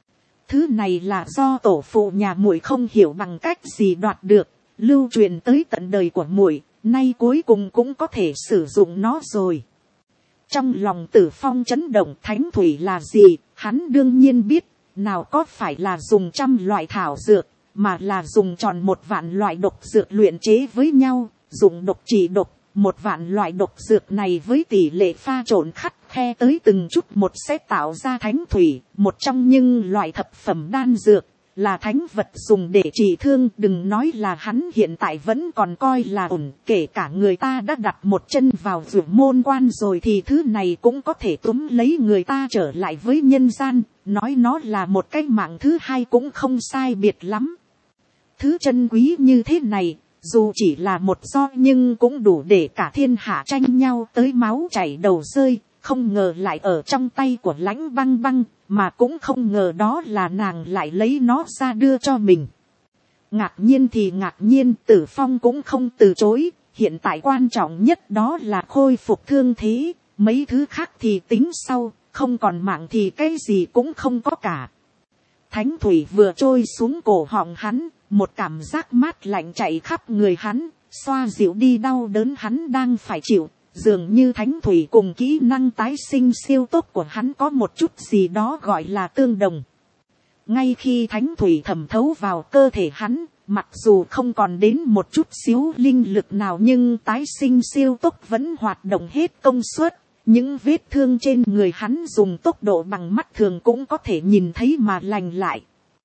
Thứ này là do tổ phụ nhà muội không hiểu bằng cách gì đoạt được, lưu truyền tới tận đời của muội, nay cuối cùng cũng có thể sử dụng nó rồi. Trong lòng Tử Phong chấn động, thánh thủy là gì, hắn đương nhiên biết, nào có phải là dùng trăm loại thảo dược, mà là dùng tròn một vạn loại độc dược luyện chế với nhau, dùng độc trị độc, một vạn loại độc dược này với tỷ lệ pha trộn khắt khe tới từng chút một sẽ tạo ra thánh thủy, một trong những loại thập phẩm đan dược, là thánh vật dùng để trị thương. Đừng nói là hắn hiện tại vẫn còn coi là ổn, kể cả người ta đã đặt một chân vào ruộng môn quan rồi thì thứ này cũng có thể túm lấy người ta trở lại với nhân gian, nói nó là một cái mạng thứ hai cũng không sai biệt lắm. Thứ chân quý như thế này, dù chỉ là một giọt nhưng cũng đủ để cả thiên hạ tranh nhau tới máu chảy đầu rơi, không ngờ lại ở trong tay của Lãnh Băng Băng, mà cũng không ngờ đó là nàng lại lấy nó ra đưa cho mình. Ngạc nhiên thì ngạc nhiên, Tử Phong cũng không từ chối, hiện tại quan trọng nhất đó là khôi phục thương thế, mấy thứ khác thì tính sau, không còn mạng thì cái gì cũng không có cả. Thánh thủy vừa trôi xuống cổ họng hắn, một cảm giác mát lạnh chạy khắp người hắn, xoa dịu đi đau đớn hắn đang phải chịu. Dường như thánh thủy cùng kỹ năng tái sinh siêu tốt của hắn có một chút gì đó gọi là tương đồng. Ngay khi thánh thủy thẩm thấu vào cơ thể hắn, mặc dù không còn đến một chút xíu linh lực nào nhưng tái sinh siêu tốt vẫn hoạt động hết công suất. Những vết thương trên người hắn dùng tốc độ bằng mắt thường cũng có thể nhìn thấy mà lành lại.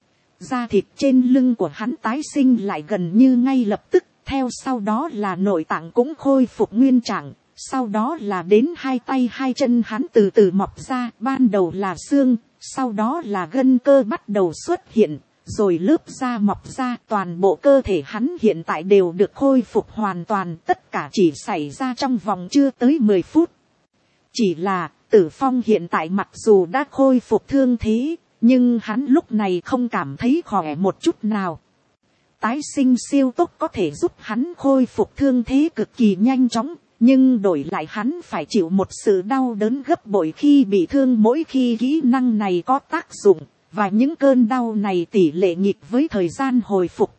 Da thịt trên lưng của hắn tái sinh lại gần như ngay lập tức, theo sau đó là nội tạng cũng khôi phục nguyên trạng. Sau đó là đến hai tay hai chân hắn từ từ mọc ra, ban đầu là xương, sau đó là gân cơ bắt đầu xuất hiện, rồi lớp da mọc ra. Toàn bộ cơ thể hắn hiện tại đều được khôi phục hoàn toàn, tất cả chỉ xảy ra trong vòng chưa tới mười phút. Chỉ là, Tử Phong hiện tại mặc dù đã khôi phục thương thế, nhưng hắn lúc này không cảm thấy khỏe một chút nào. Tái sinh siêu tốc có thể giúp hắn khôi phục thương thế cực kỳ nhanh chóng. Nhưng đổi lại hắn phải chịu một sự đau đớn gấp bội khi bị thương mỗi khi kỹ năng này có tác dụng, và những cơn đau này tỷ lệ nghịch với thời gian hồi phục.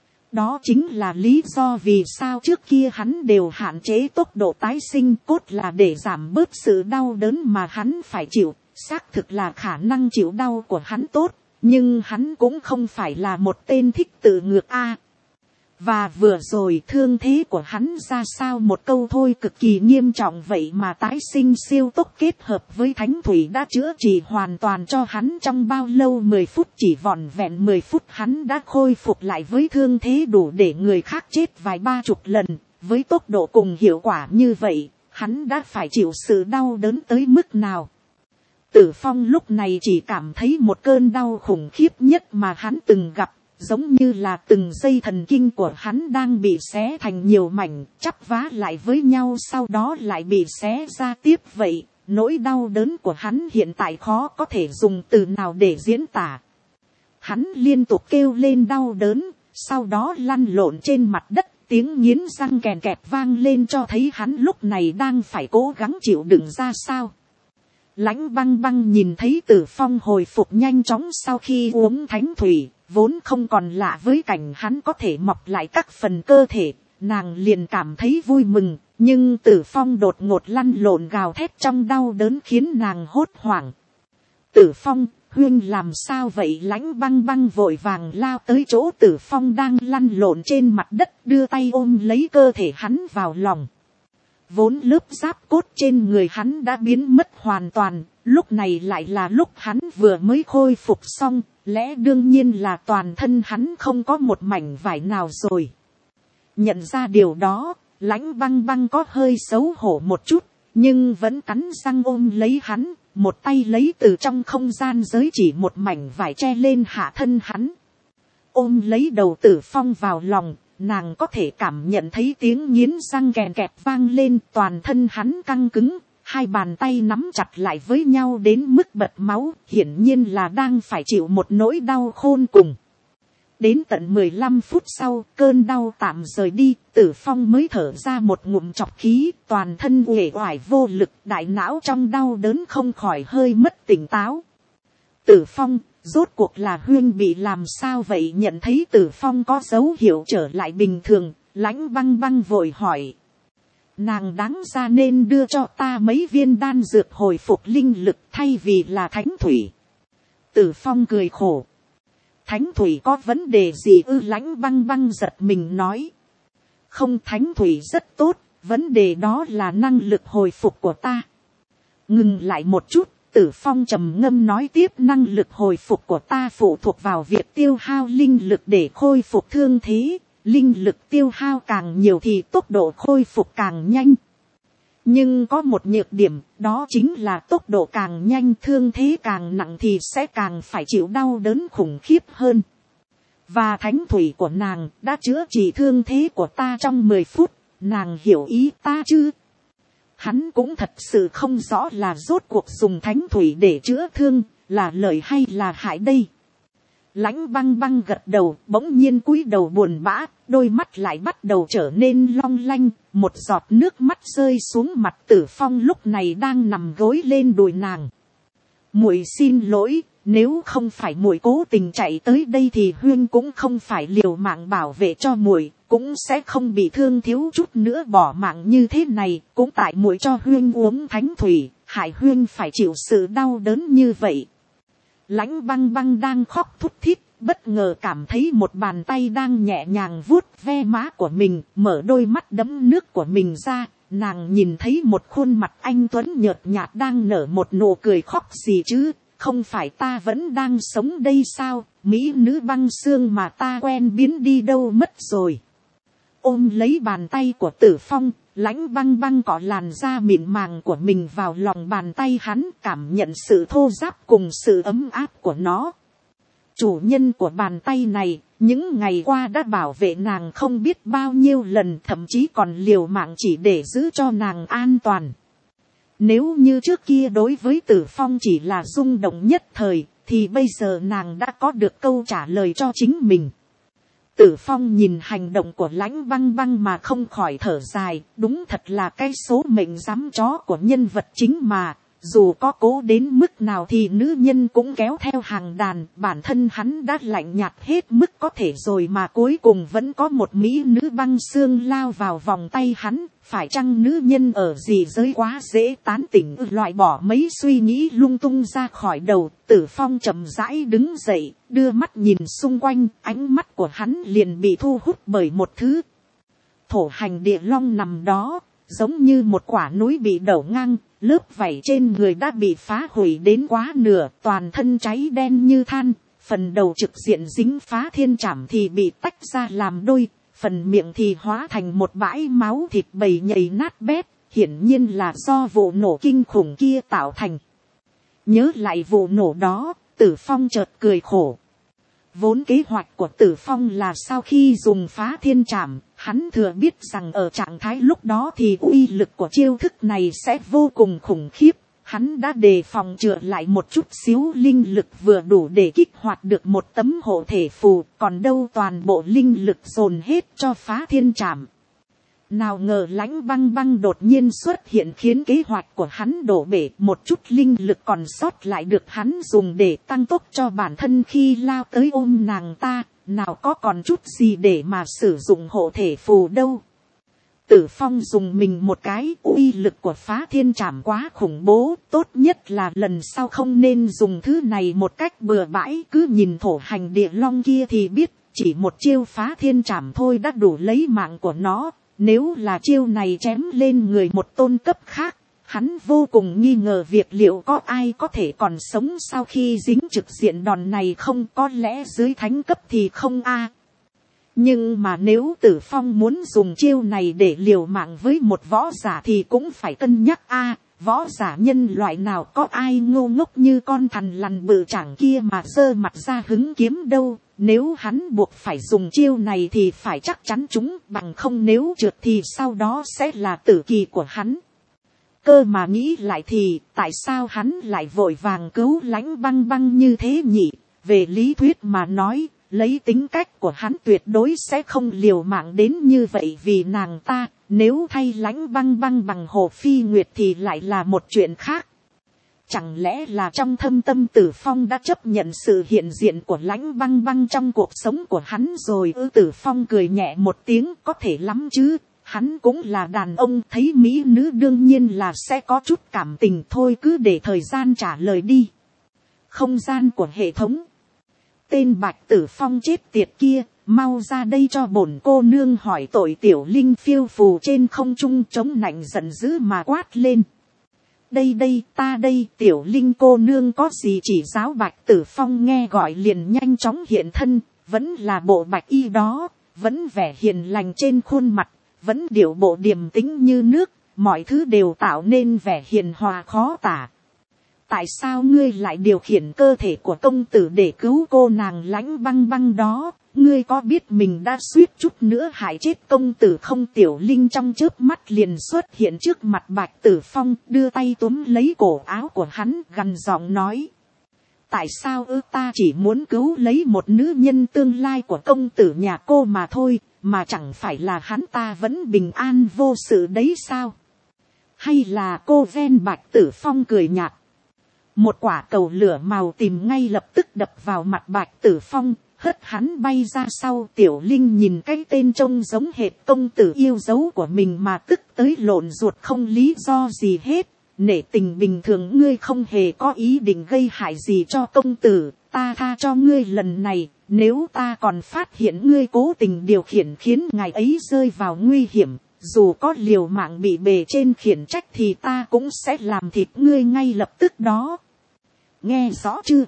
Đó chính là lý do vì sao trước kia hắn đều hạn chế tốc độ tái sinh, cốt là để giảm bớt sự đau đớn mà hắn phải chịu. Xác thực là khả năng chịu đau của hắn tốt, nhưng hắn cũng không phải là một tên thích tự ngược a. Và vừa rồi thương thế của hắn ra sao một câu thôi cực kỳ nghiêm trọng vậy mà tái sinh siêu tốc kết hợp với thánh thủy đã chữa trị hoàn toàn cho hắn trong bao lâu mười phút, chỉ vỏn vẹn mười phút hắn đã khôi phục lại với thương thế đủ để người khác chết vài ba chục lần. Với tốc độ cùng hiệu quả như vậy, hắn đã phải chịu sự đau đớn tới mức nào. Tử Phong lúc này chỉ cảm thấy một cơn đau khủng khiếp nhất mà hắn từng gặp. Giống như là từng dây thần kinh của hắn đang bị xé thành nhiều mảnh, chắp vá lại với nhau sau đó lại bị xé ra tiếp vậy. Nỗi đau đớn của hắn hiện tại khó có thể dùng từ nào để diễn tả. Hắn liên tục kêu lên đau đớn, sau đó lăn lộn trên mặt đất, tiếng nghiến răng kèn kẹt vang lên cho thấy hắn lúc này đang phải cố gắng chịu đựng ra sao. Lãnh Băng Băng nhìn thấy Tử Phong hồi phục nhanh chóng sau khi uống thánh thủy, vốn không còn lạ với cảnh hắn có thể mọc lại các phần cơ thể, nàng liền cảm thấy vui mừng, nhưng Tử Phong đột ngột lăn lộn gào thét trong đau đớn khiến nàng hốt hoảng. Tử Phong, Huyên làm sao vậy? Lãnh Băng Băng vội vàng lao tới chỗ Tử Phong đang lăn lộn trên mặt đất, đưa tay ôm lấy cơ thể hắn vào lòng. Vốn lớp giáp cốt trên người hắn đã biến mất hoàn toàn, lúc này lại là lúc hắn vừa mới khôi phục xong, lẽ đương nhiên là toàn thân hắn không có một mảnh vải nào rồi. Nhận ra điều đó, Lãnh Băng Băng có hơi xấu hổ một chút, nhưng vẫn cắn răng ôm lấy hắn, một tay lấy từ trong không gian giới chỉ một mảnh vải che lên hạ thân hắn. Ôm lấy đầu Tử Phong vào lòng, nàng có thể cảm nhận thấy tiếng nghiến răng kèn kẹt vang lên, toàn thân hắn căng cứng, hai bàn tay nắm chặt lại với nhau đến mức bật máu, hiển nhiên là đang phải chịu một nỗi đau khôn cùng. Đến tận mười lăm phút sau, cơn đau tạm rời đi, Tử Phong mới thở ra một ngụm trọc khí, toàn thân uể oải vô lực, đại não trong đau đớn không khỏi hơi mất tỉnh táo. Tử Phong, rốt cuộc là Huyên bị làm sao vậy? Nhận thấy Tử Phong có dấu hiệu trở lại bình thường, Lãnh Băng Băng vội hỏi. Nàng đáng ra nên đưa cho ta mấy viên đan dược hồi phục linh lực thay vì là thánh thủy. Tử Phong cười khổ. Thánh thủy có vấn đề gì ư? Lãnh Băng Băng giật mình nói. Không, thánh thủy rất tốt, vấn đề đó là năng lực hồi phục của ta. Ngừng lại một chút, Tử Phong trầm ngâm nói tiếp, năng lực hồi phục của ta phụ thuộc vào việc tiêu hao linh lực để khôi phục thương thế. Linh lực tiêu hao càng nhiều thì tốc độ khôi phục càng nhanh. Nhưng có một nhược điểm, đó chính là tốc độ càng nhanh, thương thế càng nặng thì sẽ càng phải chịu đau đớn khủng khiếp hơn. Và thánh thủy của nàng đã chữa trị thương thế của ta trong mười phút, nàng hiểu ý ta chứ? Hắn cũng thật sự không rõ là rốt cuộc dùng thánh thủy để chữa thương, là lợi hay là hại đây. Lãnh Băng Băng gật đầu, bỗng nhiên cúi đầu buồn bã, đôi mắt lại bắt đầu trở nên long lanh, một giọt nước mắt rơi xuống mặt Tử Phong lúc này đang nằm gối lên đùi nàng. Muội xin lỗi, nếu không phải muội cố tình chạy tới đây thì Huyên cũng không phải liều mạng bảo vệ cho muội, cũng sẽ không bị thương thiếu chút nữa bỏ mạng như thế này, cũng tại muội cho Huyên uống thánh thủy, hại Huyên phải chịu sự đau đớn như vậy. Lãnh Băng Băng đang khóc thút thít, bất ngờ cảm thấy một bàn tay đang nhẹ nhàng vuốt ve má của mình, mở đôi mắt đẫm nước của mình ra, nàng nhìn thấy một khuôn mặt anh tuấn nhợt nhạt đang nở một nụ cười. Khóc gì chứ, không phải ta vẫn đang sống đây sao, mỹ nữ băng xương mà ta quen biến đi đâu mất rồi. Ôm lấy bàn tay của Tử Phong, Lãnh Băng Băng cọ làn da mịn màng của mình vào lòng bàn tay hắn, cảm nhận sự thô ráp cùng sự ấm áp của nó. Chủ nhân của bàn tay này, những ngày qua đã bảo vệ nàng không biết bao nhiêu lần, thậm chí còn liều mạng chỉ để giữ cho nàng an toàn. Nếu như trước kia đối với Tử Phong chỉ là rung động nhất thời, thì bây giờ nàng đã có được câu trả lời cho chính mình. Tử Phong nhìn hành động của Lãnh Băng Băng mà không khỏi thở dài, đúng thật là cái số mệnh dám chó của nhân vật chính mà, dù có cố đến mức nào thì nữ nhân cũng kéo theo hàng đàn, bản thân hắn đã lạnh nhạt hết mức có thể rồi mà cuối cùng vẫn có một mỹ nữ băng xương lao vào vòng tay hắn. Phải chăng nữ nhân ở gì giới quá dễ tán tỉnh, loại bỏ mấy suy nghĩ lung tung ra khỏi đầu. Tử Phong chậm rãi đứng dậy, đưa mắt nhìn xung quanh, ánh mắt của hắn liền bị thu hút bởi một thứ. Thổ hành địa long nằm đó, giống như một quả núi bị đẩu ngang, lớp vảy trên người đã bị phá hủy đến quá nửa, toàn thân cháy đen như than, phần đầu trực diện dính phá thiên trảm thì bị tách ra làm đôi, phần miệng thì hóa thành một bãi máu thịt bầy nhầy nát bét, hiển nhiên là do vụ nổ kinh khủng kia tạo thành. Nhớ lại vụ nổ đó, Tử Phong chợt cười khổ. Vốn kế hoạch của Tử Phong là sau khi dùng phá thiên trảm, hắn thừa biết rằng ở trạng thái lúc đó thì uy lực của chiêu thức này sẽ vô cùng khủng khiếp. Hắn đã đề phòng chữa lại một chút xíu linh lực vừa đủ để kích hoạt được một tấm hộ thể phù, còn đâu toàn bộ linh lực dồn hết cho phá thiên trảm. Nào ngờ Lãnh Băng Băng đột nhiên xuất hiện khiến kế hoạch của hắn đổ bể, một chút linh lực còn sót lại được hắn dùng để tăng tốc cho bản thân khi lao tới ôm nàng ta, nào có còn chút gì để mà sử dụng hộ thể phù đâu. Tử Phong dùng mình một cái, uy lực của phá thiên trảm quá khủng bố, tốt nhất là lần sau không nên dùng thứ này một cách bừa bãi, cứ nhìn thổ hành địa long kia thì biết, chỉ một chiêu phá thiên trảm thôi đã đủ lấy mạng của nó. Nếu là chiêu này chém lên người một tôn cấp khác, hắn vô cùng nghi ngờ việc liệu có ai có thể còn sống sau khi dính trực diện đòn này không, có lẽ dưới thánh cấp thì không a. Nhưng mà nếu Tử Phong muốn dùng chiêu này để liều mạng với một võ giả thì cũng phải cân nhắc a. Võ giả nhân loại nào có ai ngô ngốc như con thằn lằn bự chảng kia mà giơ mặt ra hứng kiếm đâu. Nếu hắn buộc phải dùng chiêu này thì phải chắc chắn chúng, bằng không nếu trượt thì sau đó sẽ là tử kỳ của hắn. Cơ mà nghĩ lại thì tại sao hắn lại vội vàng cứu Lãnh Băng Băng như thế nhỉ? Về lý thuyết mà nói, lấy tính cách của hắn tuyệt đối sẽ không liều mạng đến như vậy vì nàng ta. Nếu thay Lãnh Băng Băng bằng Hồ Phi Nguyệt thì lại là một chuyện khác. Chẳng lẽ là trong thâm tâm Tử Phong đã chấp nhận sự hiện diện của Lãnh Băng Băng trong cuộc sống của hắn rồi ư? Tử Phong cười nhẹ một tiếng, có thể lắm chứ, hắn cũng là đàn ông, thấy mỹ nữ đương nhiên là sẽ có chút cảm tình thôi, cứ để thời gian trả lời đi. Không gian của hệ thống. Tên Bạch Tử Phong chết tiệt kia, mau ra đây cho bổn cô nương hỏi tội. Tiểu Linh phiêu phù trên không trung chống nạnh giận dữ mà quát lên. Đây đây, ta đây, Tiểu Linh cô nương có gì chỉ giáo? Bạch Tử Phong nghe gọi liền nhanh chóng hiện thân, vẫn là bộ bạch y đó, vẫn vẻ hiền lành trên khuôn mặt, vẫn điệu bộ điềm tĩnh như nước, mọi thứ đều tạo nên vẻ hiền hòa khó tả. Tại sao ngươi lại điều khiển cơ thể của công tử để cứu cô nàng Lãnh Băng Băng đó? Ngươi có biết mình đã suýt chút nữa hại chết công tử không? Tiểu Linh trong chớp mắt liền xuất hiện trước mặt Bạch Tử Phong, đưa tay túm lấy cổ áo của hắn, gằn giọng nói. Tại sao ư? Ta chỉ muốn cứu lấy một nữ nhân tương lai của công tử nhà cô mà thôi, mà chẳng phải là hắn ta vẫn bình an vô sự đấy sao? Hay là cô ven? Bạch Tử Phong cười nhạt. Một quả cầu lửa màu tím ngay lập tức đập vào mặt Bạch Tử Phong, hất hắn bay ra sau. Tiểu Linh nhìn cái tên trông giống hệt công tử yêu dấu của mình mà tức tới lộn ruột không lý do gì hết. Nể tình bình thường ngươi không hề có ý định gây hại gì cho công tử, ta tha cho ngươi lần này. Nếu ta còn phát hiện ngươi cố tình điều khiển khiến ngài ấy rơi vào nguy hiểm, dù có liều mạng bị bề trên khiển trách thì ta cũng sẽ làm thịt ngươi ngay lập tức đó. Nghe rõ chưa?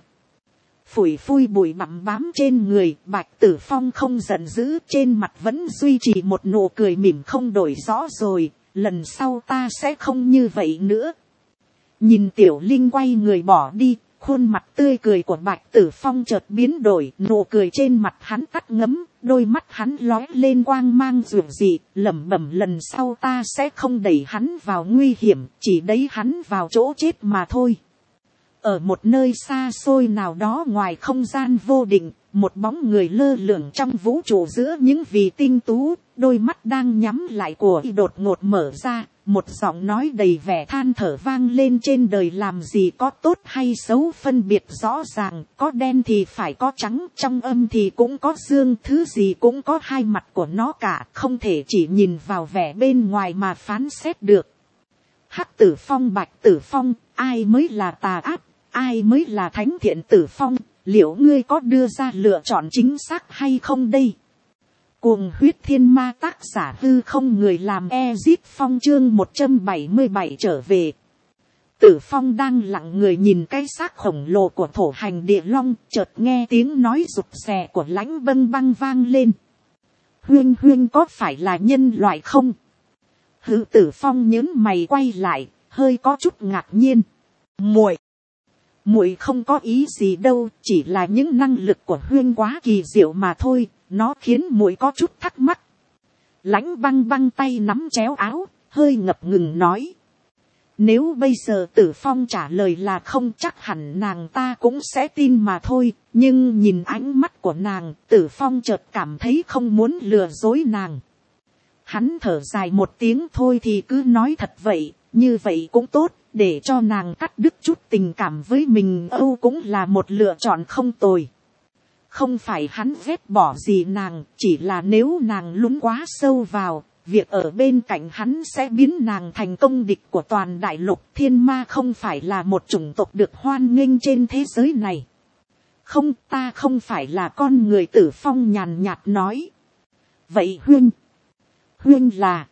Phủi phui bụi bặm bám trên người, Bạch Tử Phong không giận dữ, trên mặt vẫn duy trì một nụ cười mỉm không đổi rõ rồi, lần sau ta sẽ không như vậy nữa. Nhìn Tiểu Linh quay người bỏ đi, khuôn mặt tươi cười của Bạch Tử Phong chợt biến đổi, nụ cười trên mặt hắn tắt ngấm, đôi mắt hắn lóe lên quang mang dịu dị, lẩm bẩm lần sau ta sẽ không đẩy hắn vào nguy hiểm, chỉ đẩy hắn vào chỗ chết mà thôi. Ở một nơi xa xôi nào đó ngoài không gian vô định, một bóng người lơ lửng trong vũ trụ giữa những vì tinh tú, đôi mắt đang nhắm lại của y đột ngột mở ra, một giọng nói đầy vẻ than thở vang lên. Trên đời làm gì có tốt hay xấu phân biệt rõ ràng, có đen thì phải có trắng, trong âm thì cũng có dương, thứ gì cũng có hai mặt của nó cả, không thể chỉ nhìn vào vẻ bên ngoài mà phán xét được. Hắc Tử Phong, Bạch Tử Phong, ai mới là tà ác, ai mới là thánh thiện? Tử Phong, liệu ngươi có đưa ra lựa chọn chính xác hay không đây? Cuồng huyết thiên ma, tác giả Hư Không, người làm Ezip Phong, chương một trăm bảy mươi bảy trở về. Tử Phong đang lặng người nhìn cái xác khổng lồ của thổ hành địa long, chợt nghe tiếng nói rụt rè của Lãnh Băng Băng vang lên. Huyên huyên có phải là nhân loại không? Hư Tử Phong nhớn mày quay lại, hơi có chút ngạc nhiên. Muội, muội không có ý gì đâu, chỉ là những năng lực của huyên quá kỳ diệu mà thôi, nó khiến muội có chút thắc mắc. Lãnh Băng Băng tay nắm chéo áo, hơi ngập ngừng nói. Nếu bây giờ Tử Phong trả lời là không, chắc hẳn nàng ta cũng sẽ tin mà thôi, nhưng nhìn ánh mắt của nàng, Tử Phong chợt cảm thấy không muốn lừa dối nàng. Hắn thở dài một tiếng, thôi thì cứ nói thật vậy, như vậy cũng tốt, để cho nàng cắt đứt chút tình cảm với mình, Âu cũng là một lựa chọn không tồi. Không phải hắn ghét bỏ gì nàng, chỉ là nếu nàng lún quá sâu vào, việc ở bên cạnh hắn sẽ biến nàng thành công địch của toàn đại lục. Thiên ma không phải là một chủng tộc được hoan nghênh trên thế giới này. Không, ta không phải là con người, Tử Phong nhàn nhạt nói. Vậy huyên, huyên là...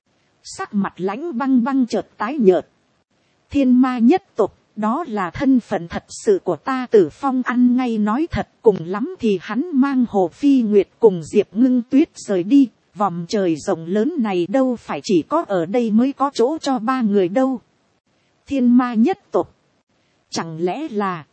Sắc mặt Lãnh Băng Băng chợt tái nhợt. Thiên ma nhất tộc, đó là thân phận thật sự của ta. Tử Phong ăn ngay nói thật, cùng lắm thì hắn mang Hồ Phi Nguyệt cùng Diệp Ngưng Tuyết rời đi. Vòng trời rộng lớn này đâu phải chỉ có ở đây mới có chỗ cho ba người đâu. Thiên ma nhất tộc, chẳng lẽ là...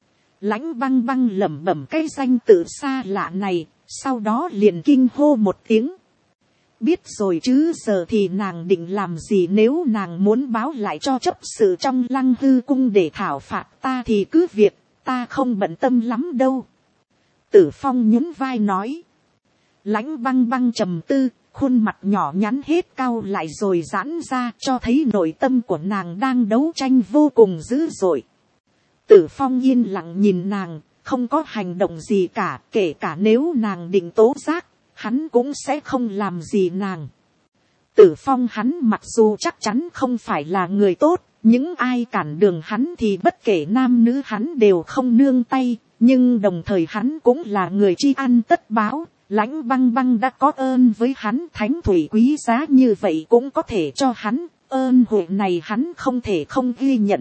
Lãnh Băng Băng lẩm bẩm cái danh tự xa lạ này, sau đó liền kinh hô một tiếng. Biết rồi chứ, giờ thì nàng định làm gì? Nếu nàng muốn báo lại cho chấp sự trong Lăng Hư cung để thảo phạt ta thì cứ việc, ta không bận tâm lắm đâu. Tử Phong nhún vai nói. Lãnh Băng Băng trầm tư, khuôn mặt nhỏ nhắn hết cau lại rồi giãn ra, cho thấy nội tâm của nàng đang đấu tranh vô cùng dữ dội. Tử Phong yên lặng nhìn nàng, không có hành động gì cả, kể cả nếu nàng định tố giác, hắn cũng sẽ không làm gì nàng. Tử Phong hắn mặc dù chắc chắn không phải là người tốt, những ai cản đường hắn thì bất kể nam nữ hắn đều không nương tay, nhưng đồng thời hắn cũng là người tri ăn tất báo. Lãnh Băng Băng đã có ơn với hắn, thánh thủy quý giá như vậy cũng có thể cho hắn, ơn huệ này hắn không thể không ghi nhận.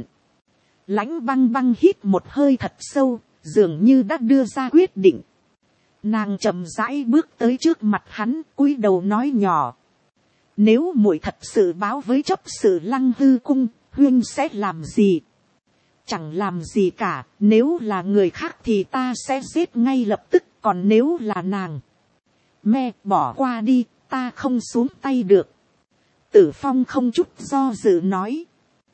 Lãnh Băng Băng hít một hơi thật sâu, dường như đã đưa ra quyết định. Nàng chậm rãi bước tới trước mặt hắn, cúi đầu nói nhỏ. Nếu muội thật sự báo với chấp sự Lăng Hư cung, huyên sẽ làm gì? Chẳng làm gì cả, nếu là người khác thì ta sẽ giết ngay lập tức, còn nếu là nàng... Mẹ, bỏ qua đi, ta không xuống tay được. Tử Phong không chút do dự nói.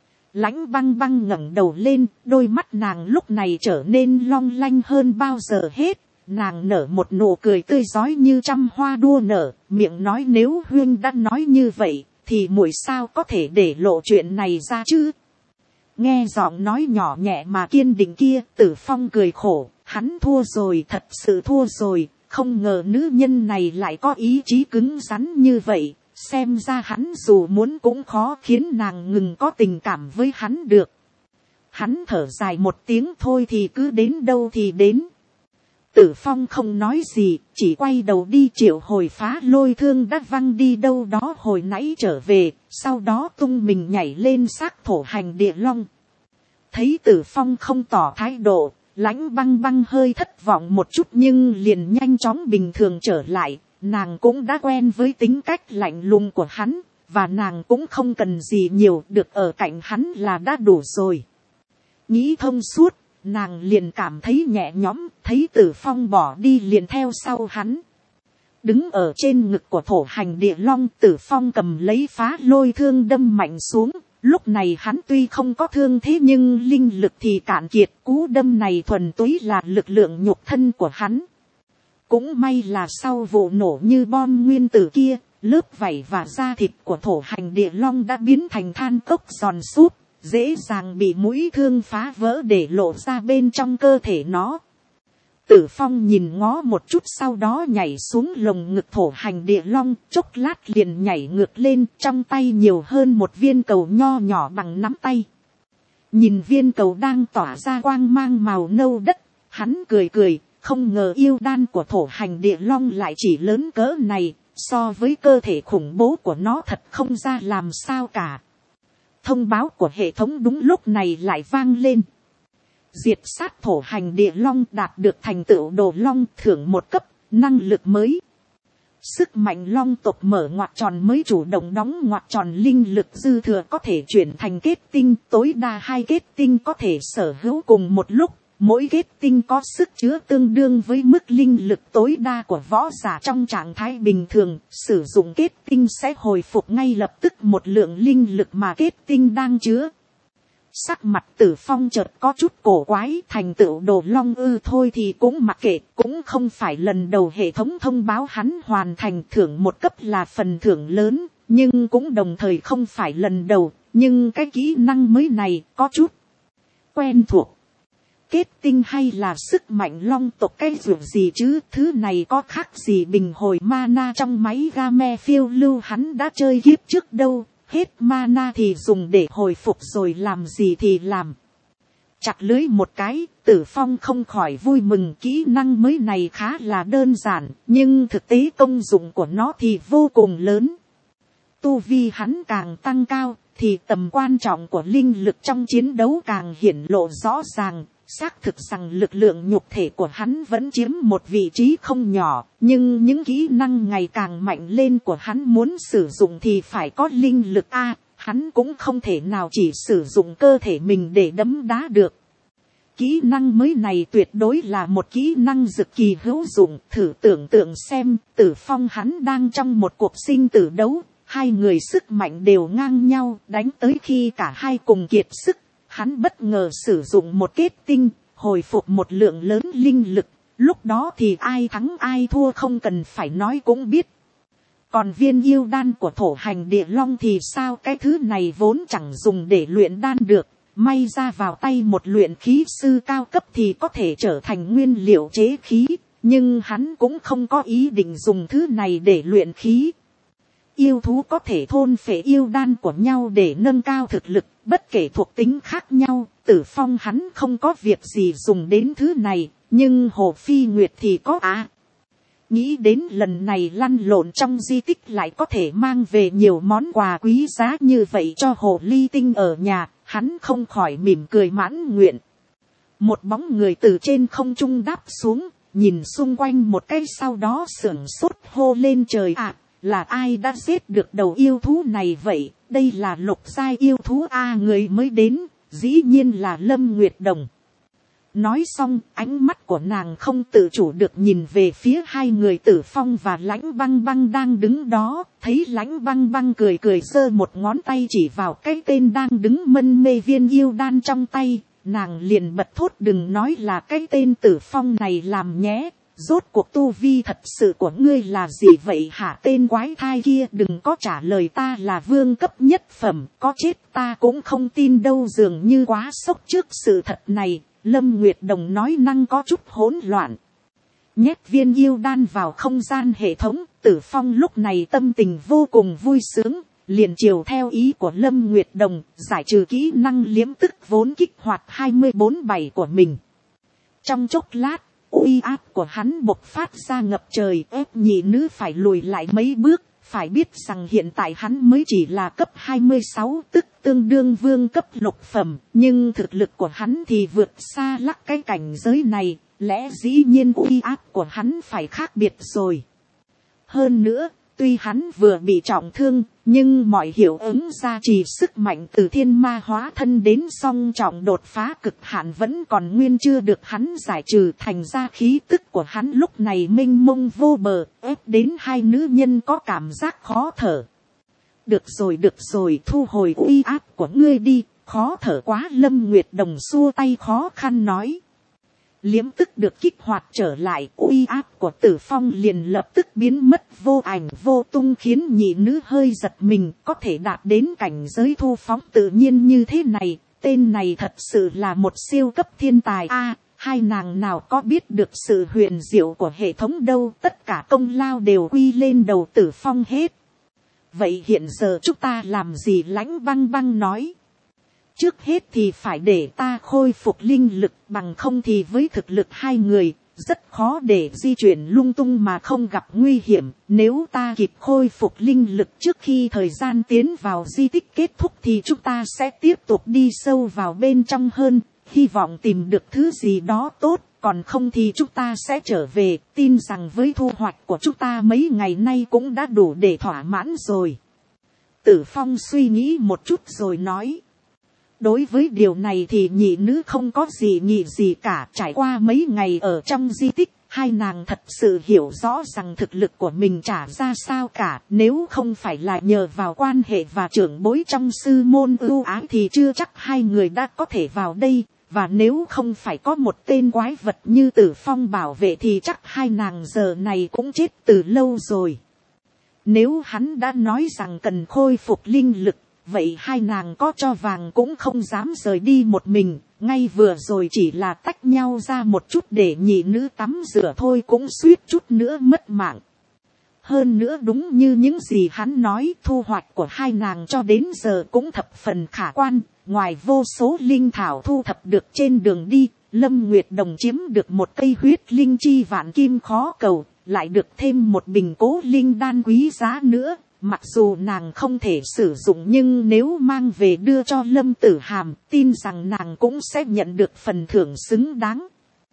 Lãnh Băng Băng ngẩng đầu lên, đôi mắt nàng lúc này trở nên long lanh hơn bao giờ hết. Nàng nở một nụ cười tươi rói như trăm hoa đua nở, miệng nói nếu huyên đã nói như vậy, thì muội sao có thể để lộ chuyện này ra chứ? Nghe giọng nói nhỏ nhẹ mà kiên định kia, Tử Phong cười khổ, hắn thua rồi, thật sự thua rồi. Không ngờ nữ nhân này lại có ý chí cứng rắn như vậy, xem ra hắn dù muốn cũng khó khiến nàng ngừng có tình cảm với hắn được. Hắn thở dài một tiếng, thôi thì cứ đến đâu thì đến. Tử Phong không nói gì, chỉ quay đầu đi triệu hồi Phá Lôi Thương đã văng đi đâu đó hồi nãy trở về, sau đó tung mình nhảy lên xác thổ hành địa long. Thấy Tử Phong không tỏ thái độ, Lãnh Băng Băng hơi thất vọng một chút nhưng liền nhanh chóng bình thường trở lại. Nàng cũng đã quen với tính cách lạnh lùng của hắn, và nàng cũng không cần gì nhiều, được ở cạnh hắn là đã đủ rồi. Nghĩ thông suốt, nàng liền cảm thấy nhẹ nhõm, thấy Tử Phong bỏ đi liền theo sau hắn. Đứng ở trên ngực của thổ hành địa long, Tử Phong cầm lấy Phá Lôi Thương đâm mạnh xuống. Lúc này hắn tuy không có thương thế nhưng linh lực thì cạn kiệt, cú đâm này thuần túy là lực lượng nhục thân của hắn. Cũng may là sau vụ nổ như bom nguyên tử kia, lớp vảy và da thịt của thổ hành địa long đã biến thành than cốc giòn súp, dễ dàng bị mũi thương phá vỡ để lộ ra bên trong cơ thể nó. Tử Phong nhìn ngó một chút sau đó nhảy xuống lồng ngực thổ hành địa long, chốc lát liền nhảy ngược lên, trong tay nhiều hơn một viên cầu nho nhỏ bằng nắm tay. Nhìn viên cầu đang tỏa ra quang mang màu nâu đất, hắn cười cười, không ngờ yêu đan của thổ hành địa long lại chỉ lớn cỡ này, so với cơ thể khủng bố của nó thật không ra làm sao cả. Thông báo của hệ thống đúng lúc này lại vang lên. Diệt sát thổ hành địa long đạt được thành tựu đồ long, thưởng một cấp, năng lực mới. Sức mạnh long tộc mở ngoặc tròn mới chủ động đóng ngoặc tròn, linh lực dư thừa có thể chuyển thành kết tinh, tối đa hai kết tinh có thể sở hữu cùng một lúc. Mỗi kết tinh có sức chứa tương đương với mức linh lực tối đa của võ giả trong trạng thái bình thường. Sử dụng kết tinh sẽ hồi phục ngay lập tức một lượng linh lực mà kết tinh đang chứa. Sắc mặt Tử Phong chợt có chút cổ quái, thành tựu đồ long ư, thôi thì cũng mặc kệ, cũng không phải lần đầu hệ thống thông báo hắn hoàn thành, thưởng một cấp là phần thưởng lớn, nhưng cũng đồng thời không phải lần đầu, nhưng cái kỹ năng mới này có chút quen thuộc. Kết tinh hay là sức mạnh long tộc cái dù gì chứ, thứ này có khác gì bình hồi mana trong máy game phiêu lưu hắn đã chơi kiếp trước đâu. Hết mana thì dùng để hồi phục rồi làm gì thì làm. Chặt lưới một cái, Tử Phong không khỏi vui mừng, kỹ năng mới này khá là đơn giản, nhưng thực tế công dụng của nó thì vô cùng lớn. Tu vi hắn càng tăng cao, thì tầm quan trọng của linh lực trong chiến đấu càng hiển lộ rõ ràng. Xác thực rằng lực lượng nhục thể của hắn vẫn chiếm một vị trí không nhỏ, nhưng những kỹ năng ngày càng mạnh lên của hắn muốn sử dụng thì phải có linh lực a, hắn cũng không thể nào chỉ sử dụng cơ thể mình để đấm đá được. Kỹ năng mới này tuyệt đối là một kỹ năng cực kỳ hữu dụng, thử tưởng tượng xem, Tử Phong hắn đang trong một cuộc sinh tử đấu, hai người sức mạnh đều ngang nhau, đánh tới khi cả hai cùng kiệt sức. Hắn bất ngờ sử dụng một kết tinh, hồi phục một lượng lớn linh lực, lúc đó thì ai thắng ai thua không cần phải nói cũng biết. Còn viên yêu đan của thổ hành địa long thì sao, cái thứ này vốn chẳng dùng để luyện đan được, may ra vào tay một luyện khí sư cao cấp thì có thể trở thành nguyên liệu chế khí, nhưng hắn cũng không có ý định dùng thứ này để luyện khí. Yêu thú có thể thôn phệ yêu đan của nhau để nâng cao thực lực, bất kể thuộc tính khác nhau, Tử Phong hắn không có việc gì dùng đến thứ này, nhưng Hồ Phi Nguyệt thì có à. Nghĩ đến lần này lăn lộn trong di tích lại có thể mang về nhiều món quà quý giá như vậy cho Hồ Ly Tinh ở nhà, hắn không khỏi mỉm cười mãn nguyện. Một bóng người từ trên không trung đáp xuống, nhìn xung quanh một cái sau đó sưởng sốt hô lên trời ạ. À, là ai đã giết được đầu yêu thú này vậy, đây là lục giai yêu thú a, người mới đến, dĩ nhiên là Lâm Nguyệt Đồng. Nói xong, ánh mắt của nàng không tự chủ được nhìn về phía hai người Tử Phong và Lãnh Băng Băng đang đứng đó, thấy Lãnh Băng Băng cười cười giơ một ngón tay chỉ vào cái tên đang đứng mân mê viên yêu đan trong tay, nàng liền bật thốt đừng nói là cái tên Tử Phong này làm nhé. Rốt cuộc tu vi thật sự của ngươi là gì vậy hả, tên quái thai kia, đừng có trả lời ta là vương cấp nhất phẩm, có chết ta cũng không tin đâu. Dường như quá sốc trước sự thật này, Lâm Nguyệt Đồng nói năng có chút hỗn loạn. Nhét viên yêu đan vào không gian hệ thống, Tử Phong lúc này tâm tình vô cùng vui sướng, liền chiều theo ý của Lâm Nguyệt Đồng, giải trừ kỹ năng liếm tức vốn kích hoạt hai mươi bốn bảy của mình. Trong chốc lát, uy áp của hắn bộc phát ra ngập trời, ép nhị nữ phải lùi lại mấy bước. Phải biết rằng hiện tại hắn mới chỉ là cấp hai mươi sáu, tức tương đương vương cấp lục phẩm, nhưng thực lực của hắn thì vượt xa lắc cái cảnh giới này, lẽ dĩ nhiên uy áp của hắn phải khác biệt rồi. Hơn nữa, tuy hắn vừa bị trọng thương, nhưng mọi hiệu ứng gia trì sức mạnh từ thiên ma hóa thân đến song trọng đột phá cực hạn vẫn còn nguyên chưa được hắn giải trừ, thành ra khí tức của hắn lúc này mênh mông vô bờ, ép đến hai nữ nhân có cảm giác khó thở. Được rồi được rồi, thu hồi uy áp của ngươi đi, khó thở quá. Lâm Nguyệt Đồng xua tay khó khăn nói. liếm tức được kích hoạt trở lại, uy áp của Tử Phong liền lập tức biến mất vô ảnh vô tung, khiến nhị nữ hơi giật mình. Có thể đạt đến cảnh giới thu phóng tự nhiên như thế này, tên này thật sự là một siêu cấp thiên tài a. Hai nàng nào có biết được sự huyền diệu của hệ thống đâu, tất cả công lao đều quy lên đầu Tử Phong hết. Vậy hiện giờ chúng ta làm gì? Lãnh Băng Băng nói. Trước hết thì phải để ta khôi phục linh lực, bằng không thì với thực lực hai người, rất khó để di chuyển lung tung mà không gặp nguy hiểm. Nếu ta kịp khôi phục linh lực trước khi thời gian tiến vào di tích kết thúc thì chúng ta sẽ tiếp tục đi sâu vào bên trong hơn, hy vọng tìm được thứ gì đó tốt, còn không thì chúng ta sẽ trở về. Tin rằng với thu hoạch của chúng ta mấy ngày nay cũng đã đủ để thỏa mãn rồi. Tử Phong suy nghĩ một chút rồi nói. Đối với điều này thì nhị nữ không có gì nghị gì cả. Trải qua mấy ngày ở trong di tích, hai nàng thật sự hiểu rõ rằng thực lực của mình chả ra sao cả. Nếu không phải là nhờ vào quan hệ và trưởng bối trong sư môn ưu ái thì chưa chắc hai người đã có thể vào đây. Và nếu không phải có một tên quái vật như Tử Phong bảo vệ thì chắc hai nàng giờ này cũng chết từ lâu rồi. Nếu hắn đã nói rằng cần khôi phục linh lực, vậy hai nàng có cho vàng cũng không dám rời đi một mình. Ngay vừa rồi chỉ là tách nhau ra một chút để nhị nữ tắm rửa thôi cũng suýt chút nữa mất mạng. Hơn nữa đúng như những gì hắn nói, thu hoạch của hai nàng cho đến giờ cũng thập phần khả quan. Ngoài vô số linh thảo thu thập được trên đường đi, Lâm Nguyệt Đồng chiếm được một cây huyết linh chi vạn kim khó cầu, lại được thêm một bình cố linh đan quý giá nữa. Mặc dù nàng không thể sử dụng nhưng nếu mang về đưa cho Lâm Tử Hàm, tin rằng nàng cũng sẽ nhận được phần thưởng xứng đáng.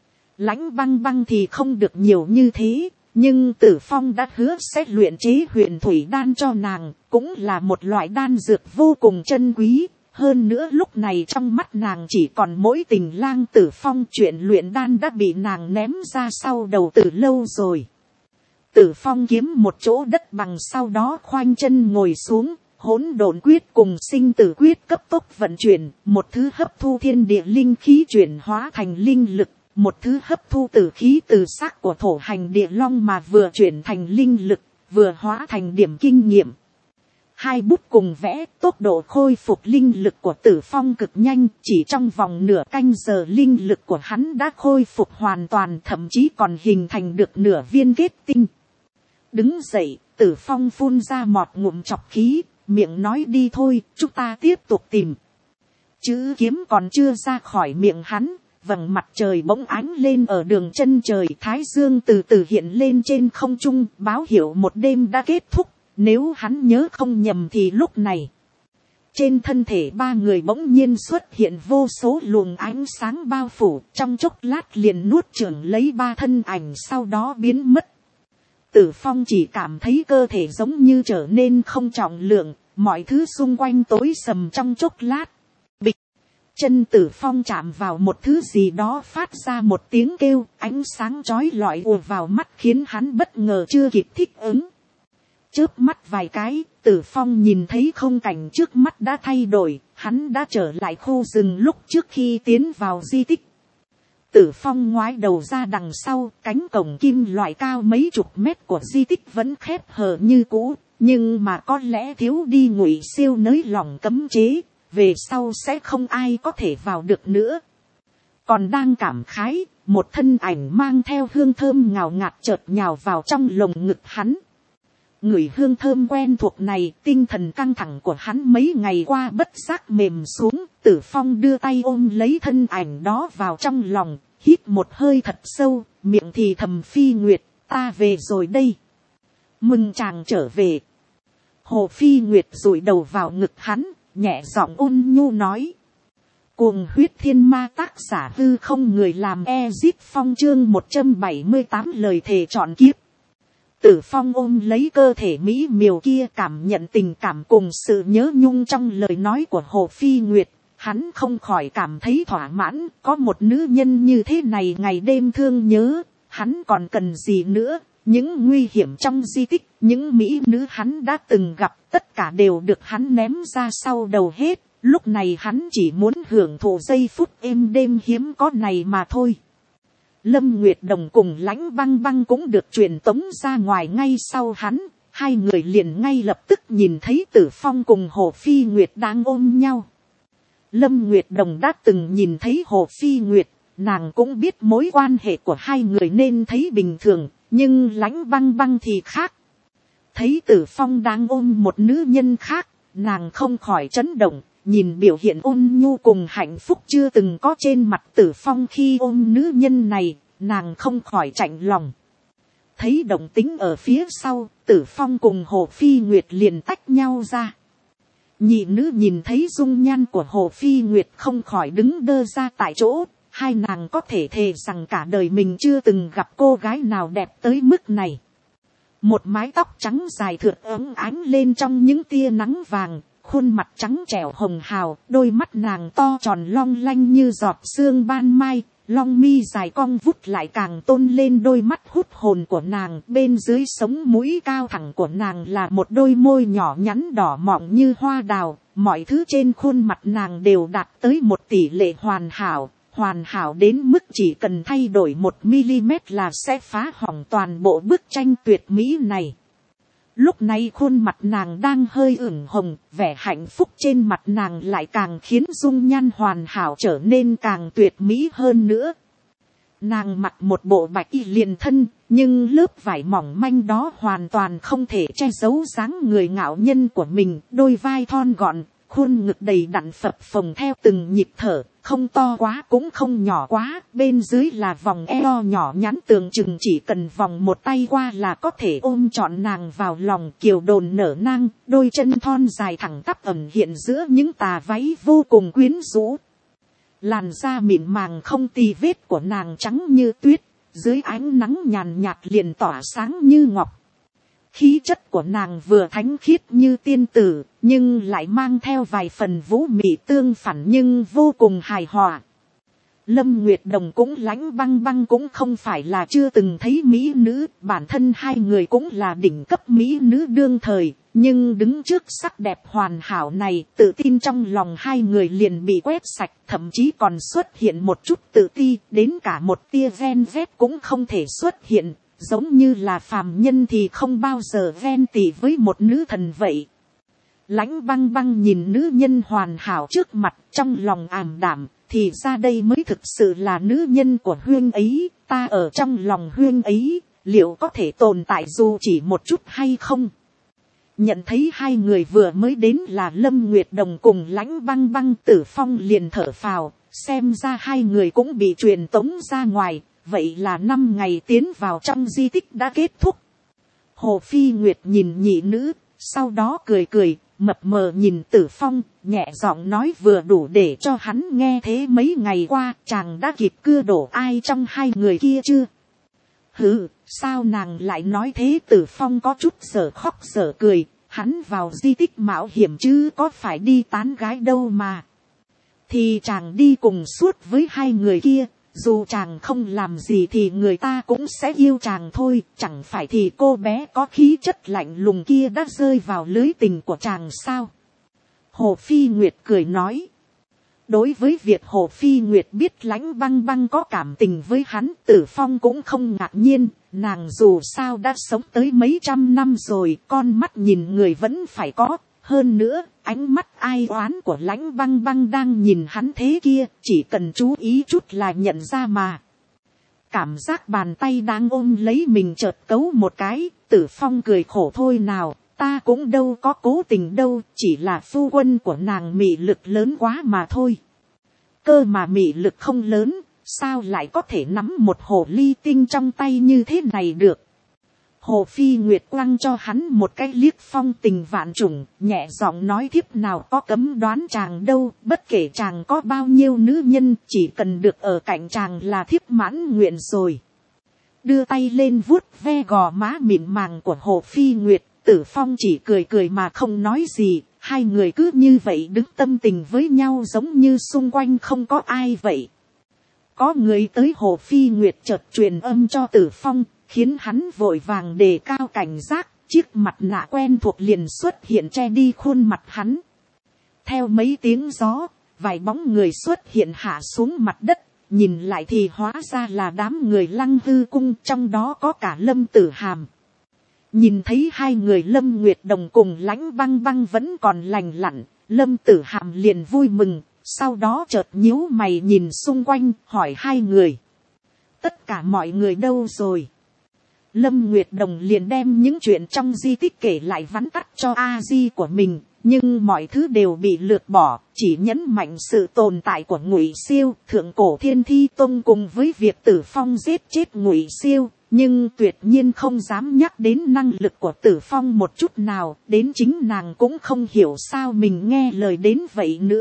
Lãnh Băng Băng thì không được nhiều như thế, nhưng Tử Phong đã hứa sẽ luyện chế huyền thủy đan cho nàng, cũng là một loại đan dược vô cùng chân quý. Hơn nữa lúc này trong mắt nàng chỉ còn mỗi Tình Lang Tử Phong, chuyện luyện đan đã bị nàng ném ra sau đầu từ lâu rồi. Tử Phong kiếm một chỗ đất bằng, sau đó khoanh chân ngồi xuống, hỗn độn quyết cùng sinh tử quyết cấp tốc vận chuyển, một thứ hấp thu thiên địa linh khí chuyển hóa thành linh lực, một thứ hấp thu tử khí từ xác của thổ hành địa long mà vừa chuyển thành linh lực, vừa hóa thành điểm kinh nghiệm. Hai bút cùng vẽ, tốc độ khôi phục linh lực của Tử Phong cực nhanh, chỉ trong vòng nửa canh giờ linh lực của hắn đã khôi phục hoàn toàn, thậm chí còn hình thành được nửa viên kết tinh. Đứng dậy, Tử Phong phun ra một ngụm chọc khí, miệng nói đi thôi, chúng ta tiếp tục tìm. Chữ kiếm còn chưa ra khỏi miệng hắn, vầng mặt trời bỗng ánh lên ở đường chân trời, thái dương từ từ hiện lên trên không trung, báo hiệu một đêm đã kết thúc. Nếu hắn nhớ không nhầm thì lúc này, trên thân thể ba người bỗng nhiên xuất hiện vô số luồng ánh sáng bao phủ, trong chốc lát liền nuốt chửng lấy ba thân ảnh, sau đó biến mất. Tử Phong chỉ cảm thấy cơ thể giống như trở nên không trọng lượng, mọi thứ xung quanh tối sầm trong chốc lát. Bịch, chân Tử Phong chạm vào một thứ gì đó phát ra một tiếng kêu, ánh sáng chói lọi ùa vào mắt khiến hắn bất ngờ chưa kịp thích ứng. Chớp mắt vài cái, Tử Phong nhìn thấy không cảnh trước mắt đã thay đổi, hắn đã trở lại khu rừng lúc trước khi tiến vào di tích. Tử Phong ngoái đầu ra đằng sau, cánh cổng kim loại cao mấy chục mét của di tích vẫn khép hờ như cũ, nhưng mà có lẽ thiếu đi Ngụy Siêu nới lỏng cấm chế, về sau sẽ không ai có thể vào được nữa. Còn đang cảm khái, một thân ảnh mang theo hương thơm ngào ngạt chợt nhào vào trong lồng ngực hắn. Ngửi hương thơm quen thuộc này, tinh thần căng thẳng của hắn mấy ngày qua bất giác mềm xuống. Tử Phong đưa tay ôm lấy thân ảnh đó vào trong lòng, hít một hơi thật sâu, miệng thì thầm: Phi Nguyệt, ta về rồi đây. Mừng chàng trở về. Hồ Phi Nguyệt dụi đầu vào ngực hắn, nhẹ giọng ôn nhu nói. Cuồng huyết thiên ma, tác giả hư không, người làm Ezit Phong, chương một trăm bảy mươi tám lời thề trọn kiếp. Tử Phong ôm lấy cơ thể mỹ miều kia, cảm nhận tình cảm cùng sự nhớ nhung trong lời nói của Hồ Phi Nguyệt. Hắn không khỏi cảm thấy thỏa mãn, có một nữ nhân như thế này ngày đêm thương nhớ, hắn còn cần gì nữa. Những nguy hiểm trong di tích, những mỹ nữ hắn đã từng gặp, tất cả đều được hắn ném ra sau đầu hết. Lúc này hắn chỉ muốn hưởng thụ giây phút êm đêm hiếm có này mà thôi. Lâm Nguyệt Đồng cùng Lãnh Băng Băng cũng được truyền tống ra ngoài ngay sau hắn, hai người liền ngay lập tức nhìn thấy Tử Phong cùng Hồ Phi Nguyệt đang ôm nhau. Lâm Nguyệt Đồng đã từng nhìn thấy Hồ Phi Nguyệt, nàng cũng biết mối quan hệ của hai người nên thấy bình thường, nhưng Lãnh Băng Băng thì khác. Thấy Tử Phong đang ôm một nữ nhân khác, nàng không khỏi chấn động, nhìn biểu hiện ôn nhu cùng hạnh phúc chưa từng có trên mặt Tử Phong khi ôm nữ nhân này, nàng không khỏi chạnh lòng. Thấy động tính ở phía sau, Tử Phong cùng Hồ Phi Nguyệt liền tách nhau ra. Nhị nữ nhìn thấy dung nhan của Hồ Phi Nguyệt không khỏi đứng đơ ra tại chỗ, hai nàng có thể thề rằng cả đời mình chưa từng gặp cô gái nào đẹp tới mức này. Một mái tóc trắng dài thượt ấm ánh lên trong những tia nắng vàng, khuôn mặt trắng trẻo hồng hào, đôi mắt nàng to tròn long lanh như giọt sương ban mai, long mi dài cong vút lại càng tôn lên đôi mắt hút hồn của nàng. Bên dưới sống mũi cao thẳng của nàng là một đôi môi nhỏ nhắn đỏ mọng như hoa đào, mọi thứ trên khuôn mặt nàng đều đạt tới một tỷ lệ hoàn hảo, hoàn hảo đến mức chỉ cần thay đổi một mi-li-mét là sẽ phá hỏng toàn bộ bức tranh tuyệt mỹ này. Lúc này khuôn mặt nàng đang hơi ửng hồng, vẻ hạnh phúc trên mặt nàng lại càng khiến dung nhan hoàn hảo trở nên càng tuyệt mỹ hơn nữa. Nàng mặc một bộ bạch y liền thân, nhưng lớp vải mỏng manh đó hoàn toàn không thể che giấu dáng người ngạo nhân của mình, đôi vai thon gọn, khuôn ngực đầy đặn phập phồng theo từng nhịp thở, không to quá cũng không nhỏ quá, bên dưới là vòng eo nhỏ nhắn tưởng chừng chỉ cần vòng một tay qua là có thể ôm trọn nàng vào lòng. Kiều đồn nở nang, đôi chân thon dài thẳng tắp ẩn hiện giữa những tà váy vô cùng quyến rũ. Làn da mịn màng không tì vết của nàng trắng như tuyết, dưới ánh nắng nhàn nhạt liền tỏa sáng như ngọc. Khí chất của nàng vừa thánh khiết như tiên tử, nhưng lại mang theo vài phần vũ mị tương phản nhưng vô cùng hài hòa. Lâm Nguyệt Đồng cũng Lãnh Băng Băng cũng không phải là chưa từng thấy mỹ nữ, bản thân hai người cũng là đỉnh cấp mỹ nữ đương thời, nhưng đứng trước sắc đẹp hoàn hảo này, tự tin trong lòng hai người liền bị quét sạch, thậm chí còn xuất hiện một chút tự ti, đến cả một tia ven vét cũng không thể xuất hiện. Giống như là phàm nhân thì không bao giờ ghen tị với một nữ thần vậy. Lãnh Băng Băng nhìn nữ nhân hoàn hảo trước mặt, trong lòng ảm đạm, thì ra đây mới thực sự là nữ nhân của Huyên ấy, ta ở trong lòng Huyên ấy, liệu có thể tồn tại dù chỉ một chút hay không? Nhận thấy hai người vừa mới đến là Lâm Nguyệt Đồng cùng Lãnh Băng Băng, Tử Phong liền thở phào, xem ra hai người cũng bị truyền tống ra ngoài. Vậy là năm ngày tiến vào trong di tích đã kết thúc. Hồ Phi Nguyệt nhìn nhị nữ, sau đó cười cười, mập mờ nhìn Tử Phong, nhẹ giọng nói vừa đủ để cho hắn nghe thế mấy ngày qua, chàng đã kịp cưa đổ ai trong hai người kia chưa? Hừ, sao nàng lại nói thế? Tử Phong có chút giờ khóc giờ cười, hắn vào di tích mạo hiểm chứ có phải đi tán gái đâu mà. Thì chàng đi cùng suốt với hai người kia. Dù chàng không làm gì thì người ta cũng sẽ yêu chàng thôi, chẳng phải thì cô bé có khí chất lạnh lùng kia đã rơi vào lưới tình của chàng sao? Hồ Phi Nguyệt cười nói. Đối với việc Hồ Phi Nguyệt biết Lãnh Băng Băng có cảm tình với hắn, Tử Phong cũng không ngạc nhiên, nàng dù sao đã sống tới mấy trăm năm rồi, con mắt nhìn người vẫn phải có. Hơn nữa, ánh mắt ai oán của Lãnh Băng Băng đang nhìn hắn thế kia, chỉ cần chú ý chút là nhận ra mà. Cảm giác bàn tay đang ôm lấy mình chợt cấu một cái, Tử Phong cười khổ thôi nào, ta cũng đâu có cố tình đâu, chỉ là phu quân của nàng mị lực lớn quá mà thôi. Cơ mà mị lực không lớn, sao lại có thể nắm một hồ ly tinh trong tay như thế này được? Hồ Phi Nguyệt quăng cho hắn một cái liếc phong tình vạn trùng, nhẹ giọng nói thiếp nào có cấm đoán chàng đâu, bất kể chàng có bao nhiêu nữ nhân, chỉ cần được ở cạnh chàng là thiếp mãn nguyện rồi. Đưa tay lên vuốt ve gò má mịn màng của Hồ Phi Nguyệt, Tử Phong chỉ cười cười mà không nói gì, hai người cứ như vậy đứng tâm tình với nhau giống như xung quanh không có ai vậy. Có người tới Hồ Phi Nguyệt chợt truyền âm cho Tử Phong, khiến hắn vội vàng đề cao cảnh giác, chiếc mặt nạ quen thuộc liền xuất hiện che đi khuôn mặt hắn. Theo mấy tiếng gió, vài bóng người xuất hiện hạ xuống mặt đất, nhìn lại thì hóa ra là đám người Lăng Hư cung, trong đó có cả Lâm Tử Hàm. Nhìn thấy hai người Lâm Nguyệt Đồng cùng Lãnh Băng Băng vẫn còn lành lặn, Lâm Tử Hàm liền vui mừng, sau đó chợt nhíu mày nhìn xung quanh, hỏi hai người: tất cả mọi người đâu rồi? Lâm Nguyệt Đồng liền đem những chuyện trong di tích kể lại vắn tắt cho a di của mình, nhưng mọi thứ đều bị lược bỏ, chỉ nhấn mạnh sự tồn tại của Ngụy Siêu, Thượng Cổ Thiên Thi Tông cùng với việc Tử Phong giết chết Ngụy Siêu, nhưng tuyệt nhiên không dám nhắc đến năng lực của Tử Phong một chút nào, đến chính nàng cũng không hiểu sao mình nghe lời đến vậy nữa.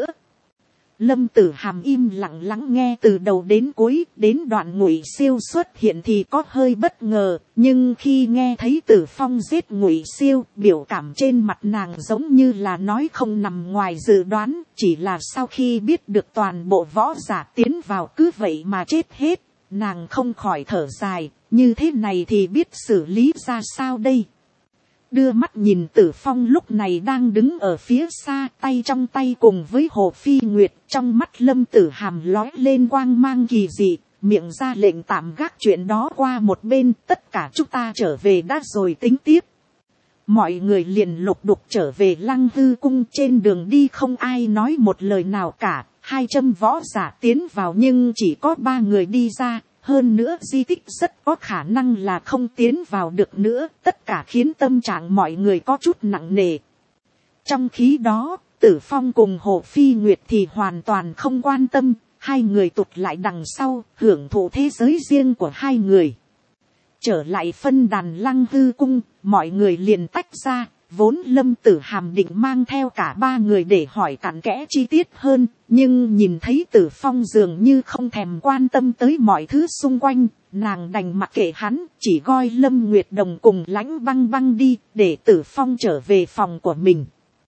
Lâm Tử Hàm im lặng lắng nghe từ đầu đến cuối, đến đoạn Ngụy Siêu xuất hiện thì có hơi bất ngờ, nhưng khi nghe thấy Tử Phong giết Ngụy Siêu, biểu cảm trên mặt nàng giống như là nói không nằm ngoài dự đoán, chỉ là sau khi biết được toàn bộ võ giả tiến vào cứ vậy mà chết hết, nàng không khỏi thở dài, như thế này thì biết xử lý ra sao đây. Đưa mắt nhìn Tử Phong lúc này đang đứng ở phía xa, tay trong tay cùng với Hồ Phi Nguyệt, trong mắt Lâm Tử Hàm lói lên quang mang kỳ dị, miệng ra lệnh tạm gác chuyện đó qua một bên, tất cả chúng ta trở về đã rồi tính tiếp. Mọi người liền lục đục trở về Lăng Hư cung, trên đường đi không ai nói một lời nào cả, hai trăm võ giả tiến vào nhưng chỉ có ba người đi ra. Hơn nữa di tích rất có khả năng là không tiến vào được nữa, tất cả khiến tâm trạng mọi người có chút nặng nề. Trong khi đó, Tử Phong cùng Hồ Phi Nguyệt thì hoàn toàn không quan tâm, hai người tụt lại đằng sau, hưởng thụ thế giới riêng của hai người. Trở lại phân đàn Lăng Hư cung, mọi người liền tách ra, vốn Lâm Tử Hàm định mang theo cả ba người để hỏi cặn kẽ chi tiết hơn, nhưng nhìn thấy Tử Phong dường như không thèm quan tâm tới mọi thứ xung quanh, nàng đành mặc kệ hắn, chỉ gọi Lâm Nguyệt Đồng cùng Lãnh Băng Băng đi, để Tử Phong trở về phòng của mình.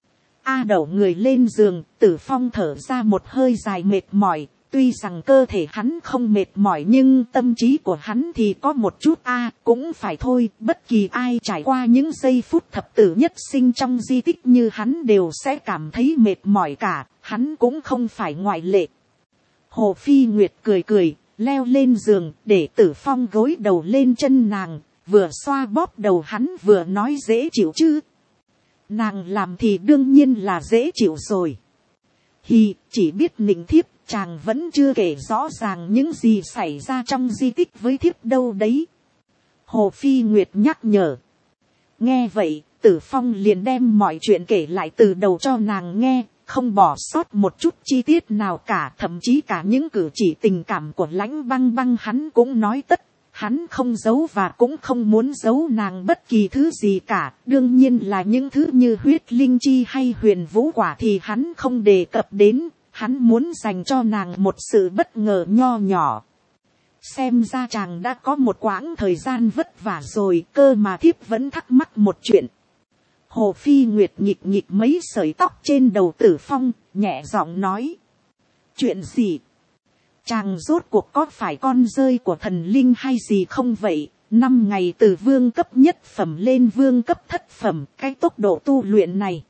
A đẩu người lên giường, Tử Phong thở ra một hơi dài mệt mỏi. Tuy rằng cơ thể hắn không mệt mỏi nhưng tâm trí của hắn thì có một chút a à, cũng phải thôi, bất kỳ ai trải qua những giây phút thập tử nhất sinh trong di tích như hắn đều sẽ cảm thấy mệt mỏi cả, hắn cũng không phải ngoại lệ. Hồ Phi Nguyệt cười cười, leo lên giường, để Tử Phong gối đầu lên chân nàng, vừa xoa bóp đầu hắn vừa nói dễ chịu chứ. Nàng làm thì đương nhiên là dễ chịu rồi. Hi, chỉ biết nịnh thiếp, chàng vẫn chưa kể rõ ràng những gì xảy ra trong di tích với thiếp đâu đấy. Hồ Phi Nguyệt nhắc nhở. Nghe vậy, Tử Phong liền đem mọi chuyện kể lại từ đầu cho nàng nghe, không bỏ sót một chút chi tiết nào cả, thậm chí cả những cử chỉ tình cảm của Lãnh Băng Băng hắn cũng nói tất. Hắn không giấu và cũng không muốn giấu nàng bất kỳ thứ gì cả, đương nhiên là những thứ như huyết linh chi hay huyền vũ quả thì hắn không đề cập đến, hắn muốn dành cho nàng một sự bất ngờ nho nhỏ. Xem ra chàng đã có một quãng thời gian vất vả rồi, cơ mà thiếp vẫn thắc mắc một chuyện. Hồ Phi Nguyệt nhịp nhịp mấy sợi tóc trên đầu Tử Phong, nhẹ giọng nói. Chuyện gì? Chàng rốt cuộc có phải con rơi của thần linh hay gì không vậy? Năm ngày từ vương cấp nhất phẩm lên vương cấp thất phẩm, cái tốc độ tu luyện này.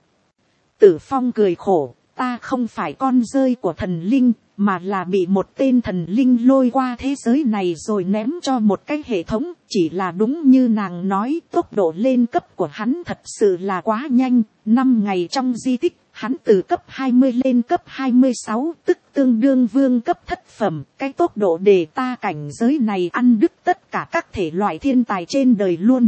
Tử Phong cười khổ, ta không phải con rơi của thần linh, mà là bị một tên thần linh lôi qua thế giới này rồi ném cho một cái hệ thống. Chỉ là đúng như nàng nói, tốc độ lên cấp của hắn thật sự là quá nhanh. Năm ngày trong di tích, hắn từ cấp hai mươi lên cấp hai mươi sáu, tức tương đương vương cấp thất phẩm. Cái tốc độ để ta cảnh giới này ăn đứt tất cả các thể loại thiên tài trên đời luôn.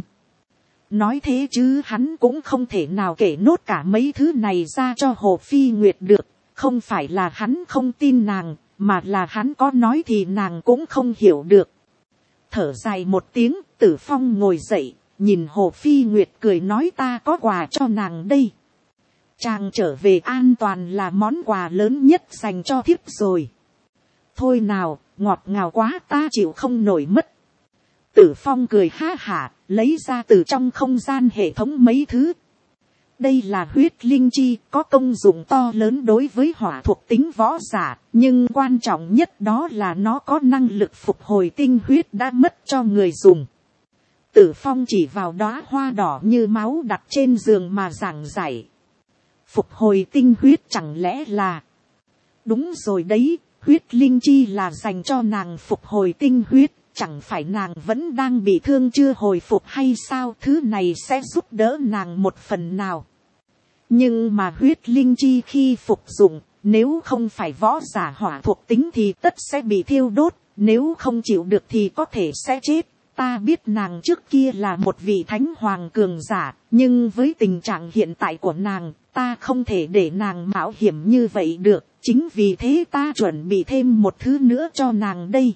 Nói thế chứ hắn cũng không thể nào kể nốt cả mấy thứ này ra cho Hồ Phi Nguyệt được. Không phải là hắn không tin nàng, mà là hắn có nói thì nàng cũng không hiểu được. Thở dài một tiếng, Tử Phong ngồi dậy, nhìn Hồ Phi Nguyệt cười nói ta có quà cho nàng đây. Chàng trở về an toàn là món quà lớn nhất dành cho thiếp rồi. Thôi nào, ngọt ngào quá ta chịu không nổi mất. Tử Phong cười ha hả, lấy ra từ trong không gian hệ thống mấy thứ. Đây là huyết linh chi, có công dụng to lớn đối với hỏa thuộc tính võ giả, nhưng quan trọng nhất đó là nó có năng lực phục hồi tinh huyết đã mất cho người dùng. Tử Phong chỉ vào đóa hoa đỏ như máu đặt trên giường mà giảng giải. Phục hồi tinh huyết chẳng lẽ là... Đúng rồi đấy, huyết linh chi là dành cho nàng phục hồi tinh huyết, chẳng phải nàng vẫn đang bị thương chưa hồi phục hay sao, thứ này sẽ giúp đỡ nàng một phần nào. Nhưng mà huyết linh chi khi phục dụng, nếu không phải võ giả hỏa thuộc tính thì tất sẽ bị thiêu đốt, nếu không chịu được thì có thể sẽ chết. Ta biết nàng trước kia là một vị thánh hoàng cường giả, nhưng với tình trạng hiện tại của nàng, ta không thể để nàng mạo hiểm như vậy được, chính vì thế ta chuẩn bị thêm một thứ nữa cho nàng đây.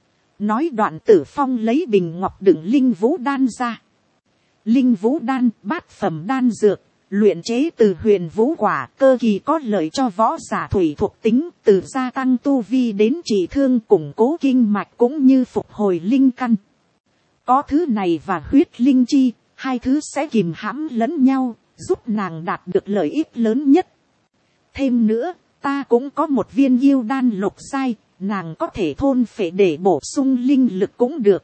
Nói đoạn Tử Phong lấy bình ngọc đựng linh vũ đan ra. Linh vũ đan, bát phẩm đan dược, luyện chế từ huyền vũ quả, cơ kỳ có lợi cho võ giả thủy thuộc tính, từ gia tăng tu vi đến trị thương, củng cố kinh mạch cũng như phục hồi linh căn. Có thứ này và huyết linh chi, hai thứ sẽ kìm hãm lẫn nhau, giúp nàng đạt được lợi ích lớn nhất. Thêm nữa, ta cũng có một viên yêu đan lục giai, nàng có thể thôn phệ để bổ sung linh lực cũng được.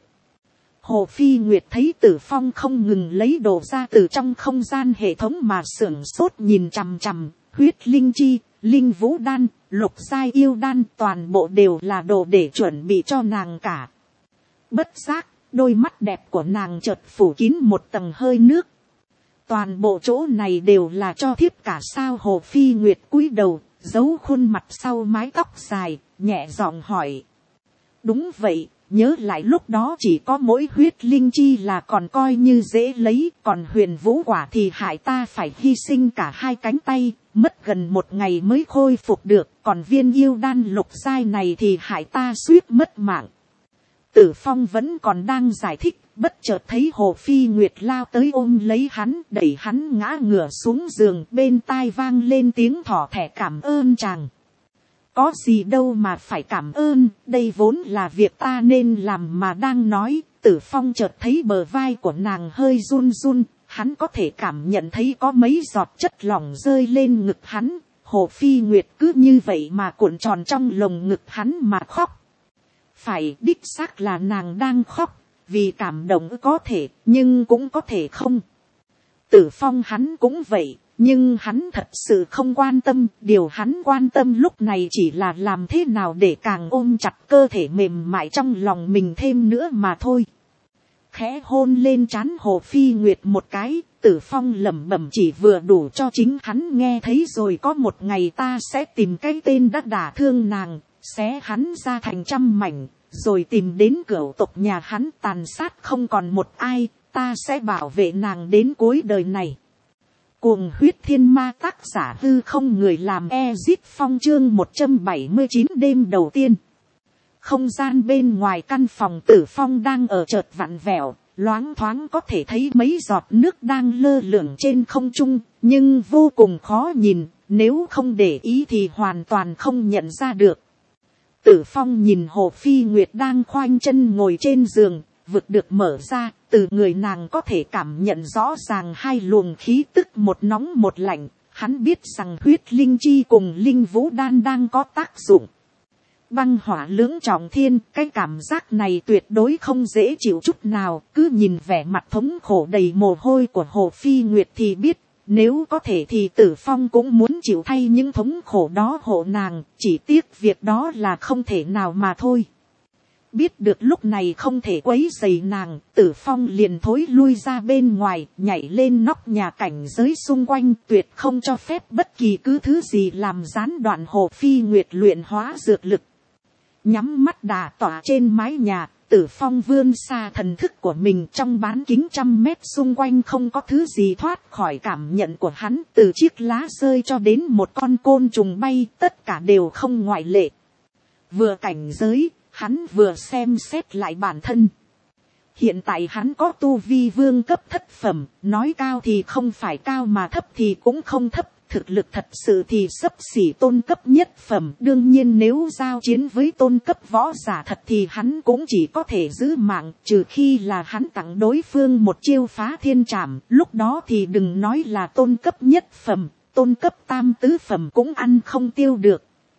Hồ Phi Nguyệt thấy Tử Phong không ngừng lấy đồ ra từ trong không gian hệ thống mà sưởng sốt nhìn chằm chằm, huyết linh chi, linh vũ đan, lục giai yêu đan toàn bộ đều là đồ để chuẩn bị cho nàng cả. Bất giác, đôi mắt đẹp của nàng chợt phủ kín một tầng hơi nước. Toàn bộ chỗ này đều là cho thiếp cả sao? Hồ Phi Nguyệt cúi đầu, giấu khuôn mặt sau mái tóc dài, nhẹ giọng hỏi. Đúng vậy, nhớ lại lúc đó chỉ có mỗi huyết linh chi là còn coi như dễ lấy, còn huyền vũ quả thì hại ta phải hy sinh cả hai cánh tay, mất gần một ngày mới khôi phục được, còn viên yêu đan lục giai này thì hại ta suýt mất mạng. Tử Phong vẫn còn đang giải thích, bất chợt thấy Hồ Phi Nguyệt lao tới ôm lấy hắn, đẩy hắn ngã ngửa xuống giường, bên tai vang lên tiếng thỏ thẻ cảm ơn chàng. Có gì đâu mà phải cảm ơn, đây vốn là việc ta nên làm mà đang nói. Tử Phong chợt thấy bờ vai của nàng hơi run run, hắn có thể cảm nhận thấy có mấy giọt chất lỏng rơi lên ngực hắn. Hồ Phi Nguyệt cứ như vậy mà cuộn tròn trong lồng ngực hắn mà khóc. Phải, đích xác là nàng đang khóc, vì cảm động có thể, nhưng cũng có thể không. Tử Phong hắn cũng vậy, nhưng hắn thật sự không quan tâm, điều hắn quan tâm lúc này chỉ là làm thế nào để càng ôm chặt cơ thể mềm mại trong lòng mình thêm nữa mà thôi. Khẽ hôn lên trán Hồ Phi Nguyệt một cái, Tử Phong lẩm bẩm chỉ vừa đủ cho chính hắn nghe thấy, rồi có một ngày ta sẽ tìm cái tên đã đả thương nàng, xé hắn ra thành trăm mảnh, rồi tìm đến cửu tộc nhà hắn tàn sát không còn một ai, ta sẽ bảo vệ nàng đến cuối đời này. Cuồng huyết thiên ma, tác giả hư không, người làm Ezit Phong, chương một trăm bảy mươi chín đêm đầu tiên. Không gian bên ngoài căn phòng Tử Phong đang ở chợt vặn vẹo, loáng thoáng có thể thấy mấy giọt nước đang lơ lửng trên không trung, nhưng vô cùng khó nhìn, nếu không để ý thì hoàn toàn không nhận ra được. Tử Phong nhìn Hồ Phi Nguyệt đang khoanh chân ngồi trên giường, vực được mở ra, từ người nàng có thể cảm nhận rõ ràng hai luồng khí tức, một nóng một lạnh. Hắn biết rằng huyết linh chi cùng linh vũ đan đang có tác dụng. Băng hỏa lưỡng trọng thiên, cái cảm giác này tuyệt đối không dễ chịu chút nào. Cứ nhìn vẻ mặt thống khổ đầy mồ hôi của Hồ Phi Nguyệt thì biết, nếu có thể thì Tử Phong cũng muốn chịu thay những thống khổ đó hộ nàng, chỉ tiếc việc đó là không thể nào mà thôi. Biết được lúc này không thể quấy rầy nàng, Tử Phong liền thối lui ra bên ngoài, nhảy lên nóc nhà cảnh giới xung quanh, tuyệt không cho phép bất kỳ cứ thứ gì làm gián đoạn Hồ Phi Nguyệt luyện hóa dược lực. Nhắm mắt đà tỏa trên mái nhà, Tử Phong vươn xa thần thức của mình, trong bán kính trăm mét xung quanh không có thứ gì thoát khỏi cảm nhận của hắn, từ chiếc lá rơi cho đến một con côn trùng bay, tất cả đều không ngoại lệ. Vừa cảnh giới, hắn vừa xem xét lại bản thân. Hiện tại hắn có tu vi vương cấp thất phẩm, nói cao thì không phải cao mà thấp thì cũng không thấp, thực lực thật sự thì xấp xỉ tôn cấp nhất phẩm. Đương nhiên nếu giao chiến với tôn cấp võ giả thật thì hắn cũng chỉ có thể giữ mạng, trừ khi là hắn tặng đối phương một chiêu phá thiên trảm, lúc đó thì đừng nói là tôn cấp nhất phẩm, tôn cấp tam tứ phẩm cũng ăn không tiêu được.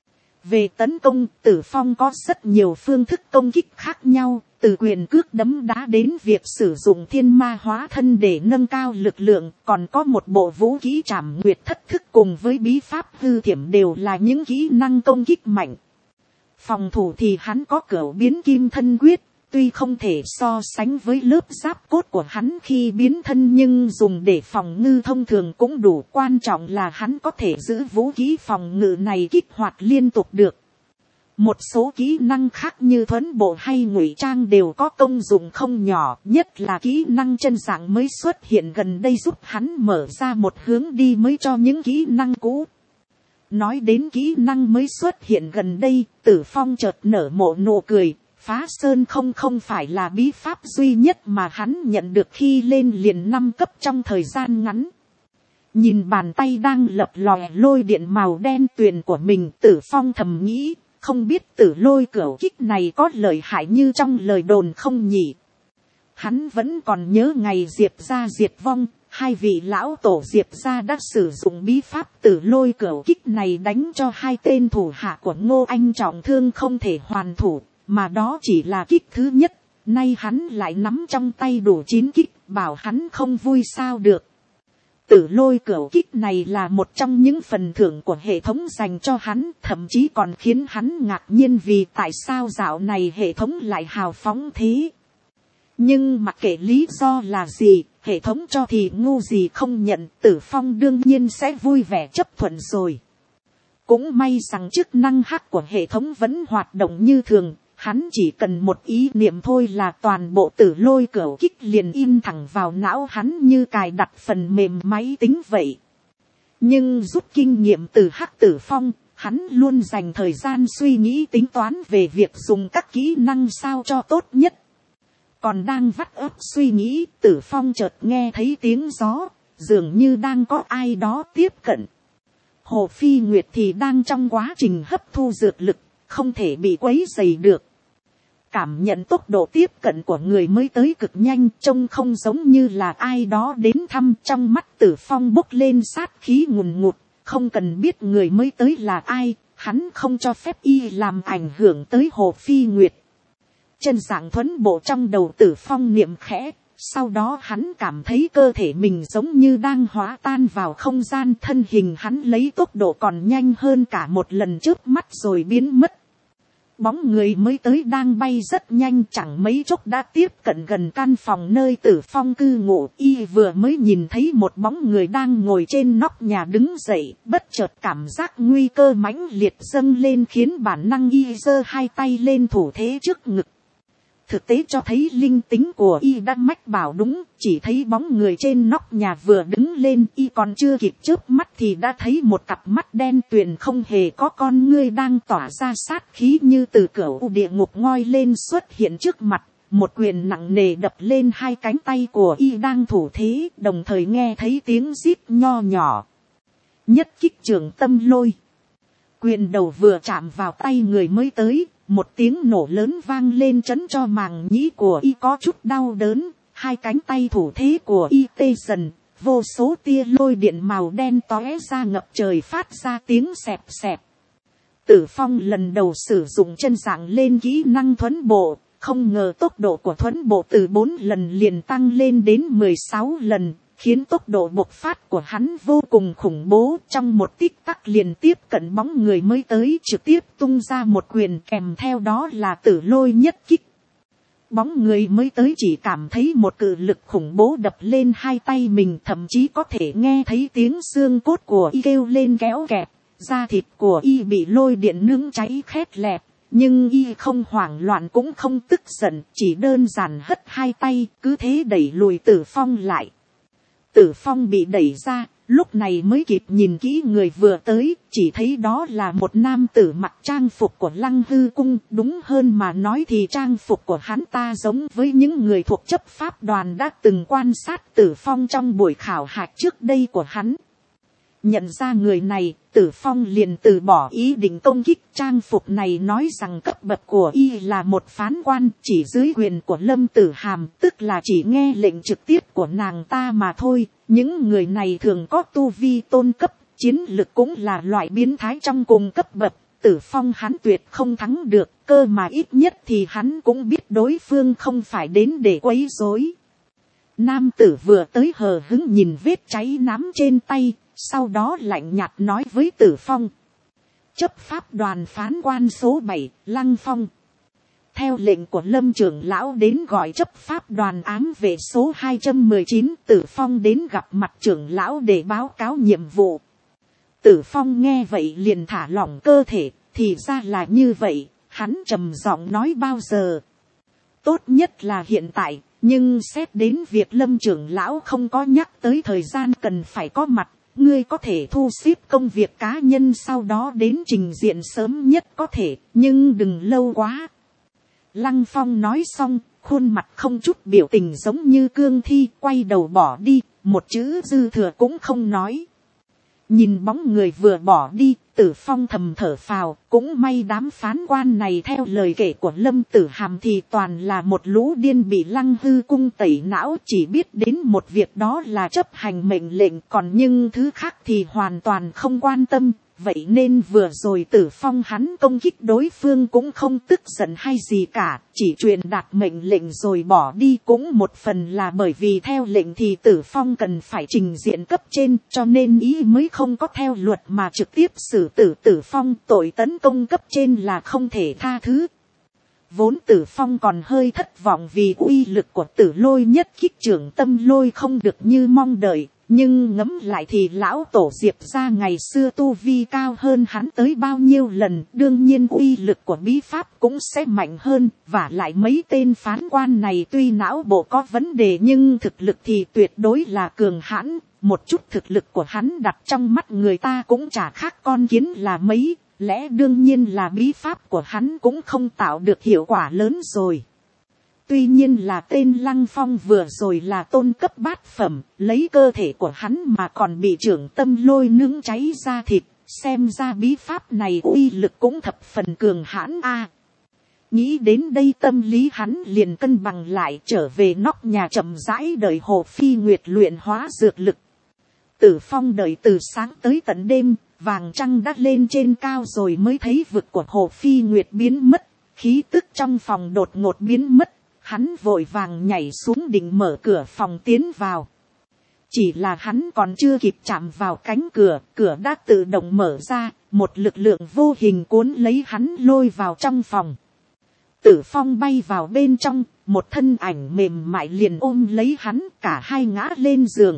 Về tấn công, Tử Phong có rất nhiều phương thức công kích khác nhau, từ quyền cước đấm đá đến việc sử dụng thiên ma hóa thân để nâng cao lực lượng, còn có một bộ vũ kỹ trảm nguyệt thất thức cùng với bí pháp hư thiểm đều là những kỹ năng công kích mạnh. Phòng thủ thì hắn có cửu biến kim thân quyết, tuy không thể so sánh với lớp giáp cốt của hắn khi biến thân, nhưng dùng để phòng ngư thông thường cũng đủ. Quan trọng là hắn có thể giữ vũ khí phòng ngự này kích hoạt liên tục được. Một số kỹ năng khác như thuẫn bộ hay ngụy trang đều có công dụng không nhỏ, nhất là kỹ năng chân dạng mới xuất hiện gần đây giúp hắn mở ra một hướng đi mới cho những kỹ năng cũ. Nói đến kỹ năng mới xuất hiện gần đây, Tử Phong chợt nở một nụ cười. Phá sơn không không phải là bí pháp duy nhất mà hắn nhận được khi lên liền năm cấp trong thời gian ngắn. Nhìn bàn tay đang lập lòe lôi điện màu đen tuyền của mình, Tử Phong thầm nghĩ, không biết tử lôi cửu kích này có lợi hại như trong lời đồn không nhỉ. Hắn vẫn còn nhớ ngày Diệp gia diệt vong, hai vị lão tổ Diệp gia đã sử dụng bí pháp tử lôi cửu kích này đánh cho hai tên thủ hạ của Ngô Anh trọng thương không thể hoàn thủ. Mà đó chỉ là kích thứ nhất, nay hắn lại nắm trong tay đủ chín kích, bảo hắn không vui sao được. Tử lôi cửu kích này là một trong những phần thưởng của hệ thống dành cho hắn, thậm chí còn khiến hắn ngạc nhiên vì tại sao dạo này hệ thống lại hào phóng thế. Nhưng mặc kệ lý do là gì, hệ thống cho thì ngu gì không nhận, Tử Phong đương nhiên sẽ vui vẻ chấp thuận rồi. Cũng may rằng chức năng hack của hệ thống vẫn hoạt động như thường. Hắn chỉ cần một ý niệm thôi là toàn bộ tử lôi cửu kích liền in thẳng vào não hắn như cài đặt phần mềm máy tính vậy. Nhưng rút kinh nghiệm từ Hắc Tử Phong, hắn luôn dành thời gian suy nghĩ tính toán về việc dùng các kỹ năng sao cho tốt nhất. Còn đang vắt óc suy nghĩ, Tử Phong chợt nghe thấy tiếng gió, dường như đang có ai đó tiếp cận. Hồ Phi Nguyệt thì đang trong quá trình hấp thu dược lực, không thể bị quấy rầy được. Cảm nhận tốc độ tiếp cận của người mới tới cực nhanh, trông không giống như là ai đó đến thăm. Trong mắt Tử Phong bốc lên sát khí ngùn ngụt, không cần biết người mới tới là ai, hắn không cho phép y làm ảnh hưởng tới Hồ Phi Nguyệt. Chân dạng thuẫn bộ trong đầu Tử Phong niệm khẽ, sau đó hắn cảm thấy cơ thể mình giống như đang hóa tan vào không gian, thân hình hắn lấy tốc độ còn nhanh hơn cả một lần chớp mắt rồi biến mất. Bóng người mới tới đang bay rất nhanh, chẳng mấy chốc đã tiếp cận gần căn phòng nơi Tử Phong cư ngụ. Y vừa mới nhìn thấy một bóng người đang ngồi trên nóc nhà đứng dậy, bất chợt cảm giác nguy cơ mãnh liệt dâng lên khiến bản năng y giơ hai tay lên thủ thế trước ngực. Thực tế cho thấy linh tính của y đã mách bảo đúng, chỉ thấy bóng người trên nóc nhà vừa đứng lên, y còn chưa kịp chớp mắt thì đã thấy một cặp mắt đen tuyền không hề có con ngươi đang tỏa ra sát khí như từ cửu địa ngục ngoi lên xuất hiện trước mặt. Một quyền nặng nề đập lên hai cánh tay của y đang thủ thế, đồng thời nghe thấy tiếng rít nho nhỏ. Nhất kích trường tâm lôi. Quyền đầu vừa chạm vào tay người mới tới, một tiếng nổ lớn vang lên chấn cho màng nhĩ của y có chút đau đớn, hai cánh tay thủ thế của y tê dần, vô số tia lôi điện màu đen tóe ra ngập trời phát ra tiếng xẹp xẹp. Tử Phong lần đầu sử dụng chân dạng lên kỹ năng thuẫn bộ, không ngờ tốc độ của thuẫn bộ từ bốn lần liền tăng lên đến mười sáu lần. Khiến tốc độ bộc phát của hắn vô cùng khủng bố, trong một tích tắc liền tiếp cận bóng người mới tới, trực tiếp tung ra một quyền kèm theo đó là tử lôi nhất kích. Bóng người mới tới chỉ cảm thấy một cự lực khủng bố đập lên hai tay mình, thậm chí có thể nghe thấy tiếng xương cốt của y kêu lên kéo kẹt, da thịt của y bị lôi điện nướng cháy khét lẹt. Nhưng y không hoảng loạn cũng không tức giận, chỉ đơn giản hất hai tay, cứ thế đẩy lùi Tử Phong lại. Tử Phong bị đẩy ra, lúc này mới kịp nhìn kỹ người vừa tới, chỉ thấy đó là một nam tử mặc trang phục của Lăng Hư Cung, đúng hơn mà nói thì trang phục của hắn ta giống với những người thuộc chấp pháp đoàn đã từng quan sát Tử Phong trong buổi khảo hạch trước đây của hắn. Nhận ra người này, Tử Phong liền từ bỏ ý định công kích. Trang phục này nói rằng cấp bậc của y là một phán quan, chỉ dưới quyền của Lâm Tử Hàm, tức là chỉ nghe lệnh trực tiếp của nàng ta mà thôi. Những người này thường có tu vi tôn cấp, chiến lực cũng là loại biến thái trong cùng cấp bậc. Tử Phong hắn tuyệt không thắng được, cơ mà ít nhất thì hắn cũng biết đối phương không phải đến để quấy rối. Nam tử vừa tới hờ hững nhìn vết cháy nám trên tay, sau đó lạnh nhạt nói với Tử Phong. Chấp pháp đoàn phán quan số bảy, Lăng Phong. Theo lệnh của Lâm trưởng lão đến gọi chấp pháp đoàn ám vệ số hai trăm mười chín, Tử Phong đến gặp mặt trưởng lão để báo cáo nhiệm vụ. Tử Phong nghe vậy liền thả lỏng cơ thể, thì ra là như vậy, hắn trầm giọng nói bao giờ. Tốt nhất là hiện tại, nhưng xét đến việc Lâm trưởng lão không có nhắc tới thời gian cần phải có mặt, ngươi có thể thu xếp công việc cá nhân sau đó đến trình diện sớm nhất có thể, nhưng đừng lâu quá. Lăng Phong nói xong, khuôn mặt không chút biểu tình giống như cương thi, quay đầu bỏ đi, một chữ dư thừa cũng không nói. Nhìn bóng người vừa bỏ đi, Tử Phong thầm thở phào, cũng may đám phán quan này theo lời kể của Lâm Tử Hàm thì toàn là một lũ điên bị Lăng Hư cung tẩy não, chỉ biết đến một việc đó là chấp hành mệnh lệnh, còn nhưng thứ khác thì hoàn toàn không quan tâm. Vậy nên vừa rồi Tử Phong hắn công kích đối phương cũng không tức giận hay gì cả, chỉ truyền đạt mệnh lệnh rồi bỏ đi, cũng một phần là bởi vì theo lệnh thì Tử Phong cần phải trình diện cấp trên, cho nên ý mới không có theo luật mà trực tiếp xử tử Tử Phong. Tội tấn công cấp trên là không thể tha thứ. Vốn Tử Phong còn hơi thất vọng vì uy lực của Tử Lôi nhất kích trưởng tâm lôi không được như mong đợi. Nhưng ngẫm lại thì lão tổ Diệp ra ngày xưa tu vi cao hơn hắn tới bao nhiêu lần, đương nhiên uy lực của bí pháp cũng sẽ mạnh hơn, và lại mấy tên phán quan này tuy não bộ có vấn đề nhưng thực lực thì tuyệt đối là cường hãn, một chút thực lực của hắn đặt trong mắt người ta cũng chả khác con kiến là mấy, lẽ đương nhiên là bí pháp của hắn cũng không tạo được hiệu quả lớn rồi. Tuy nhiên là tên Lăng Phong vừa rồi là tôn cấp bát phẩm, lấy cơ thể của hắn mà còn bị trưởng tâm lôi nướng cháy ra thịt, xem ra bí pháp này uy lực cũng thập phần cường hãn a. Nghĩ đến đây tâm lý hắn liền cân bằng lại, trở về nóc nhà chậm rãi đợi Hồ Phi Nguyệt luyện hóa dược lực. Tử Phong đợi từ sáng tới tận đêm, vàng trăng đã lên trên cao rồi mới thấy vực của Hồ Phi Nguyệt biến mất, khí tức trong phòng đột ngột biến mất. Hắn vội vàng nhảy xuống định mở cửa phòng tiến vào. Chỉ là hắn còn chưa kịp chạm vào cánh cửa, cửa đã tự động mở ra, một lực lượng vô hình cuốn lấy hắn lôi vào trong phòng. Tử Phong bay vào bên trong, một thân ảnh mềm mại liền ôm lấy hắn, cả hai ngã lên giường.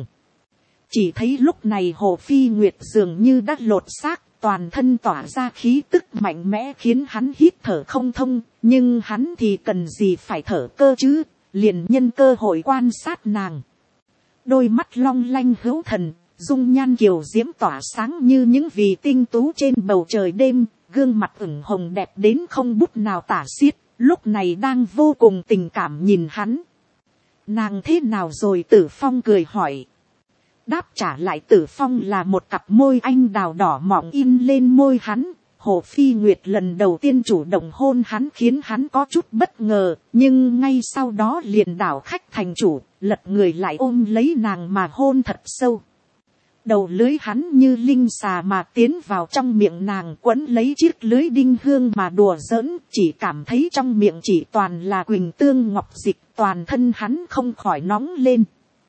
Chỉ thấy lúc này Hồ Phi Nguyệt dường như đã lột xác, toàn thân tỏa ra khí tức mạnh mẽ khiến hắn hít thở không thông, nhưng hắn thì cần gì phải thở cơ chứ, liền nhân cơ hội quan sát nàng. Đôi mắt long lanh hữu thần, dung nhan kiều diễm tỏa sáng như những vì tinh tú trên bầu trời đêm, gương mặt ửng hồng đẹp đến không bút nào tả xiết, lúc này đang vô cùng tình cảm nhìn hắn. Nàng thế nào rồi? Tử Phong cười hỏi. Đáp trả lại Tử Phong là một cặp môi anh đào đỏ mọng in lên môi hắn. Hồ Phi Nguyệt lần đầu tiên chủ động hôn hắn khiến hắn có chút bất ngờ, nhưng ngay sau đó liền đảo khách thành chủ, lật người lại ôm lấy nàng mà hôn thật sâu. Đầu lưới hắn như linh xà mà tiến vào trong miệng nàng, quấn lấy chiếc lưới đinh hương mà đùa giỡn, chỉ cảm thấy trong miệng chỉ toàn là quỳnh tương ngọc dịch, toàn thân hắn không khỏi nóng lên.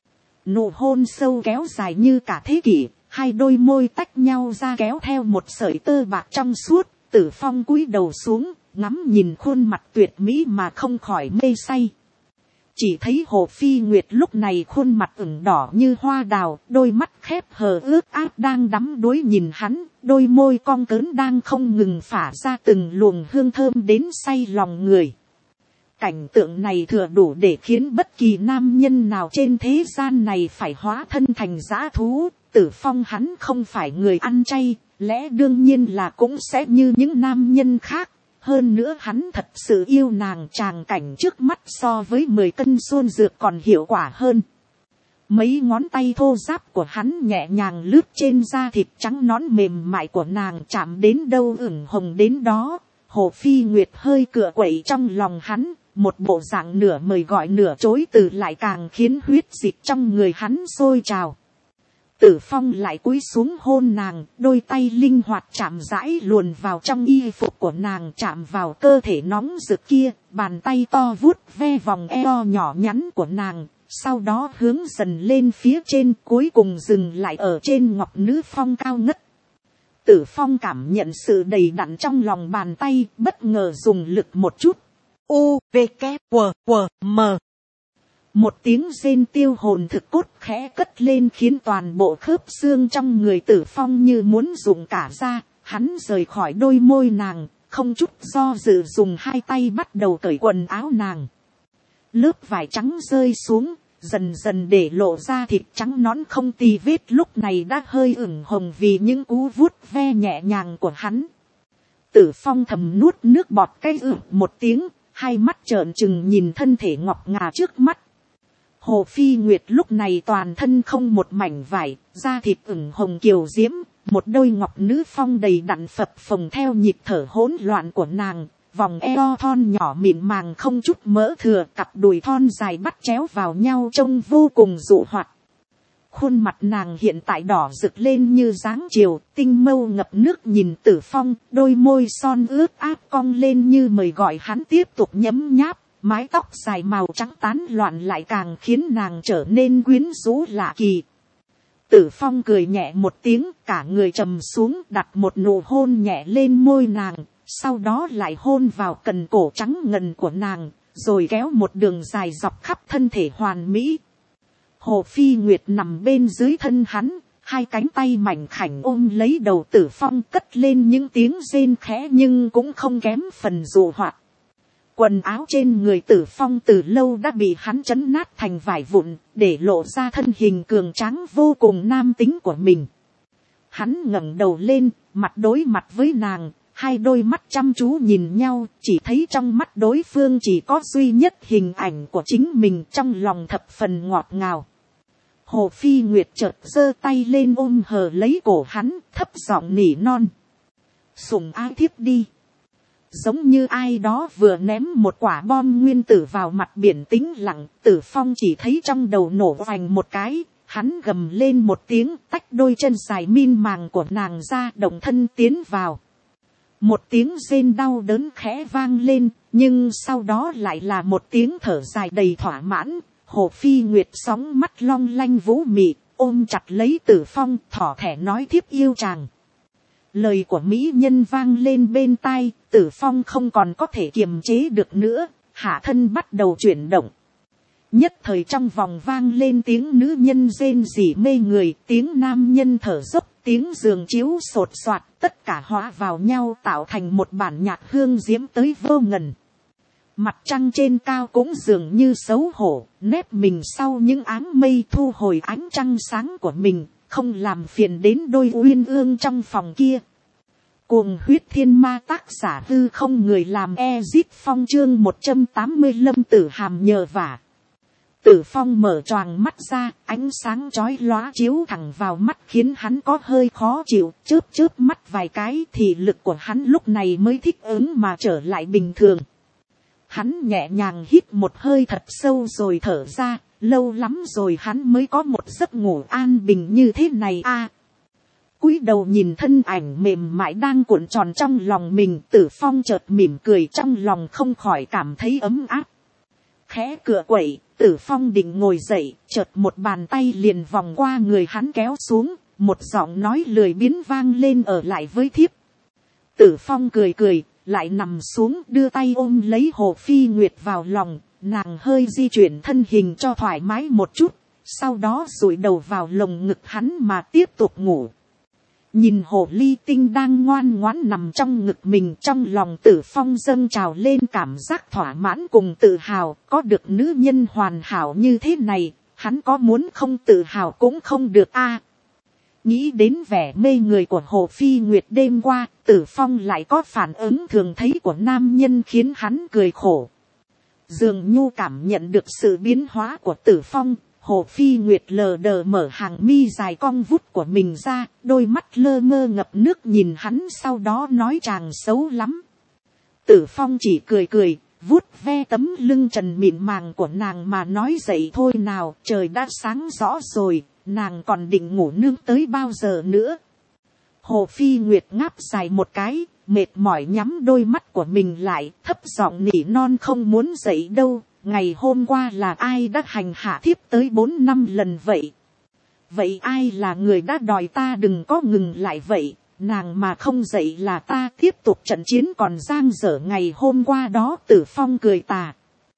Nụ hôn sâu kéo dài như cả thế kỷ, hai đôi môi tách nhau ra kéo theo một sợi tơ bạc trong suốt. Tử Phong cúi đầu xuống, ngắm nhìn khuôn mặt tuyệt mỹ mà không khỏi mê say. Chỉ thấy Hồ Phi Nguyệt lúc này khuôn mặt ửng đỏ như hoa đào, đôi mắt khép hờ ướt át đang đắm đuối nhìn hắn, đôi môi cong cớn đang không ngừng phả ra từng luồng hương thơm đến say lòng người. Cảnh tượng này thừa đủ để khiến bất kỳ nam nhân nào trên thế gian này phải hóa thân thành dã thú. Tử Phong hắn không phải người ăn chay, lẽ đương nhiên là cũng sẽ như những nam nhân khác. Hơn nữa hắn thật sự yêu nàng, tràng cảnh trước mắt so với mười cân xuân dược còn hiệu quả hơn. Mấy ngón tay thô ráp của hắn nhẹ nhàng lướt trên da thịt trắng nõn mềm mại của nàng, chạm đến đâu ửng hồng đến đó. Hồ Phi Nguyệt hơi cựa quậy trong lòng hắn, một bộ dạng nửa mời gọi nửa chối từ lại càng khiến huyết dịch trong người hắn sôi trào. Tử Phong lại cúi xuống hôn nàng, đôi tay linh hoạt chạm rãi luồn vào trong y phục của nàng, chạm vào cơ thể nóng rực kia, bàn tay to vuốt ve vòng eo nhỏ nhắn của nàng, sau đó hướng dần lên phía trên, cuối cùng dừng lại ở trên ngọc nữ phong cao ngất. Tử Phong cảm nhận sự đầy đặn trong lòng bàn tay, bất ngờ dùng lực một chút. U, V, K, W, W, M. Một tiếng rên tiêu hồn thực cốt khẽ cất lên khiến toàn bộ khớp xương trong người Tử Phong như muốn dùng cả ra. Hắn rời khỏi đôi môi nàng, không chút do dự dùng hai tay bắt đầu cởi quần áo nàng. Lớp vải trắng rơi xuống, dần dần để lộ ra thịt trắng nõn không tì vết, lúc này đã hơi ửng hồng vì những cú vuốt ve nhẹ nhàng của hắn. Tử Phong thầm nuốt nước bọt cái ử một tiếng, hai mắt trợn trừng nhìn thân thể ngọc ngà trước mắt. Hồ Phi Nguyệt lúc này toàn thân không một mảnh vải, da thịt ửng hồng kiều diễm, một đôi ngọc nữ phong đầy đặn phập phồng theo nhịp thở hỗn loạn của nàng, vòng eo thon nhỏ mịn màng không chút mỡ thừa, cặp đùi thon dài bắt chéo vào nhau trông vô cùng dụ hoạt. Khuôn mặt nàng hiện tại đỏ rực lên như dáng chiều, tinh mâu ngập nước nhìn Tử Phong, đôi môi son ướt áp cong lên như mời gọi hắn tiếp tục nhấm nháp. Mái tóc dài màu trắng tán loạn lại càng khiến nàng trở nên quyến rũ lạ kỳ. Tử Phong cười nhẹ một tiếng, cả người trầm xuống đặt một nụ hôn nhẹ lên môi nàng, sau đó lại hôn vào cần cổ trắng ngần của nàng, rồi kéo một đường dài dọc khắp thân thể hoàn mỹ. Hồ Phi Nguyệt nằm bên dưới thân hắn, hai cánh tay mảnh khảnh ôm lấy đầu Tử Phong cất lên những tiếng rên khẽ nhưng cũng không kém phần dụ hoạt. Quần áo trên người Tử Phong từ lâu đã bị hắn chấn nát thành vải vụn, để lộ ra thân hình cường tráng vô cùng nam tính của mình. Hắn ngẩng đầu lên, mặt đối mặt với nàng, hai đôi mắt chăm chú nhìn nhau, chỉ thấy trong mắt đối phương chỉ có duy nhất hình ảnh của chính mình, trong lòng thập phần ngọt ngào. Hồ Phi Nguyệt chợt giơ tay lên ôm hờ lấy cổ hắn, thấp giọng nỉ non. Sủng ái thiếp đi. Giống như ai đó vừa ném một quả bom nguyên tử vào mặt biển tĩnh lặng, Tử Phong chỉ thấy trong đầu nổ vành một cái, hắn gầm lên một tiếng, tách đôi chân dài min màng của nàng ra, động thân tiến vào. Một tiếng rên đau đớn khẽ vang lên, nhưng sau đó lại là một tiếng thở dài đầy thỏa mãn. Hồ Phi Nguyệt sóng mắt long lanh vũ mị, ôm chặt lấy Tử Phong, thỏ thẻ nói thiếp yêu chàng. Lời của mỹ nhân vang lên bên tai, Tử Phong không còn có thể kiềm chế được nữa, hạ thân bắt đầu chuyển động. Nhất thời trong vòng vang lên tiếng nữ nhân rên rỉ mê người, tiếng nam nhân thở dốc, tiếng giường chiếu sột soạt, tất cả hóa vào nhau tạo thành một bản nhạc hương diễm tới vô ngần. Mặt trăng trên cao cũng dường như xấu hổ, nép mình sau những áng mây thu hồi ánh trăng sáng của mình, không làm phiền đến đôi uyên ương trong phòng kia. Cuồng huyết thiên ma tác giả hư không người làm Ezit Phong chương một trăm tám mươi Lâm Tử Hàm nhờ vả. Tử Phong mở choàng mắt ra, ánh sáng chói lóa chiếu thẳng vào mắt khiến hắn có hơi khó chịu, chớp chớp mắt vài cái thì lực của hắn lúc này mới thích ứng mà trở lại bình thường. Hắn nhẹ nhàng hít một hơi thật sâu rồi thở ra, lâu lắm rồi hắn mới có một giấc ngủ an bình như thế này a. À, cúi đầu nhìn thân ảnh mềm mại đang cuộn tròn trong lòng mình, Tử Phong chợt mỉm cười, trong lòng không khỏi cảm thấy ấm áp. Khẽ cựa quậy, Tử Phong định ngồi dậy, chợt một bàn tay liền vòng qua người hắn kéo xuống, một giọng nói lười biếng vang lên ở lại với thiếp. Tử Phong cười cười, lại nằm xuống đưa tay ôm lấy Hồ Phi Nguyệt vào lòng, nàng hơi di chuyển thân hình cho thoải mái một chút, sau đó dụi đầu vào lồng ngực hắn mà tiếp tục ngủ. Nhìn hồ ly tinh đang ngoan ngoãn nằm trong ngực mình, trong lòng Tử Phong dâng trào lên cảm giác thỏa mãn cùng tự hào, có được nữ nhân hoàn hảo như thế này, hắn có muốn không tự hào cũng không được a. À, nghĩ đến vẻ mê người của Hồ Phi Nguyệt đêm qua, Tử Phong lại có phản ứng thường thấy của nam nhân khiến hắn cười khổ. Dường như cảm nhận được sự biến hóa của Tử Phong, Hồ Phi Nguyệt lờ đờ mở hàng mi dài cong vút của mình ra, đôi mắt lơ mơ ngập nước nhìn hắn, sau đó nói chàng xấu lắm. Tử Phong chỉ cười cười, vuốt ve tấm lưng trần mịn màng của nàng mà nói dậy thôi nào, trời đã sáng rõ rồi, nàng còn định ngủ nương tới bao giờ nữa. Hồ Phi Nguyệt ngáp dài một cái, mệt mỏi nhắm đôi mắt của mình lại, thấp giọng nỉ non không muốn dậy đâu. Ngày hôm qua là ai đã hành hạ thiếp tới bốn năm lần vậy? Vậy ai là người đã đòi ta đừng có ngừng lại vậy? nàng mà không dậy là ta tiếp tục trận chiến còn giang dở ngày hôm qua đó. Tử Phong cười tà.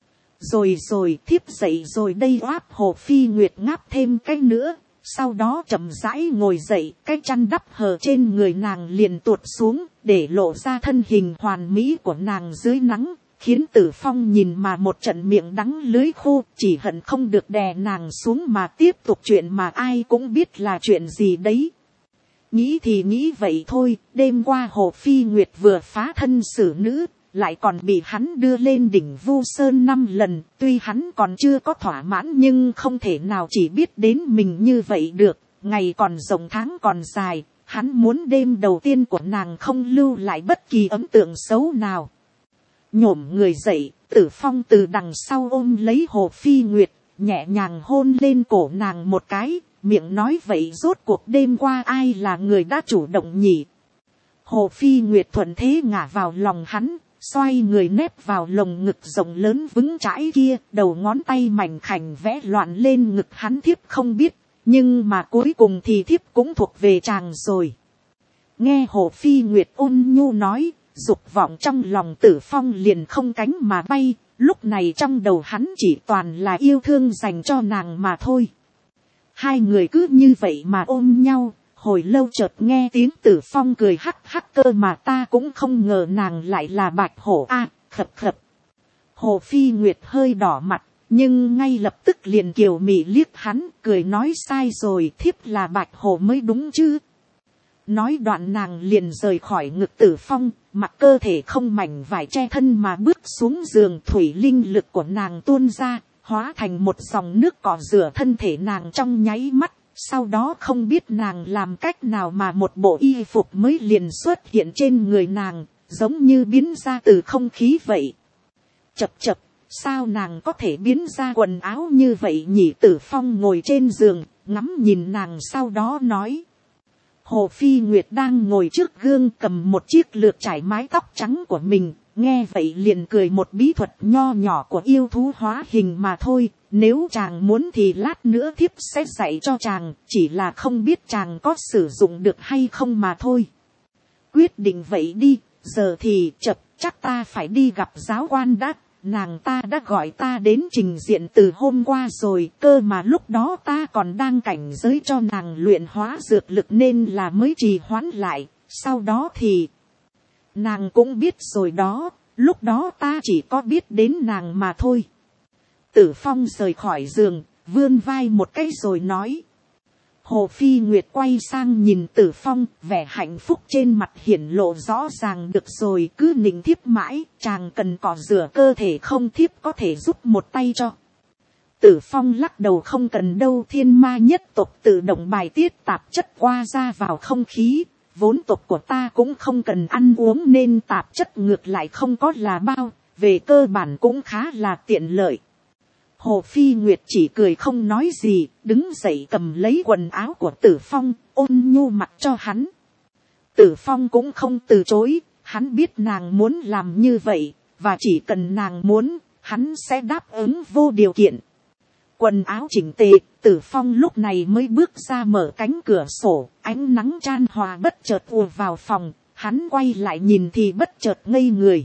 Rồi rồi thiếp dậy rồi đây. Oáp Hồ Phi Nguyệt ngáp thêm cái nữa. Sau đó chậm rãi ngồi dậy, cái chăn đắp hờ trên người nàng liền tuột xuống, để lộ ra thân hình hoàn mỹ của nàng dưới nắng, khiến Tử Phong nhìn mà một trận miệng đắng lưới khô, chỉ hận không được đè nàng xuống mà tiếp tục chuyện mà ai cũng biết là chuyện gì đấy. Nghĩ thì nghĩ vậy thôi, đêm qua Hồ Phi Nguyệt vừa phá thân xử nữ, lại còn bị hắn đưa lên đỉnh Vu Sơn năm lần, tuy hắn còn chưa có thỏa mãn nhưng không thể nào chỉ biết đến mình như vậy được, ngày còn rộng tháng còn dài, hắn muốn đêm đầu tiên của nàng không lưu lại bất kỳ ấn tượng xấu nào. Nhổm người dậy, Tử Phong từ đằng sau ôm lấy Hồ Phi Nguyệt, nhẹ nhàng hôn lên cổ nàng một cái, miệng nói vậy rốt cuộc đêm qua ai là người đã chủ động nhỉ. Hồ Phi Nguyệt thuận thế ngả vào lòng hắn, xoay người nép vào lồng ngực rộng lớn vững chãi kia, đầu ngón tay mảnh khảnh vẽ loạn lên ngực hắn. Thiếp không biết, nhưng mà cuối cùng thì thiếp cũng thuộc về chàng rồi. Nghe Hồ Phi Nguyệt ôn nhu nói, dục vọng trong lòng Tử Phong liền không cánh mà bay, lúc này trong đầu hắn chỉ toàn là yêu thương dành cho nàng mà thôi. Hai người cứ như vậy mà ôm nhau. Hồi lâu chợt nghe tiếng Tử Phong cười hắc hắc, cơ mà ta cũng không ngờ nàng lại là Bạch Hổ a. À, khập khập. Hồ Phi Nguyệt hơi đỏ mặt, nhưng ngay lập tức liền kiều mị liếc hắn, cười nói sai rồi, thiếp là Bạch Hổ mới đúng chứ. Nói đoạn nàng liền rời khỏi ngực Tử Phong, mặc cơ thể không mảnh vải che thân mà bước xuống giường. Thủy linh lực của nàng tuôn ra, hóa thành một dòng nước cọ rửa thân thể nàng trong nháy mắt. Sau đó không biết nàng làm cách nào mà một bộ y phục mới liền xuất hiện trên người nàng, giống như biến ra từ không khí vậy. Chập chập, sao nàng có thể biến ra quần áo như vậy nhỉ? Tử Phong ngồi trên giường, ngắm nhìn nàng sau đó nói. Hồ Phi Nguyệt đang ngồi trước gương cầm một chiếc lược trải mái tóc trắng của mình, nghe vậy liền cười, một bí thuật nho nhỏ của yêu thú hóa hình mà thôi. Nếu chàng muốn thì lát nữa thiếp sẽ dạy cho chàng, chỉ là không biết chàng có sử dụng được hay không mà thôi. Quyết định vậy đi, giờ thì chập chắc ta phải đi gặp giáo quan đã. Nàng ta đã gọi ta đến trình diện từ hôm qua rồi, cơ mà lúc đó ta còn đang cảnh giới cho nàng luyện hóa dược lực nên là mới trì hoãn lại. Sau đó thì nàng cũng biết rồi đó, lúc đó ta chỉ có biết đến nàng mà thôi. Tử Phong rời khỏi giường, vươn vai một cái rồi nói. Hồ Phi Nguyệt quay sang nhìn Tử Phong, vẻ hạnh phúc trên mặt hiển lộ rõ ràng. Được rồi, cứ nịnh thiếp mãi, chàng cần cọ rửa cơ thể không, thiếp có thể giúp một tay cho. Tử Phong lắc đầu, không cần đâu, thiên ma nhất tộc tự động bài tiết tạp chất qua ra vào không khí. Vốn tộc của ta cũng không cần ăn uống nên tạp chất ngược lại không có là bao, về cơ bản cũng khá là tiện lợi. Hồ Phi Nguyệt chỉ cười không nói gì, đứng dậy cầm lấy quần áo của Tử Phong, ôn nhu mặc cho hắn. Tử Phong cũng không từ chối, hắn biết nàng muốn làm như vậy, và chỉ cần nàng muốn, hắn sẽ đáp ứng vô điều kiện. Quần áo chỉnh tề, Tử Phong lúc này mới bước ra mở cánh cửa sổ, ánh nắng chan hòa bất chợt ùa vào phòng, hắn quay lại nhìn thì bất chợt ngây người.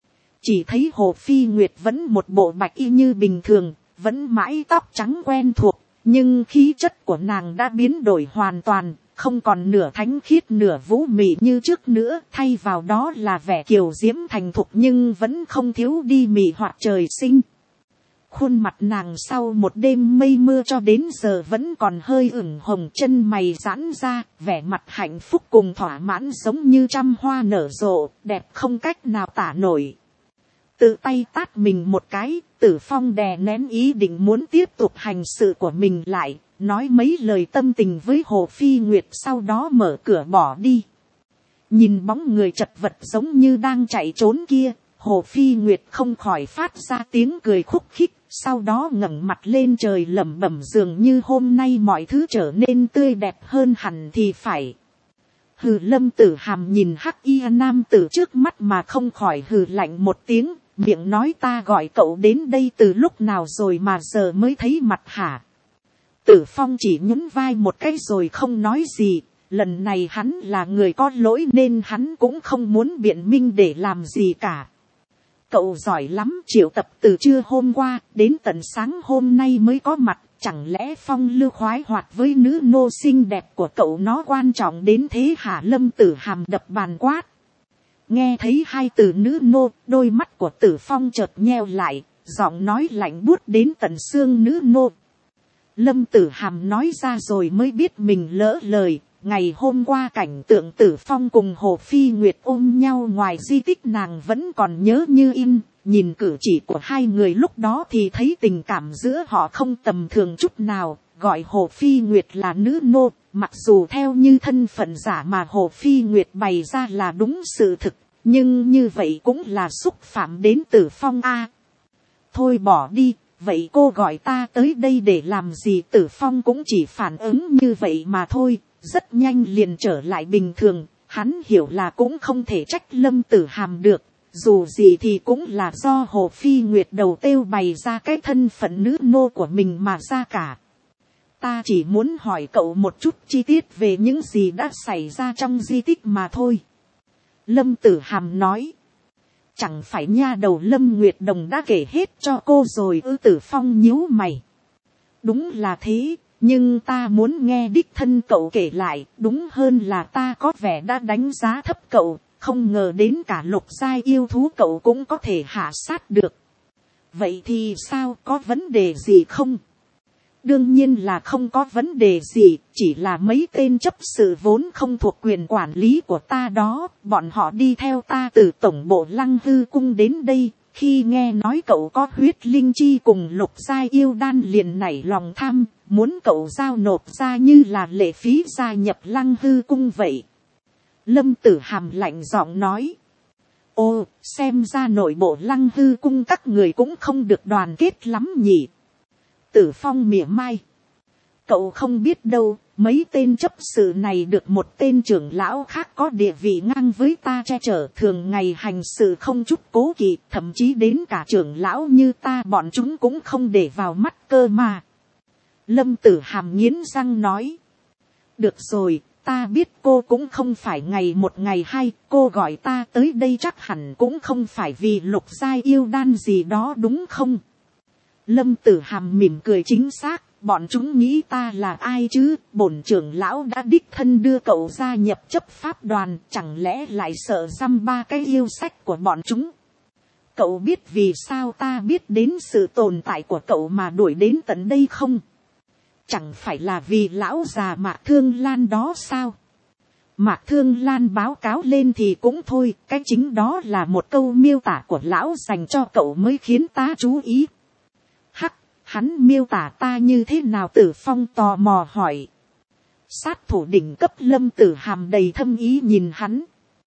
Chỉ thấy Hồ Phi Nguyệt vẫn một bộ bạch y như bình thường, vẫn mái tóc trắng quen thuộc, nhưng khí chất của nàng đã biến đổi hoàn toàn, không còn nửa thánh khiết nửa vũ mị như trước nữa, thay vào đó là vẻ kiều diễm thành thục nhưng vẫn không thiếu đi mị hoặc trời sinh. Khuôn mặt nàng sau một đêm mây mưa cho đến giờ vẫn còn hơi ửng hồng, chân mày giãn ra, vẻ mặt hạnh phúc cùng thỏa mãn giống như trăm hoa nở rộ, đẹp không cách nào tả nổi. Tự tay tát mình một cái, Tử Phong đè nén ý định muốn tiếp tục hành sự của mình lại, nói mấy lời tâm tình với Hồ Phi Nguyệt, sau đó mở cửa bỏ đi. Nhìn bóng người chật vật giống như đang chạy trốn kia, Hồ Phi Nguyệt không khỏi phát ra tiếng cười khúc khích, sau đó ngẩng mặt lên trời lẩm bẩm, dường như hôm nay mọi thứ trở nên tươi đẹp hơn hẳn thì phải. Hừ, Lâm Tử Hàm nhìn hắc y nam tử trước mắt mà không khỏi hừ lạnh một tiếng, miệng nói ta gọi cậu đến đây từ lúc nào rồi mà giờ mới thấy mặt hả? Tử Phong chỉ nhún vai một cái rồi không nói gì, lần này hắn là người có lỗi nên hắn cũng không muốn biện minh để làm gì cả. Cậu giỏi lắm, triệu tập từ trưa hôm qua đến tận sáng hôm nay mới có mặt, chẳng lẽ phong lưu khoái hoạt với nữ nô xinh đẹp của cậu nó quan trọng đến thế hả? Lâm Tử Hàm đập bàn quát. Nghe thấy hai từ nữ nô, đôi mắt của Tử Phong chợt nheo lại, giọng nói lạnh buốt đến tận xương. Nữ nô. Lâm Tử Hàm nói ra rồi mới biết mình lỡ lời. Ngày hôm qua cảnh tượng Tử Phong cùng Hồ Phi Nguyệt ôm nhau ngoài di tích nàng vẫn còn nhớ như in. Nhìn cử chỉ của hai người lúc đó thì thấy tình cảm giữa họ không tầm thường chút nào. Gọi Hồ Phi Nguyệt là nữ nô, mặc dù theo như thân phận giả mà Hồ Phi Nguyệt bày ra là đúng sự thực, nhưng như vậy cũng là xúc phạm đến Tử Phong a. Thôi bỏ đi, vậy cô gọi ta tới đây để làm gì? Tử Phong cũng chỉ phản ứng như vậy mà thôi, rất nhanh liền trở lại bình thường. Hắn hiểu là cũng không thể trách Lâm Tử Hàm được, dù gì thì cũng là do Hồ Phi Nguyệt đầu têu bày ra cái thân phận nữ nô của mình mà ra cả. Ta chỉ muốn hỏi cậu một chút chi tiết về những gì đã xảy ra trong di tích mà thôi. Lâm Tử Hàm nói. Chẳng phải nha đầu Lâm Nguyệt Đồng đã kể hết cho cô rồi ư? Tử Phong nhíu mày. Đúng là thế, nhưng ta muốn nghe đích thân cậu kể lại, đúng hơn là ta có vẻ đã đánh giá thấp cậu, không ngờ đến cả lục giai yêu thú cậu cũng có thể hạ sát được. Vậy thì sao, có vấn đề gì không? Đương nhiên là không có vấn đề gì, chỉ là mấy tên chấp sự vốn không thuộc quyền quản lý của ta đó, bọn họ đi theo ta từ tổng bộ Lăng Hư cung đến đây, khi nghe nói cậu có huyết linh chi cùng lục giai yêu đan liền nảy lòng tham, muốn cậu giao nộp ra như là lệ phí gia nhập Lăng Hư cung vậy. Lâm Tử Hàm lạnh giọng nói. Ô, xem ra nội bộ Lăng Hư cung các người cũng không được đoàn kết lắm nhỉ. Tử Phong mỉa mai. Cậu không biết đâu, mấy tên chấp sự này được một tên trưởng lão khác có địa vị ngang với ta che chở, thường ngày hành sự không chút cố kỵ, thậm chí đến cả trưởng lão như ta bọn chúng cũng không để vào mắt cơ mà. Lâm Tử Hàm nghiến răng nói. Được rồi, ta biết cô cũng không phải ngày một ngày hai, cô gọi ta tới đây chắc hẳn cũng không phải vì lục giai yêu đan gì đó đúng không? Lâm Tử Hàm mỉm cười. Chính xác, bọn chúng nghĩ ta là ai chứ? Bổn trưởng lão đã đích thân đưa cậu gia nhập chấp pháp đoàn, chẳng lẽ lại sợ dăm ba cái yêu sách của bọn chúng? Cậu biết vì sao ta biết đến sự tồn tại của cậu mà đuổi đến tận đây không? Chẳng phải là vì lão già Mạc Thương Lan đó sao? Mạc Thương Lan báo cáo lên thì cũng thôi, cái chính đó là một câu miêu tả của lão dành cho cậu mới khiến ta chú ý. Hắc, hắn miêu tả ta như thế nào? Tử Phong tò mò hỏi. Sát thủ đỉnh cấp Lâm Tử Hàm đầy thâm ý nhìn hắn.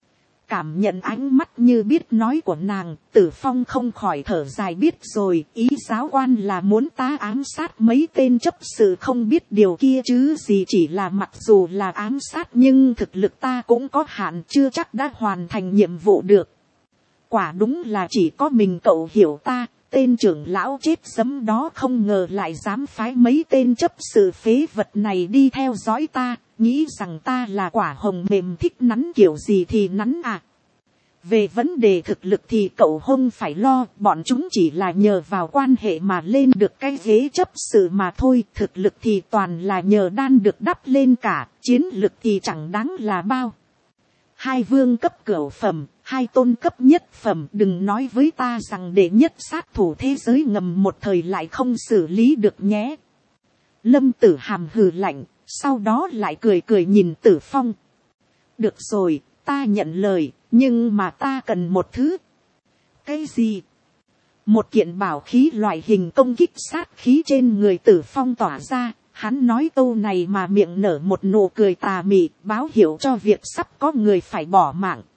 Cảm nhận ánh mắt như biết nói của nàng, Tử Phong không khỏi thở dài. Biết rồi, ý giáo quan là muốn ta ám sát mấy tên chấp sự không biết điều kia chứ gì. Chỉ là mặc dù là ám sát nhưng thực lực ta cũng có hạn, chưa chắc đã hoàn thành nhiệm vụ được. Quả đúng là chỉ có mình cậu hiểu ta. Tên trưởng lão chết sấm đó không ngờ lại dám phái mấy tên chấp sự phế vật này đi theo dõi ta, nghĩ rằng ta là quả hồng mềm thích nắn kiểu gì thì nắn à. Về vấn đề thực lực thì cậu không phải lo, bọn chúng chỉ là nhờ vào quan hệ mà lên được cái ghế chấp sự mà thôi. Thực lực thì toàn là nhờ đan được đắp lên cả, chiến lực thì chẳng đáng là bao. Hai vương cấp cửu phẩm, hai tôn cấp nhất phẩm, đừng nói với ta rằng đệ nhất sát thủ thế giới ngầm một thời lại không xử lý được nhé. Lâm Tử Hàm hừ lạnh, sau đó lại cười cười nhìn Tử Phong. Được rồi, ta nhận lời, nhưng mà ta cần một thứ. Cái gì? Một kiện bảo khí loại hình công kích sát khí trên người Tử Phong tỏa ra. Hắn nói câu này mà miệng nở một nụ cười tà mị, báo hiệu cho việc sắp có người phải bỏ mạng.